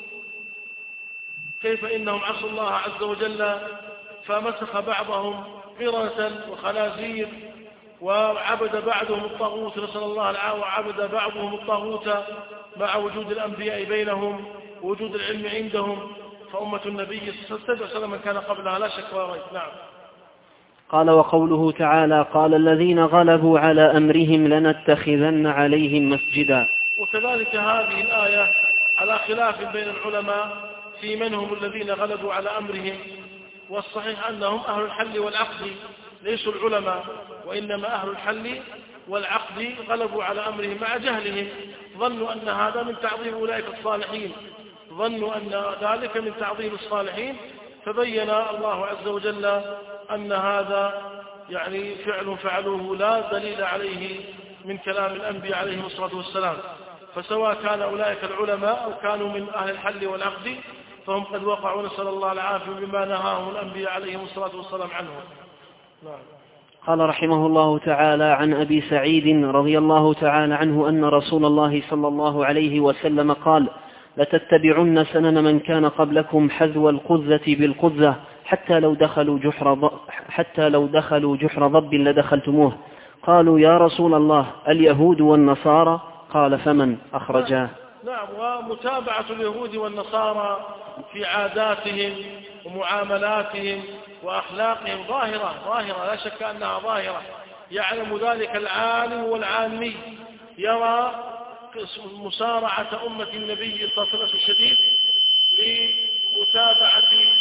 كيف إنهم عصوا الله عز وجل فمسخ بعضهم قردة وخنازير وعبد بعضهم الطاغوت، نسأل الله العافية، وعبد بعضهم الطاغوت مع وجود الأنبياء بينهم ووجود العلم عندهم. فأمة النبي صلى الله عليه وسلم من كان قبلها لا شك ولا ريب. نعم. قال: وقوله تعالى: قال الذين غلبوا على أمرهم لنتخذن عليهم مسجدا. وكذلك هذه الآية على خلاف بين العلماء في من هم الذين غلبوا على أمرهم، والصحيح أنهم أهل الحل والعقد ليسوا العلماء، وإنما أهل الحل والعقد غلبوا على أمرهم مع جهلهم، ظنوا أن هذا من تعظيم أولئك الصالحين، ظنوا أن ذلك من تعظيم الصالحين، فبين الله عز وجل أن هذا يعني فعل فعلوه لا دليل عليه من كلام الأنبياء عليهم الصلاة والسلام. فسواء كان أولئك العلماء أو كانوا من أهل الحل والعقد فهم قد وقعوا، نسأل الله العافية، بما نهاهم الأنبياء عليهم الصلاة والسلام عنهم. نعم. قال رحمه الله تعالى: عن أبي سعيد رضي الله تعالى عنه أن رسول الله صلى الله عليه وسلم قال: لتتبعن سنن من كان قبلكم حذو القذة بالقذة حتى لو دخلوا جحر حتى لو دخلوا جحر ضب لدخلتموه. قالوا: يا رسول الله اليهود والنصارى؟ قال: فمن؟ أخرجاه. نعم. ومتابعة اليهود والنصارى في عاداتهم ومعاملاتهم وأخلاقهم ظاهرة ظاهرة لا شك أنها ظاهرة، يعلم ذلك العالم والعامي، يرى مسارعة أمة النبي صلى الله عليه وسلم الشديد لمتابعة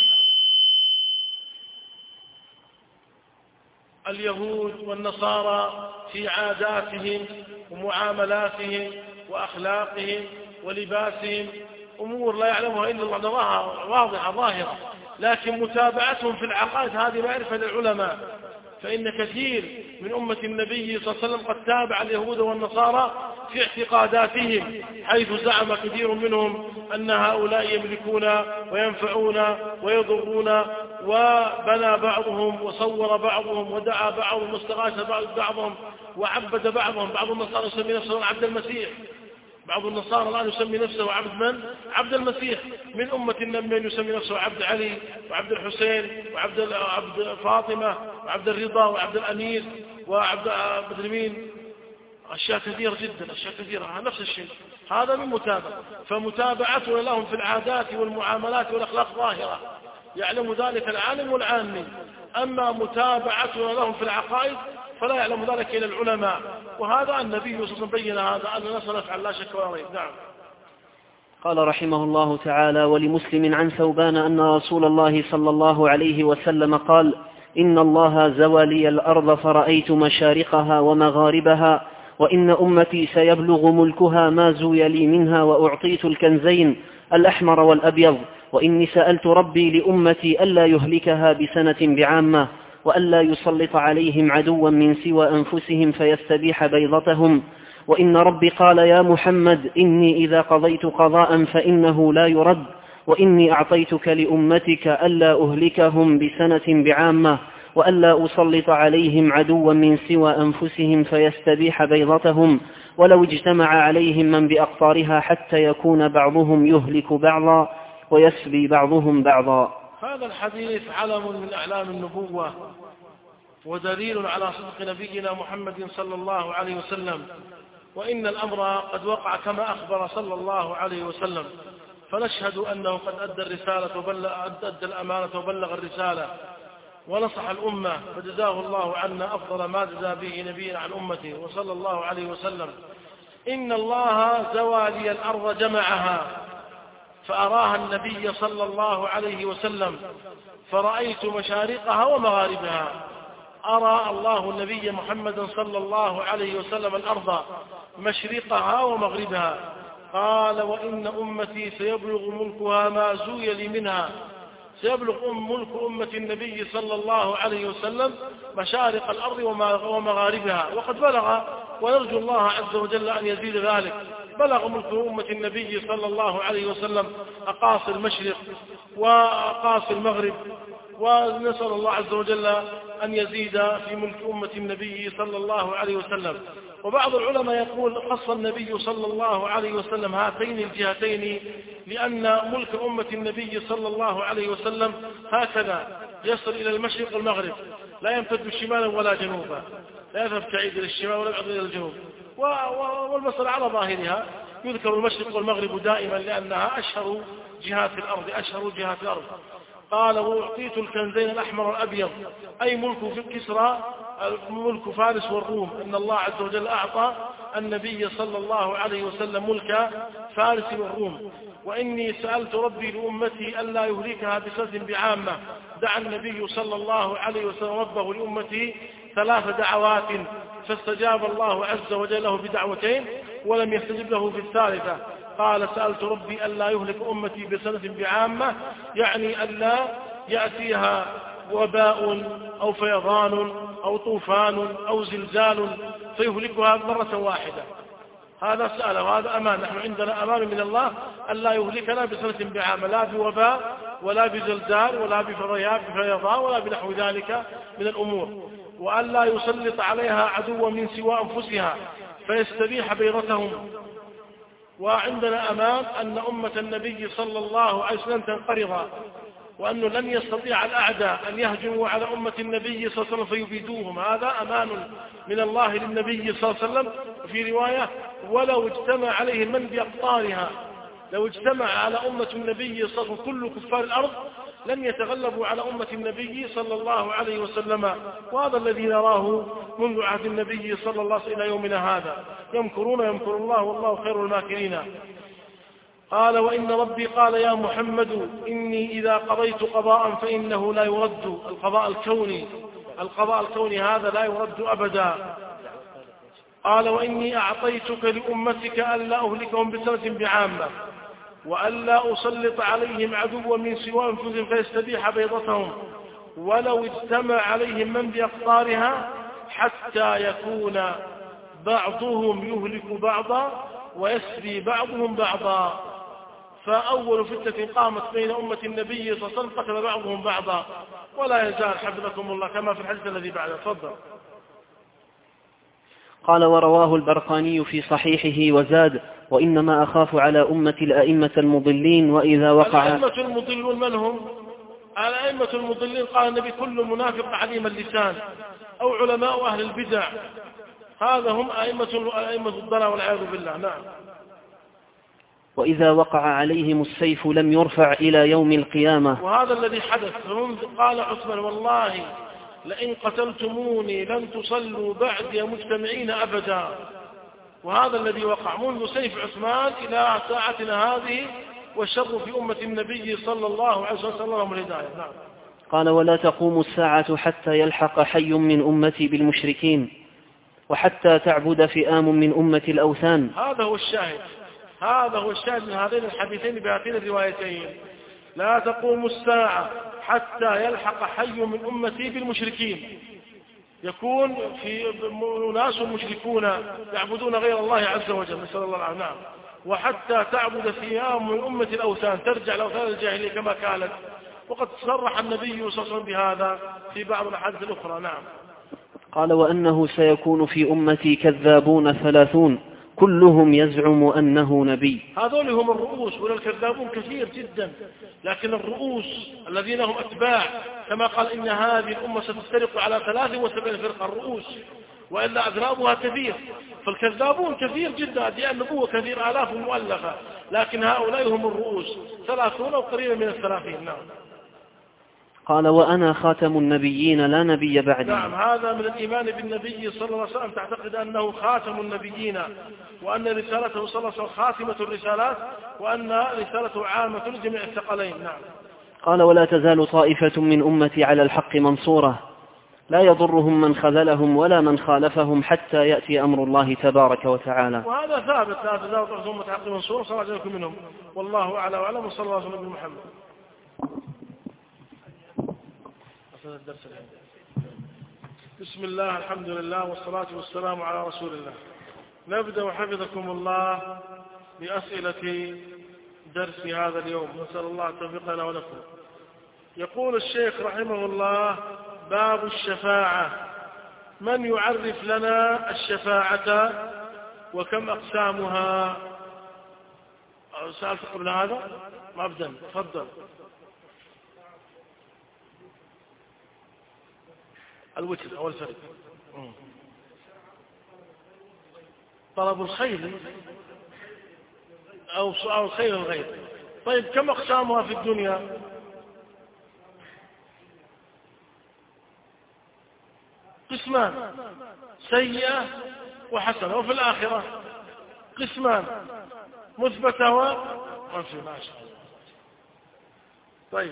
اليهود والنصارى في عاداتهم ومعاملاتهم وأخلاقهم ولباسهم، أمور لا يعلمها إلا الله، واضحة ظاهرة. لكن متابعتهم في العقائد هذه معرفة للعلماء، فإن كثير من أمة النبي صلى الله عليه وسلم قد تابع اليهود والنصارى في اعتقاداتهم، حيث زعم كثير منهم أن هؤلاء يملكون وينفعون ويضرون، وبنى بعضهم وصور بعضهم ودعا بعضهم واستغاث بعضهم وعبد بعضهم. بعض النصارى يسمي نفسه عبد المسيح، بعض النصارى الآن يسمي نفسه عبد من؟ عبد المسيح. من أمة النبي يسمي نفسه عبد علي وعبد الحسين وعبد عبد فاطمة وعبد الرضا وعبد الأمير وعبد المين، أشياء كثيرة جدا، أشياء كثيرة نفس الشيء. هذا من متابعة. فمتابعتنا لهم في العادات والمعاملات والأخلاق ظاهرة، يعلم ذلك العالم والعامي. أما متابعتنا لهم في العقائد فلا يعلم ذلك إلا العلماء، وهذا النبي صلى الله عليه وسلم بين هذا أننا سنفعل لا شك ولا ريب. نعم. قال رحمه الله تعالى: ولمسلم عن ثوبان أن رسول الله صلى الله عليه وسلم قال: إن الله زوى لي الأرض فرأيت مشارقها ومغاربها، وإن أمتي سيبلغ ملكها ما زوي لي منها، وأعطيت الكنزين الأحمر والأبيض، وإني سألت ربي لأمتي ألا يهلكها بسنة بعامة، وألا يسلط عليهم عدوا من سوى أنفسهم فيستبيح بيضتهم، وإن ربي قال: يا محمد إني إذا قضيت قضاء فإنه لا يرد، وإني أعطيتك لأمتك ألا أهلكهم بسنة بعامة، وألا أسلط عليهم عدوا من سوى أنفسهم فيستبيح بيضتهم، ولو اجتمع عليهم من بأقطارها حتى يكون بعضهم يهلك بعضا ويسبي بعضهم بعضا. هذا الحديث علم من أعلام النبوة ودليل على صدق نبينا محمد صلى الله عليه وسلم، وإن الأمر قد وقع كما أخبر صلى الله عليه وسلم، فنشهد أنه قد أدى الرسالة وبلغ أدى الأمانة وبلغ الرسالة ونصح الأمة، فجزاه الله عنا أفضل ما جزى به نبينا عن أمته وصلى الله عليه وسلم. إن الله زوى لي الأرض جمعها فأراها النبي صلى الله عليه وسلم، فرأيت مشارقها ومغاربها. أرى الله النبي محمد صلى الله عليه وسلم الأرض مشرقها ومغربها. قال: وإن أمتي سيبلغ ملكها ما زوي لي منها، سيبلغ ملك أمة النبي صلى الله عليه وسلم مشارق الأرض ومغاربها، وقد بلغ، ونرجو الله عز وجل أن يزيد ذلك. بلغ ملك أمة النبي صلى الله عليه وسلم أقاصي المشرق وأقاصي المغرب، ونسأل الله عز وجل أن يزيد في ملك أمة النبي صلى الله عليه وسلم. وبعض العلماء يقول: خص النبي صلى الله عليه وسلم هاتين الجهتين لأن ملك أمة النبي صلى الله عليه وسلم هكذا يصل إلى المشرق والمغرب، لا يمتد شمالا ولا جنوبا، لا يذهب بعيد إلى الشمال ولا بعيد إلى الجنوب. والمسألة على ظاهرها يذكر المشرق والمغرب دائما لأنها أشهر جهات الأرض، أشهر جهات الأرض. قال: وأعطيت الكنزين الأحمر والأبيض، أي ملك في كسرى، ملك فارس والروم. إن الله عز وجل أعطى النبي صلى الله عليه وسلم ملك فارس والروم. وإني سألت ربي لأمتي ألا يهلكها بسنة بعامة. دعا النبي صلى الله عليه وسلم ربه لأمته ثلاث دعوات، فاستجاب الله عز وجل له بدعوتين ولم يستجب له في الثالثة. قال سألت ربي ألا يهلك أمتي بسنة بعامة، يعني ألا يأتيها وباء أو فيضان أو طوفان أو زلزال فيهلكها مرة واحدة. هذا سأل وهذا أمان. نحن عندنا أمان من الله ألا يهلكنا بسنة بعامة، لا بوباء ولا بزلزال ولا بفيضان ولا بنحو ذلك من الأمور، وألا يسلط عليها عدوا من سوى أنفسها فيستبيح بيضتهم. وعندنا أمان أن أمة النبي صلى الله عليه وسلم تنقرض، وأنه لن يستطيع الأعداء أن يهجموا على أمة النبي صلى الله عليه وسلم فيبيدوهم. هذا أمان من الله للنبي صلى الله عليه وسلم. في رواية ولو اجتمع عليه من بأقطارها، لو اجتمع على أمة النبي صلى الله عليه وسلم كل كفار الأرض لن يتغلبوا على أمة النبي صلى الله عليه وسلم. وهذا الذي نراه منذ عهد النبي صلى الله عليه وسلم إلى يومنا هذا، يمكرون يمكر الله والله خير الماكرين. قال وإن ربي قال يا محمد إني إذا قضيت قضاء فإنه لا يرد. القضاء الكوني، القضاء الكوني هذا لا يرد أبدا. قال وإني أعطيتك لأمتك ألا أهلكهم بسنة بعامة، وألا أسلط عليهم عدوا من سوى أنفسهم فيستبيح بيضتهم، ولو اجتمع عليهم من بأقطارها حتى يكون بعضهم يهلك بعضا ويسبي بعضهم بعضا. فأول فتنة قامت بين أمة النبي صلى الله عليه وسلم قتل بعضهم بعضا، ولا يزال حفظكم الله كما في الحديث الذي بعده. تفضل. قال ورواه البرقاني في صحيحه وزاد وإنما أخاف على أمة الأئمة المضلين وإذا وقع. الأئمة المضلون من هم؟ الأئمة المضلين قال النبي كل منافق عليم اللسان أو علماء أهل البدع، هذا هم أئمة أئمة الضلال والعياذ بالله. نعم. وإذا وقع عليهم السيف لم يرفع إلى يوم القيامة. وهذا الذي حدث. قال عثمان والله لئن قتلتموني لن تصلوا بعد يا مجتمعين أبدا. وهذا الذي وقع منذ سيف عثمان إلى ساعتنا هذه، والشر في أمة النبي صلى الله عليه وسلم لهم الهداية. نعم. قال ولا تقوم الساعة حتى يلحق حي من أمتي بالمشركين وحتى تعبد فئام من أمة الأوثان. هذا هو الشاهد، هذا هو الشاهد من هذين الحديثين بهاتين الروايتين. لا تقوم الساعة حتى يلحق حي من أمتي بالمشركين، يكون في ناس مشركون يعبدون غير الله عز وجل، نسأل الله العافية. نعم. وحتى تعبد فئام من أمة الأوثان، ترجع الأوثان الجاهلية كما كانت، وقد صرح النبي صلى الله عليه وسلم بهذا في بعض الأحاديث الأخرى. نعم. قال وأنه سيكون في أمتي كذابون ثلاثون كلهم يزعم أنه نبي. هذول هم الرؤوس، والكذابون كثير جدا، لكن الرؤوس الذين هم أتباع كما قال إن هذه الأمة ستفترق على ثلاث وسبعين فرقة الرؤوس، وإلا أذنابها كثير. فالكذابون كثير جدا، دي النبوة كثير آلاف مؤلفة، لكن هؤلاء هم الرؤوس ثلاثون أو قريبا من الثلاثين. نعم. قال وأنا خاتم النبيين لا نبي بعدي. نعم. هذا من الإيمان بالنبي صلى الله عليه وسلم، تعتقد أنه خاتم النبيين، وأن رسالته صلى الله عليه وسلم خاتمة الرسالات، وأن رسالته عامة لجميع الثقلين. نعم. قال ولا تزال طائفة من أمتي على الحق منصورة لا يضرهم من خذلهم ولا من خالفهم حتى يأتي أمر الله تبارك وتعالى. وهذا ثابت، لا تزال طائفة من أمتي على الحق منصورة، صلى الله عليه وسلم منهم، والله أعلى وأعلم، وصلى الله عليه وسلم محمد. بسم الله، الحمد لله، والصلاة والسلام على رسول الله. نبدأ حفظكم الله بأسئلة درس هذا اليوم، نسأل الله التوفيق لنا ولكم. يقول الشيخ رحمه الله: باب الشفاعة. من يعرف لنا الشفاعة وكم أقسامها؟ سألت قبل هذا مبدأ، تفضل. الوتر أو الفرد، طلب الخير أو سؤال الخير الغير. طيب كم أقسامها في الدنيا؟ قسمان: سيئة وحسنة. وفي الآخرة قسمان: مثبتة ومنفية. ما شاء الله. طيب،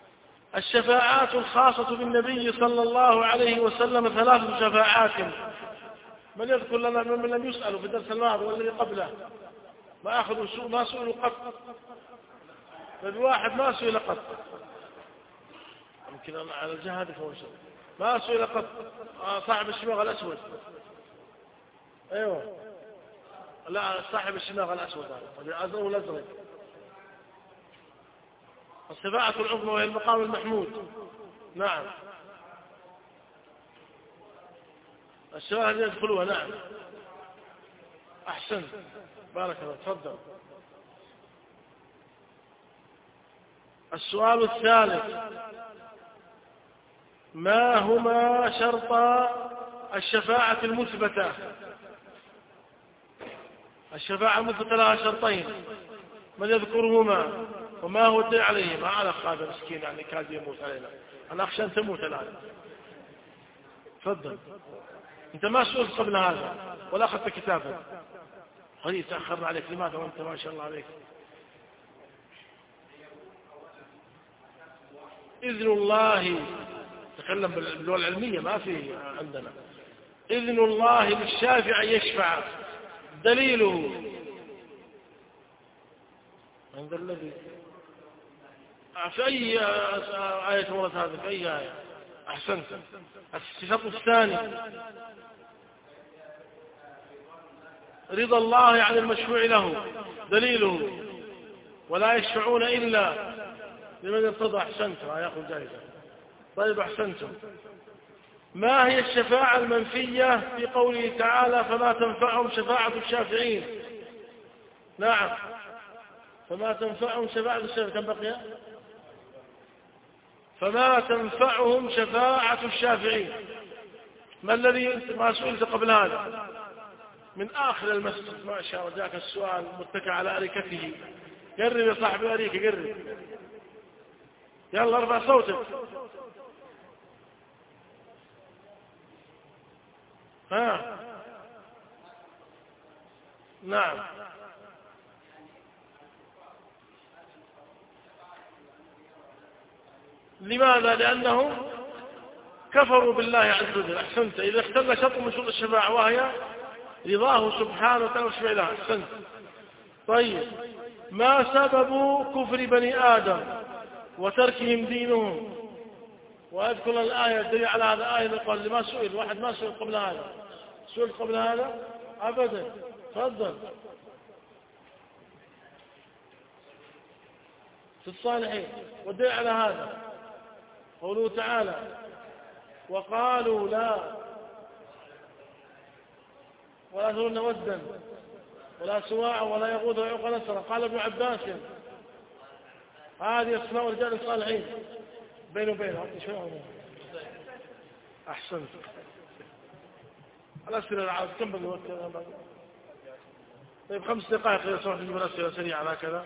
الشفاعات الخاصة بالنبي صلى الله عليه وسلم ثلاث شفاعات من يذكر لنا من لم يسألوا في الدرس الماضي والذي قبله؟ ما أخذوا سوء ما سئلوا قط، فبواحد ما سئل قط، يمكن على الجهة هذه فوق ما سئل قط. صاحب الشماغ الأسود، أيوه لا صاحب الشماغ الأسود هذا الأزرق والأزرق. الشفاعة العظمى وهي المقام المحمود. نعم الشفاعة التي يدخلوها. نعم أحسن بارك الله. تفضل. السؤال الثالث: ما هما شرطا الشفاعة المثبتة؟ الشفاعة المثبتة لها شرطين، من يذكرهما وما هو الدليل عليهما؟ على هذا مسكين يعني كاد يموت علينا، أنا أخشى أن تموت الآن. تفضل. أنت ما سئلت قبل هذا ولا أخذت كتابا. خليل تأخرنا عليك، لماذا وأنت ما شاء الله عليك؟ إذن الله، تكلم باللغة العلمية ما في عندنا. إذن الله للشافع يشفع، دليله عند الذي في أي آية ورد هذا؟ في أي آية؟ أحسنت. الشرط الثاني: رضا الله عن المشفوع له، دليله ولا يشفعون إلا لمن ارتضى. أحسنت، يأخذ جائزة. طيب أحسنتم. ما هي الشفاعة المنفية في قوله تعالى فما تنفعهم شفاعة الشافعين؟ نعم فما تنفعهم شفاعة الشافعين. كم بقي؟ فما تنفعهم شفاعة الشافعين. ما الذي ما سئلت قبل هذا؟ من آخر المسجد ما شاء الله جاءك السؤال متكى على أريكته. قرب يا صاحب الأريكة، قرب يلا ارفع صوتك. ها نعم لماذا؟ لأنهم كفروا بالله عز وجل. أحسنت. إذا اختل شرط من شروط الشفاعة وهي رضاه سبحانه وتعالى وشفع له. أحسنت. طيب ما سبب كفر بني آدم وتركهم دينهم؟ وأذكر الآية الدليل على هذا الآية قال لما سئل واحد ما سئل قبل هذا. سئل قبل هذا أبدا. تفضل. في الصالحين. والدليل على هذا قوله تعالى وقالوا لا ولا ذرن ودا ولا سواع ولا يغوث ويعوق نسرا. قال ابن عباس هذه اسماء رجال الصالحين بين وبينهم. أحسنت. الأسئلة العرض كم بقي وقت؟ طيب خمس دقائق إذا سمحت نجيب الأسئلة سريعة هكذا.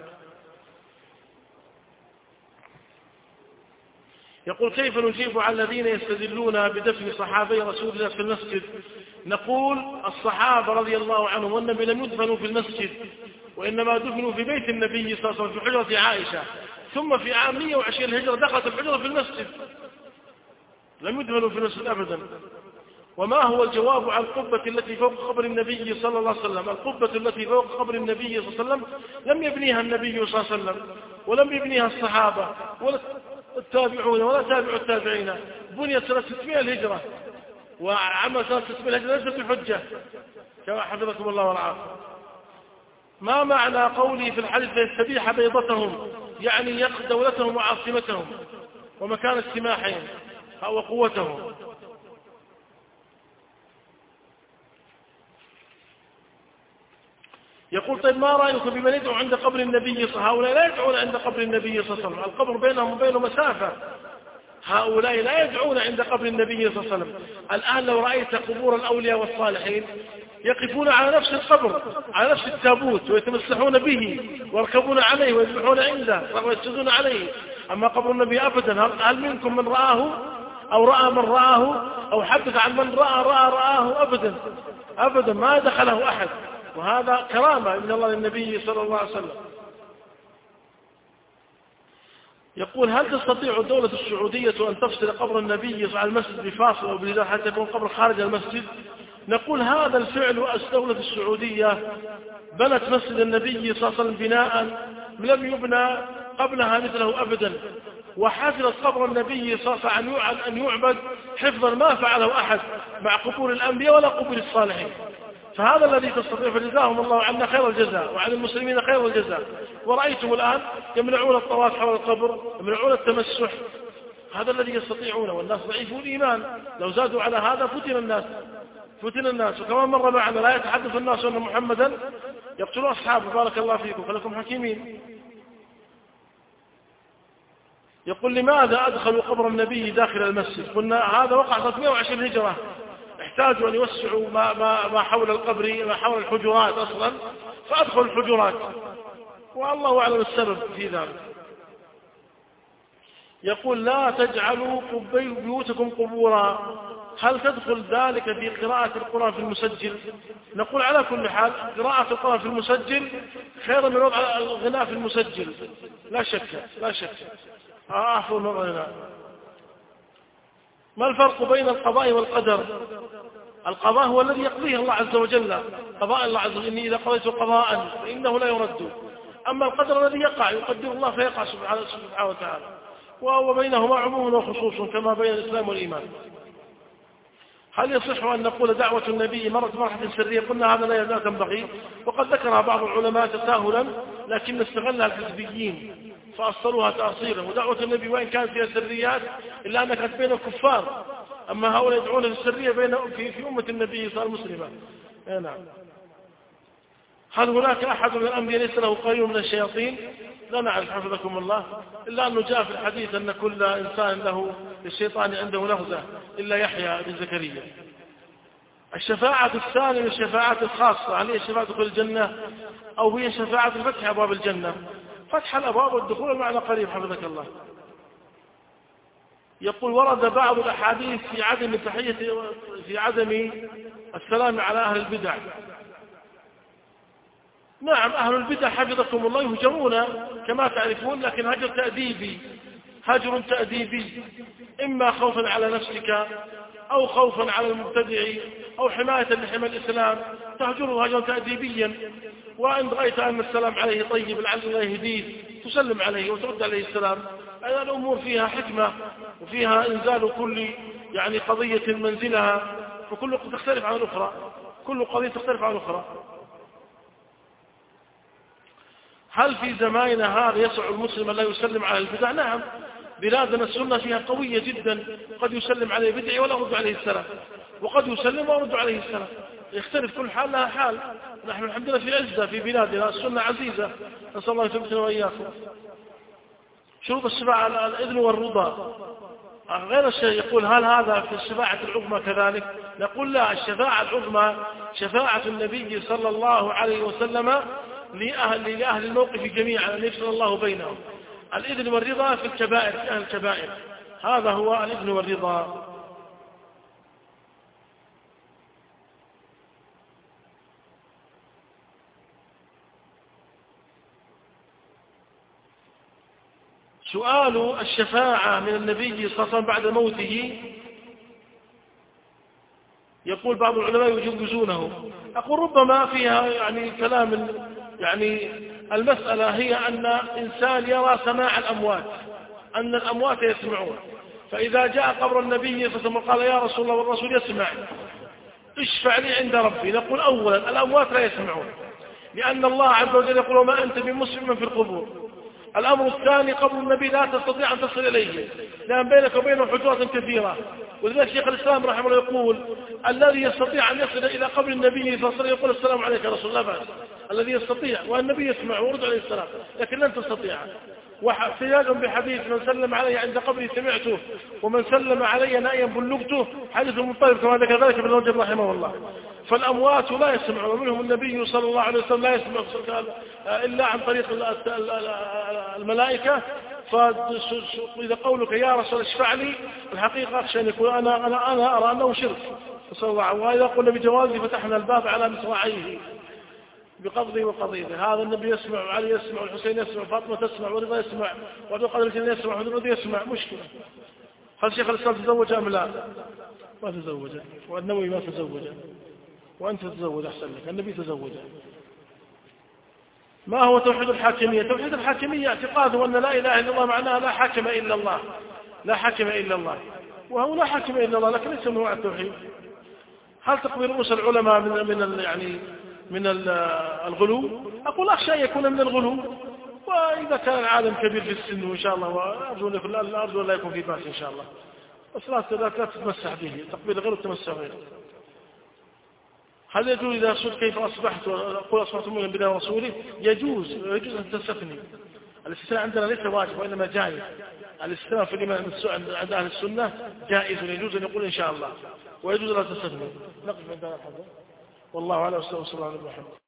يقول كيف نجيب على الذين يستدلون بدفن صحابي رسول الله في المسجد؟ نقول الصحابة رضي الله عنهم والنبي لم يدفنوا في المسجد، وإنما دفنوا في بيت النبي صلى الله عليه وسلم في حجرة عائشة، ثم في عام مئة وعشرين الهجرة دخلت الحجرة في المسجد، لم يدفنوا في المسجد أبدا. وما هو الجواب عن القبة التي فوق قبر النبي صلى الله عليه وسلم؟ القبة التي فوق قبر النبي صلى الله عليه وسلم لم يبنيها النبي صلى الله عليه وسلم ولم يبنيها الصحابة ولا التابعون ولا تابع التابعين. بنيت سنة ستمائة الهجرة، وعمل سنة ستمائة الهجرة ليست بحجة كما حفظكم الله ورعاكم. ما معنى قولي في الحديث فيستبيح بيضتهم؟ يعني يقضي دولتهم وعاصمتهم ومكان استماحهم أو قوتهم. يقول طيب ما رأيكم بمن يدعو عند قبر النبي صلى الله عليه وسلم؟ هؤلاء لا يدعون عند قبر النبي صلى الله عليه وسلم، القبر بينهم وبينه مسافة. هؤلاء لا يدعون عند قبر النبي صلى الله عليه وسلم. الآن لو رأيت قبور الأولياء والصالحين يقفون على نفس القبر على نفس التابوت ويتمسحون به ويركبون عليه ويذبحون عنده ويسجدون عليه. أما قبر النبي أبدا. هل منكم من رآه أو رأى من رآه أو حدث عن من رأى رأى رآه؟ أبدا أبدا ما دخله أحد. وهذا كرامة من الله للنبي صلى الله عليه وسلم. يقول هل تستطيع الدولة السعودية أن تفصل قبر النبي على المسجد بفاصل أو بجدار حتى يكون قبر خارج المسجد؟ نقول هذا الفعل الدولة السعودية بنت مسجد النبي صلى الله عليه وسلم بناء لم يبنى قبلها مثله أبدا، وحفظت قبر النبي صلى الله عليه وسلم أن يعبد حفظا ما فعله أحد مع قبور الأنبياء ولا قبور الصالحين. فهذا الذي تستطيع، فجزاهم الله عنا خير الجزاء وعن المسلمين خير الجزاء. ورأيتم الآن يمنعون الطواف حول القبر، يمنعون التمسح، هذا الذي يستطيعونه، والناس ضعيفون الإيمان، لو زادوا على هذا فتن الناس فتن الناس. وكما مر معنا لا يتحدث الناس أن محمدا يقتل أصحابه، بارك الله فيكم فلكم حكيمين. يقول لماذا أدخلوا قبر النبي داخل المسجد؟ قلنا هذا وقع ثلاثمائة وعشرين هجرة، احتاجوا أن يوسعوا ما, ما, ما حول القبر، ما حول الحجرات أصلا، فأدخلوا الحجرات، والله أعلم السبب في ذلك. يقول لا تجعلوا بيوتكم قبورا، هل تدخل ذلك في قراءة القرآن في المسجل؟ نقول على كل حال قراءة القرآن في المسجل خير من وضع الغناء في المسجل، لا شك لا شك. أعفو الغناء. ما الفرق بين القضاء والقدر؟ القضاء هو الذي يقضيه الله عز وجل، قضاء الله عز وجل، إني إذا قضيت قضاء فإنه لا يرد. أما القدر الذي يقع يقدر الله فيقع سبحانه وتعالى، وبينهما عموم وخصوص كما بين الإسلام والإيمان. هل يصح أن نقول دعوة النبي مرت مرحلة سرية؟ قلنا هذا لا تنبغي، وقد ذكرها بعض العلماء تساهلا، لكن استغلها الحزبيين فأصلوها تأصيلا. ودعوة النبي وإن كانت فيها سريات إلا أنها كانت بين الكفار، أما هؤلاء يدعون في السرية بين في, في أمة النبي صلى الله عليه وسلم. نعم. هل هناك أحد من الأنبياء ليس له قرين من الشياطين؟ لا نعرف حفظكم الله، إلا أنه جاء في الحديث أن كل إنسان له للشيطان عنده نغزة إلا يحيى بن زكريا. الشفاعة الثانية من الشفاعات الخاصة، هل هي شفاعة دخول الجنة أو هي شفاعة فتح أبواب الجنة؟ فتح الأبواب والدخول المعنى قريب حفظك الله. يقول ورد بعض الأحاديث في عدم تحية في عدم السلام على أهل البدع. نعم أهل البدع حفظكم الله يهجرون كما تعرفون، لكن هجر تأديبي، هجر تأديبي، إما خوفا على نفسك أو خوفا على المبتدع أو حماية لحمى الإسلام، تهجره هجرا تأديبيا. وإن رأيت أن السلام عليه طيب لعل الله يهديه تسلم عليه وترد عليه السلام. أي الأمور فيها حكمة وفيها إنزال كل يعني قضية منزلها، وكل تختلف عن الأخرى، كل قضية تختلف عن الأخرى. هل في زماننا هذا يسع المسلم لا يسلم على البدع؟ نعم، بلادنا السنة فيها قوية جدا، قد يسلم عليه بدعي ولا يرد عليه السلام، وقد يسلم ويرد عليه السلام، يختلف كل حال لها حال. نحن الحمد لله في عزة في بلادنا، السنة عزيزة، نسأل الله يثبتنا وإياكم. شروط الشفاعة الإذن والرضا غير الشيء. يقول هل هذا في الشفاعة العظمى كذلك؟ نقول لا، الشفاعة العظمى شفاعة النبي صلى الله عليه وسلم لأهل, لأهل الموقف جميعا أن يفصل الله بينهم. الإذن والرضا في الكبائر، في أهل الكبائر، هذا هو الإذن والرضا. سؤال الشفاعة من النبي صلى الله عليه وسلم بعد موته، يقول بعض العلماء يجوزونه. أقول ربما فيها يعني كلام، يعني المسألة هي أن إنسان يرى سماع الأموات، أن الأموات يسمعون، فإذا جاء قبر النبي صلى الله عليه وسلم قال يا رسول الله والرسول يسمع، اشفع لي عند ربي. نقول أولا الأموات لا يسمعون، لأن الله عز وجل يقول وما أنت بمسلم في القبور. الأمر الثاني قبر النبي لا تستطيع أن تصل إليه، لأن بينك وبينه حجرات كثيرة. ولذلك شيخ الإسلام رحمه الله يقول الذي يستطيع أن يصل إلى قبر النبي صلى الله عليه وسلم يقول السلام عليك يا رسول الله بس، الذي يستطيع، والنبي يسمع ويرد عليه السلام، لكن لن تستطيع. واحتياجا بحديث من سلم علي عند قبري سمعته ومن سلم علي نائيا بلغته، حديث المطيب كما ذكر ذلك ابن رجب رحمه الله. فالأموات لا يسمعون، ومنهم النبي صلى الله عليه وسلم لا يسمع إلا عن طريق الملائكة. فإذا قولك يا رسول اشفع لي، الحقيقة أخشى أن يكون أنا, أنا, أنا أرى أنه شرك صلى الله عليه وسلم. وإذا قلنا بجوازه فتحنا الباب على مصراعيه بقبضه وقضيته. هذا النبي يسمع، وعلي يسمع، والحسين يسمع، فاطمة تسمع، ورضا يسمع، وعبد القادر الجيلاني يسمع، وحدود يسمع. مشكلة. هل شيخ الإسلام تزوج أم لا؟ ما تزوج، والنووي ما تزوج. وأنت تتزوج أحسن لك، النبي تزوج. ما هو توحيد الحاكمية؟ توحيد الحاكمية اعتقاده أن لا إله إلا الله معناها لا حاكم إلا الله، لا حاكم إلا الله، وهو لا حاكم إلا الله، لكن ليس من نوع التوحيد. هل تقبل رؤوس العلماء من من يعني من الغلو؟ أقول أخشى أن يكون من الغلو، وإذا كان العالم كبير في السن وإن شاء الله، وأرجو أن يكون أرجو أن لا يكون في بأس إن شاء الله، بس لا لا تتمسح به، تقبيل غير وتمسح غيره. هل يجوز إذا سئلت كيف أصبحت وأقول أصبحت مؤمنا بالله ورسوله؟ يجوز يجوز أن تستثني. الاستثناء عندنا ليس واجب وإنما جائز. الاستثناء في الإيمان عند أهل السنة جائز، يجوز أن يقول إن شاء الله، ويجوز أن لا تستثني. نقف عند هذا الحد، والله أعلم. وصلى الله عليه وسلم.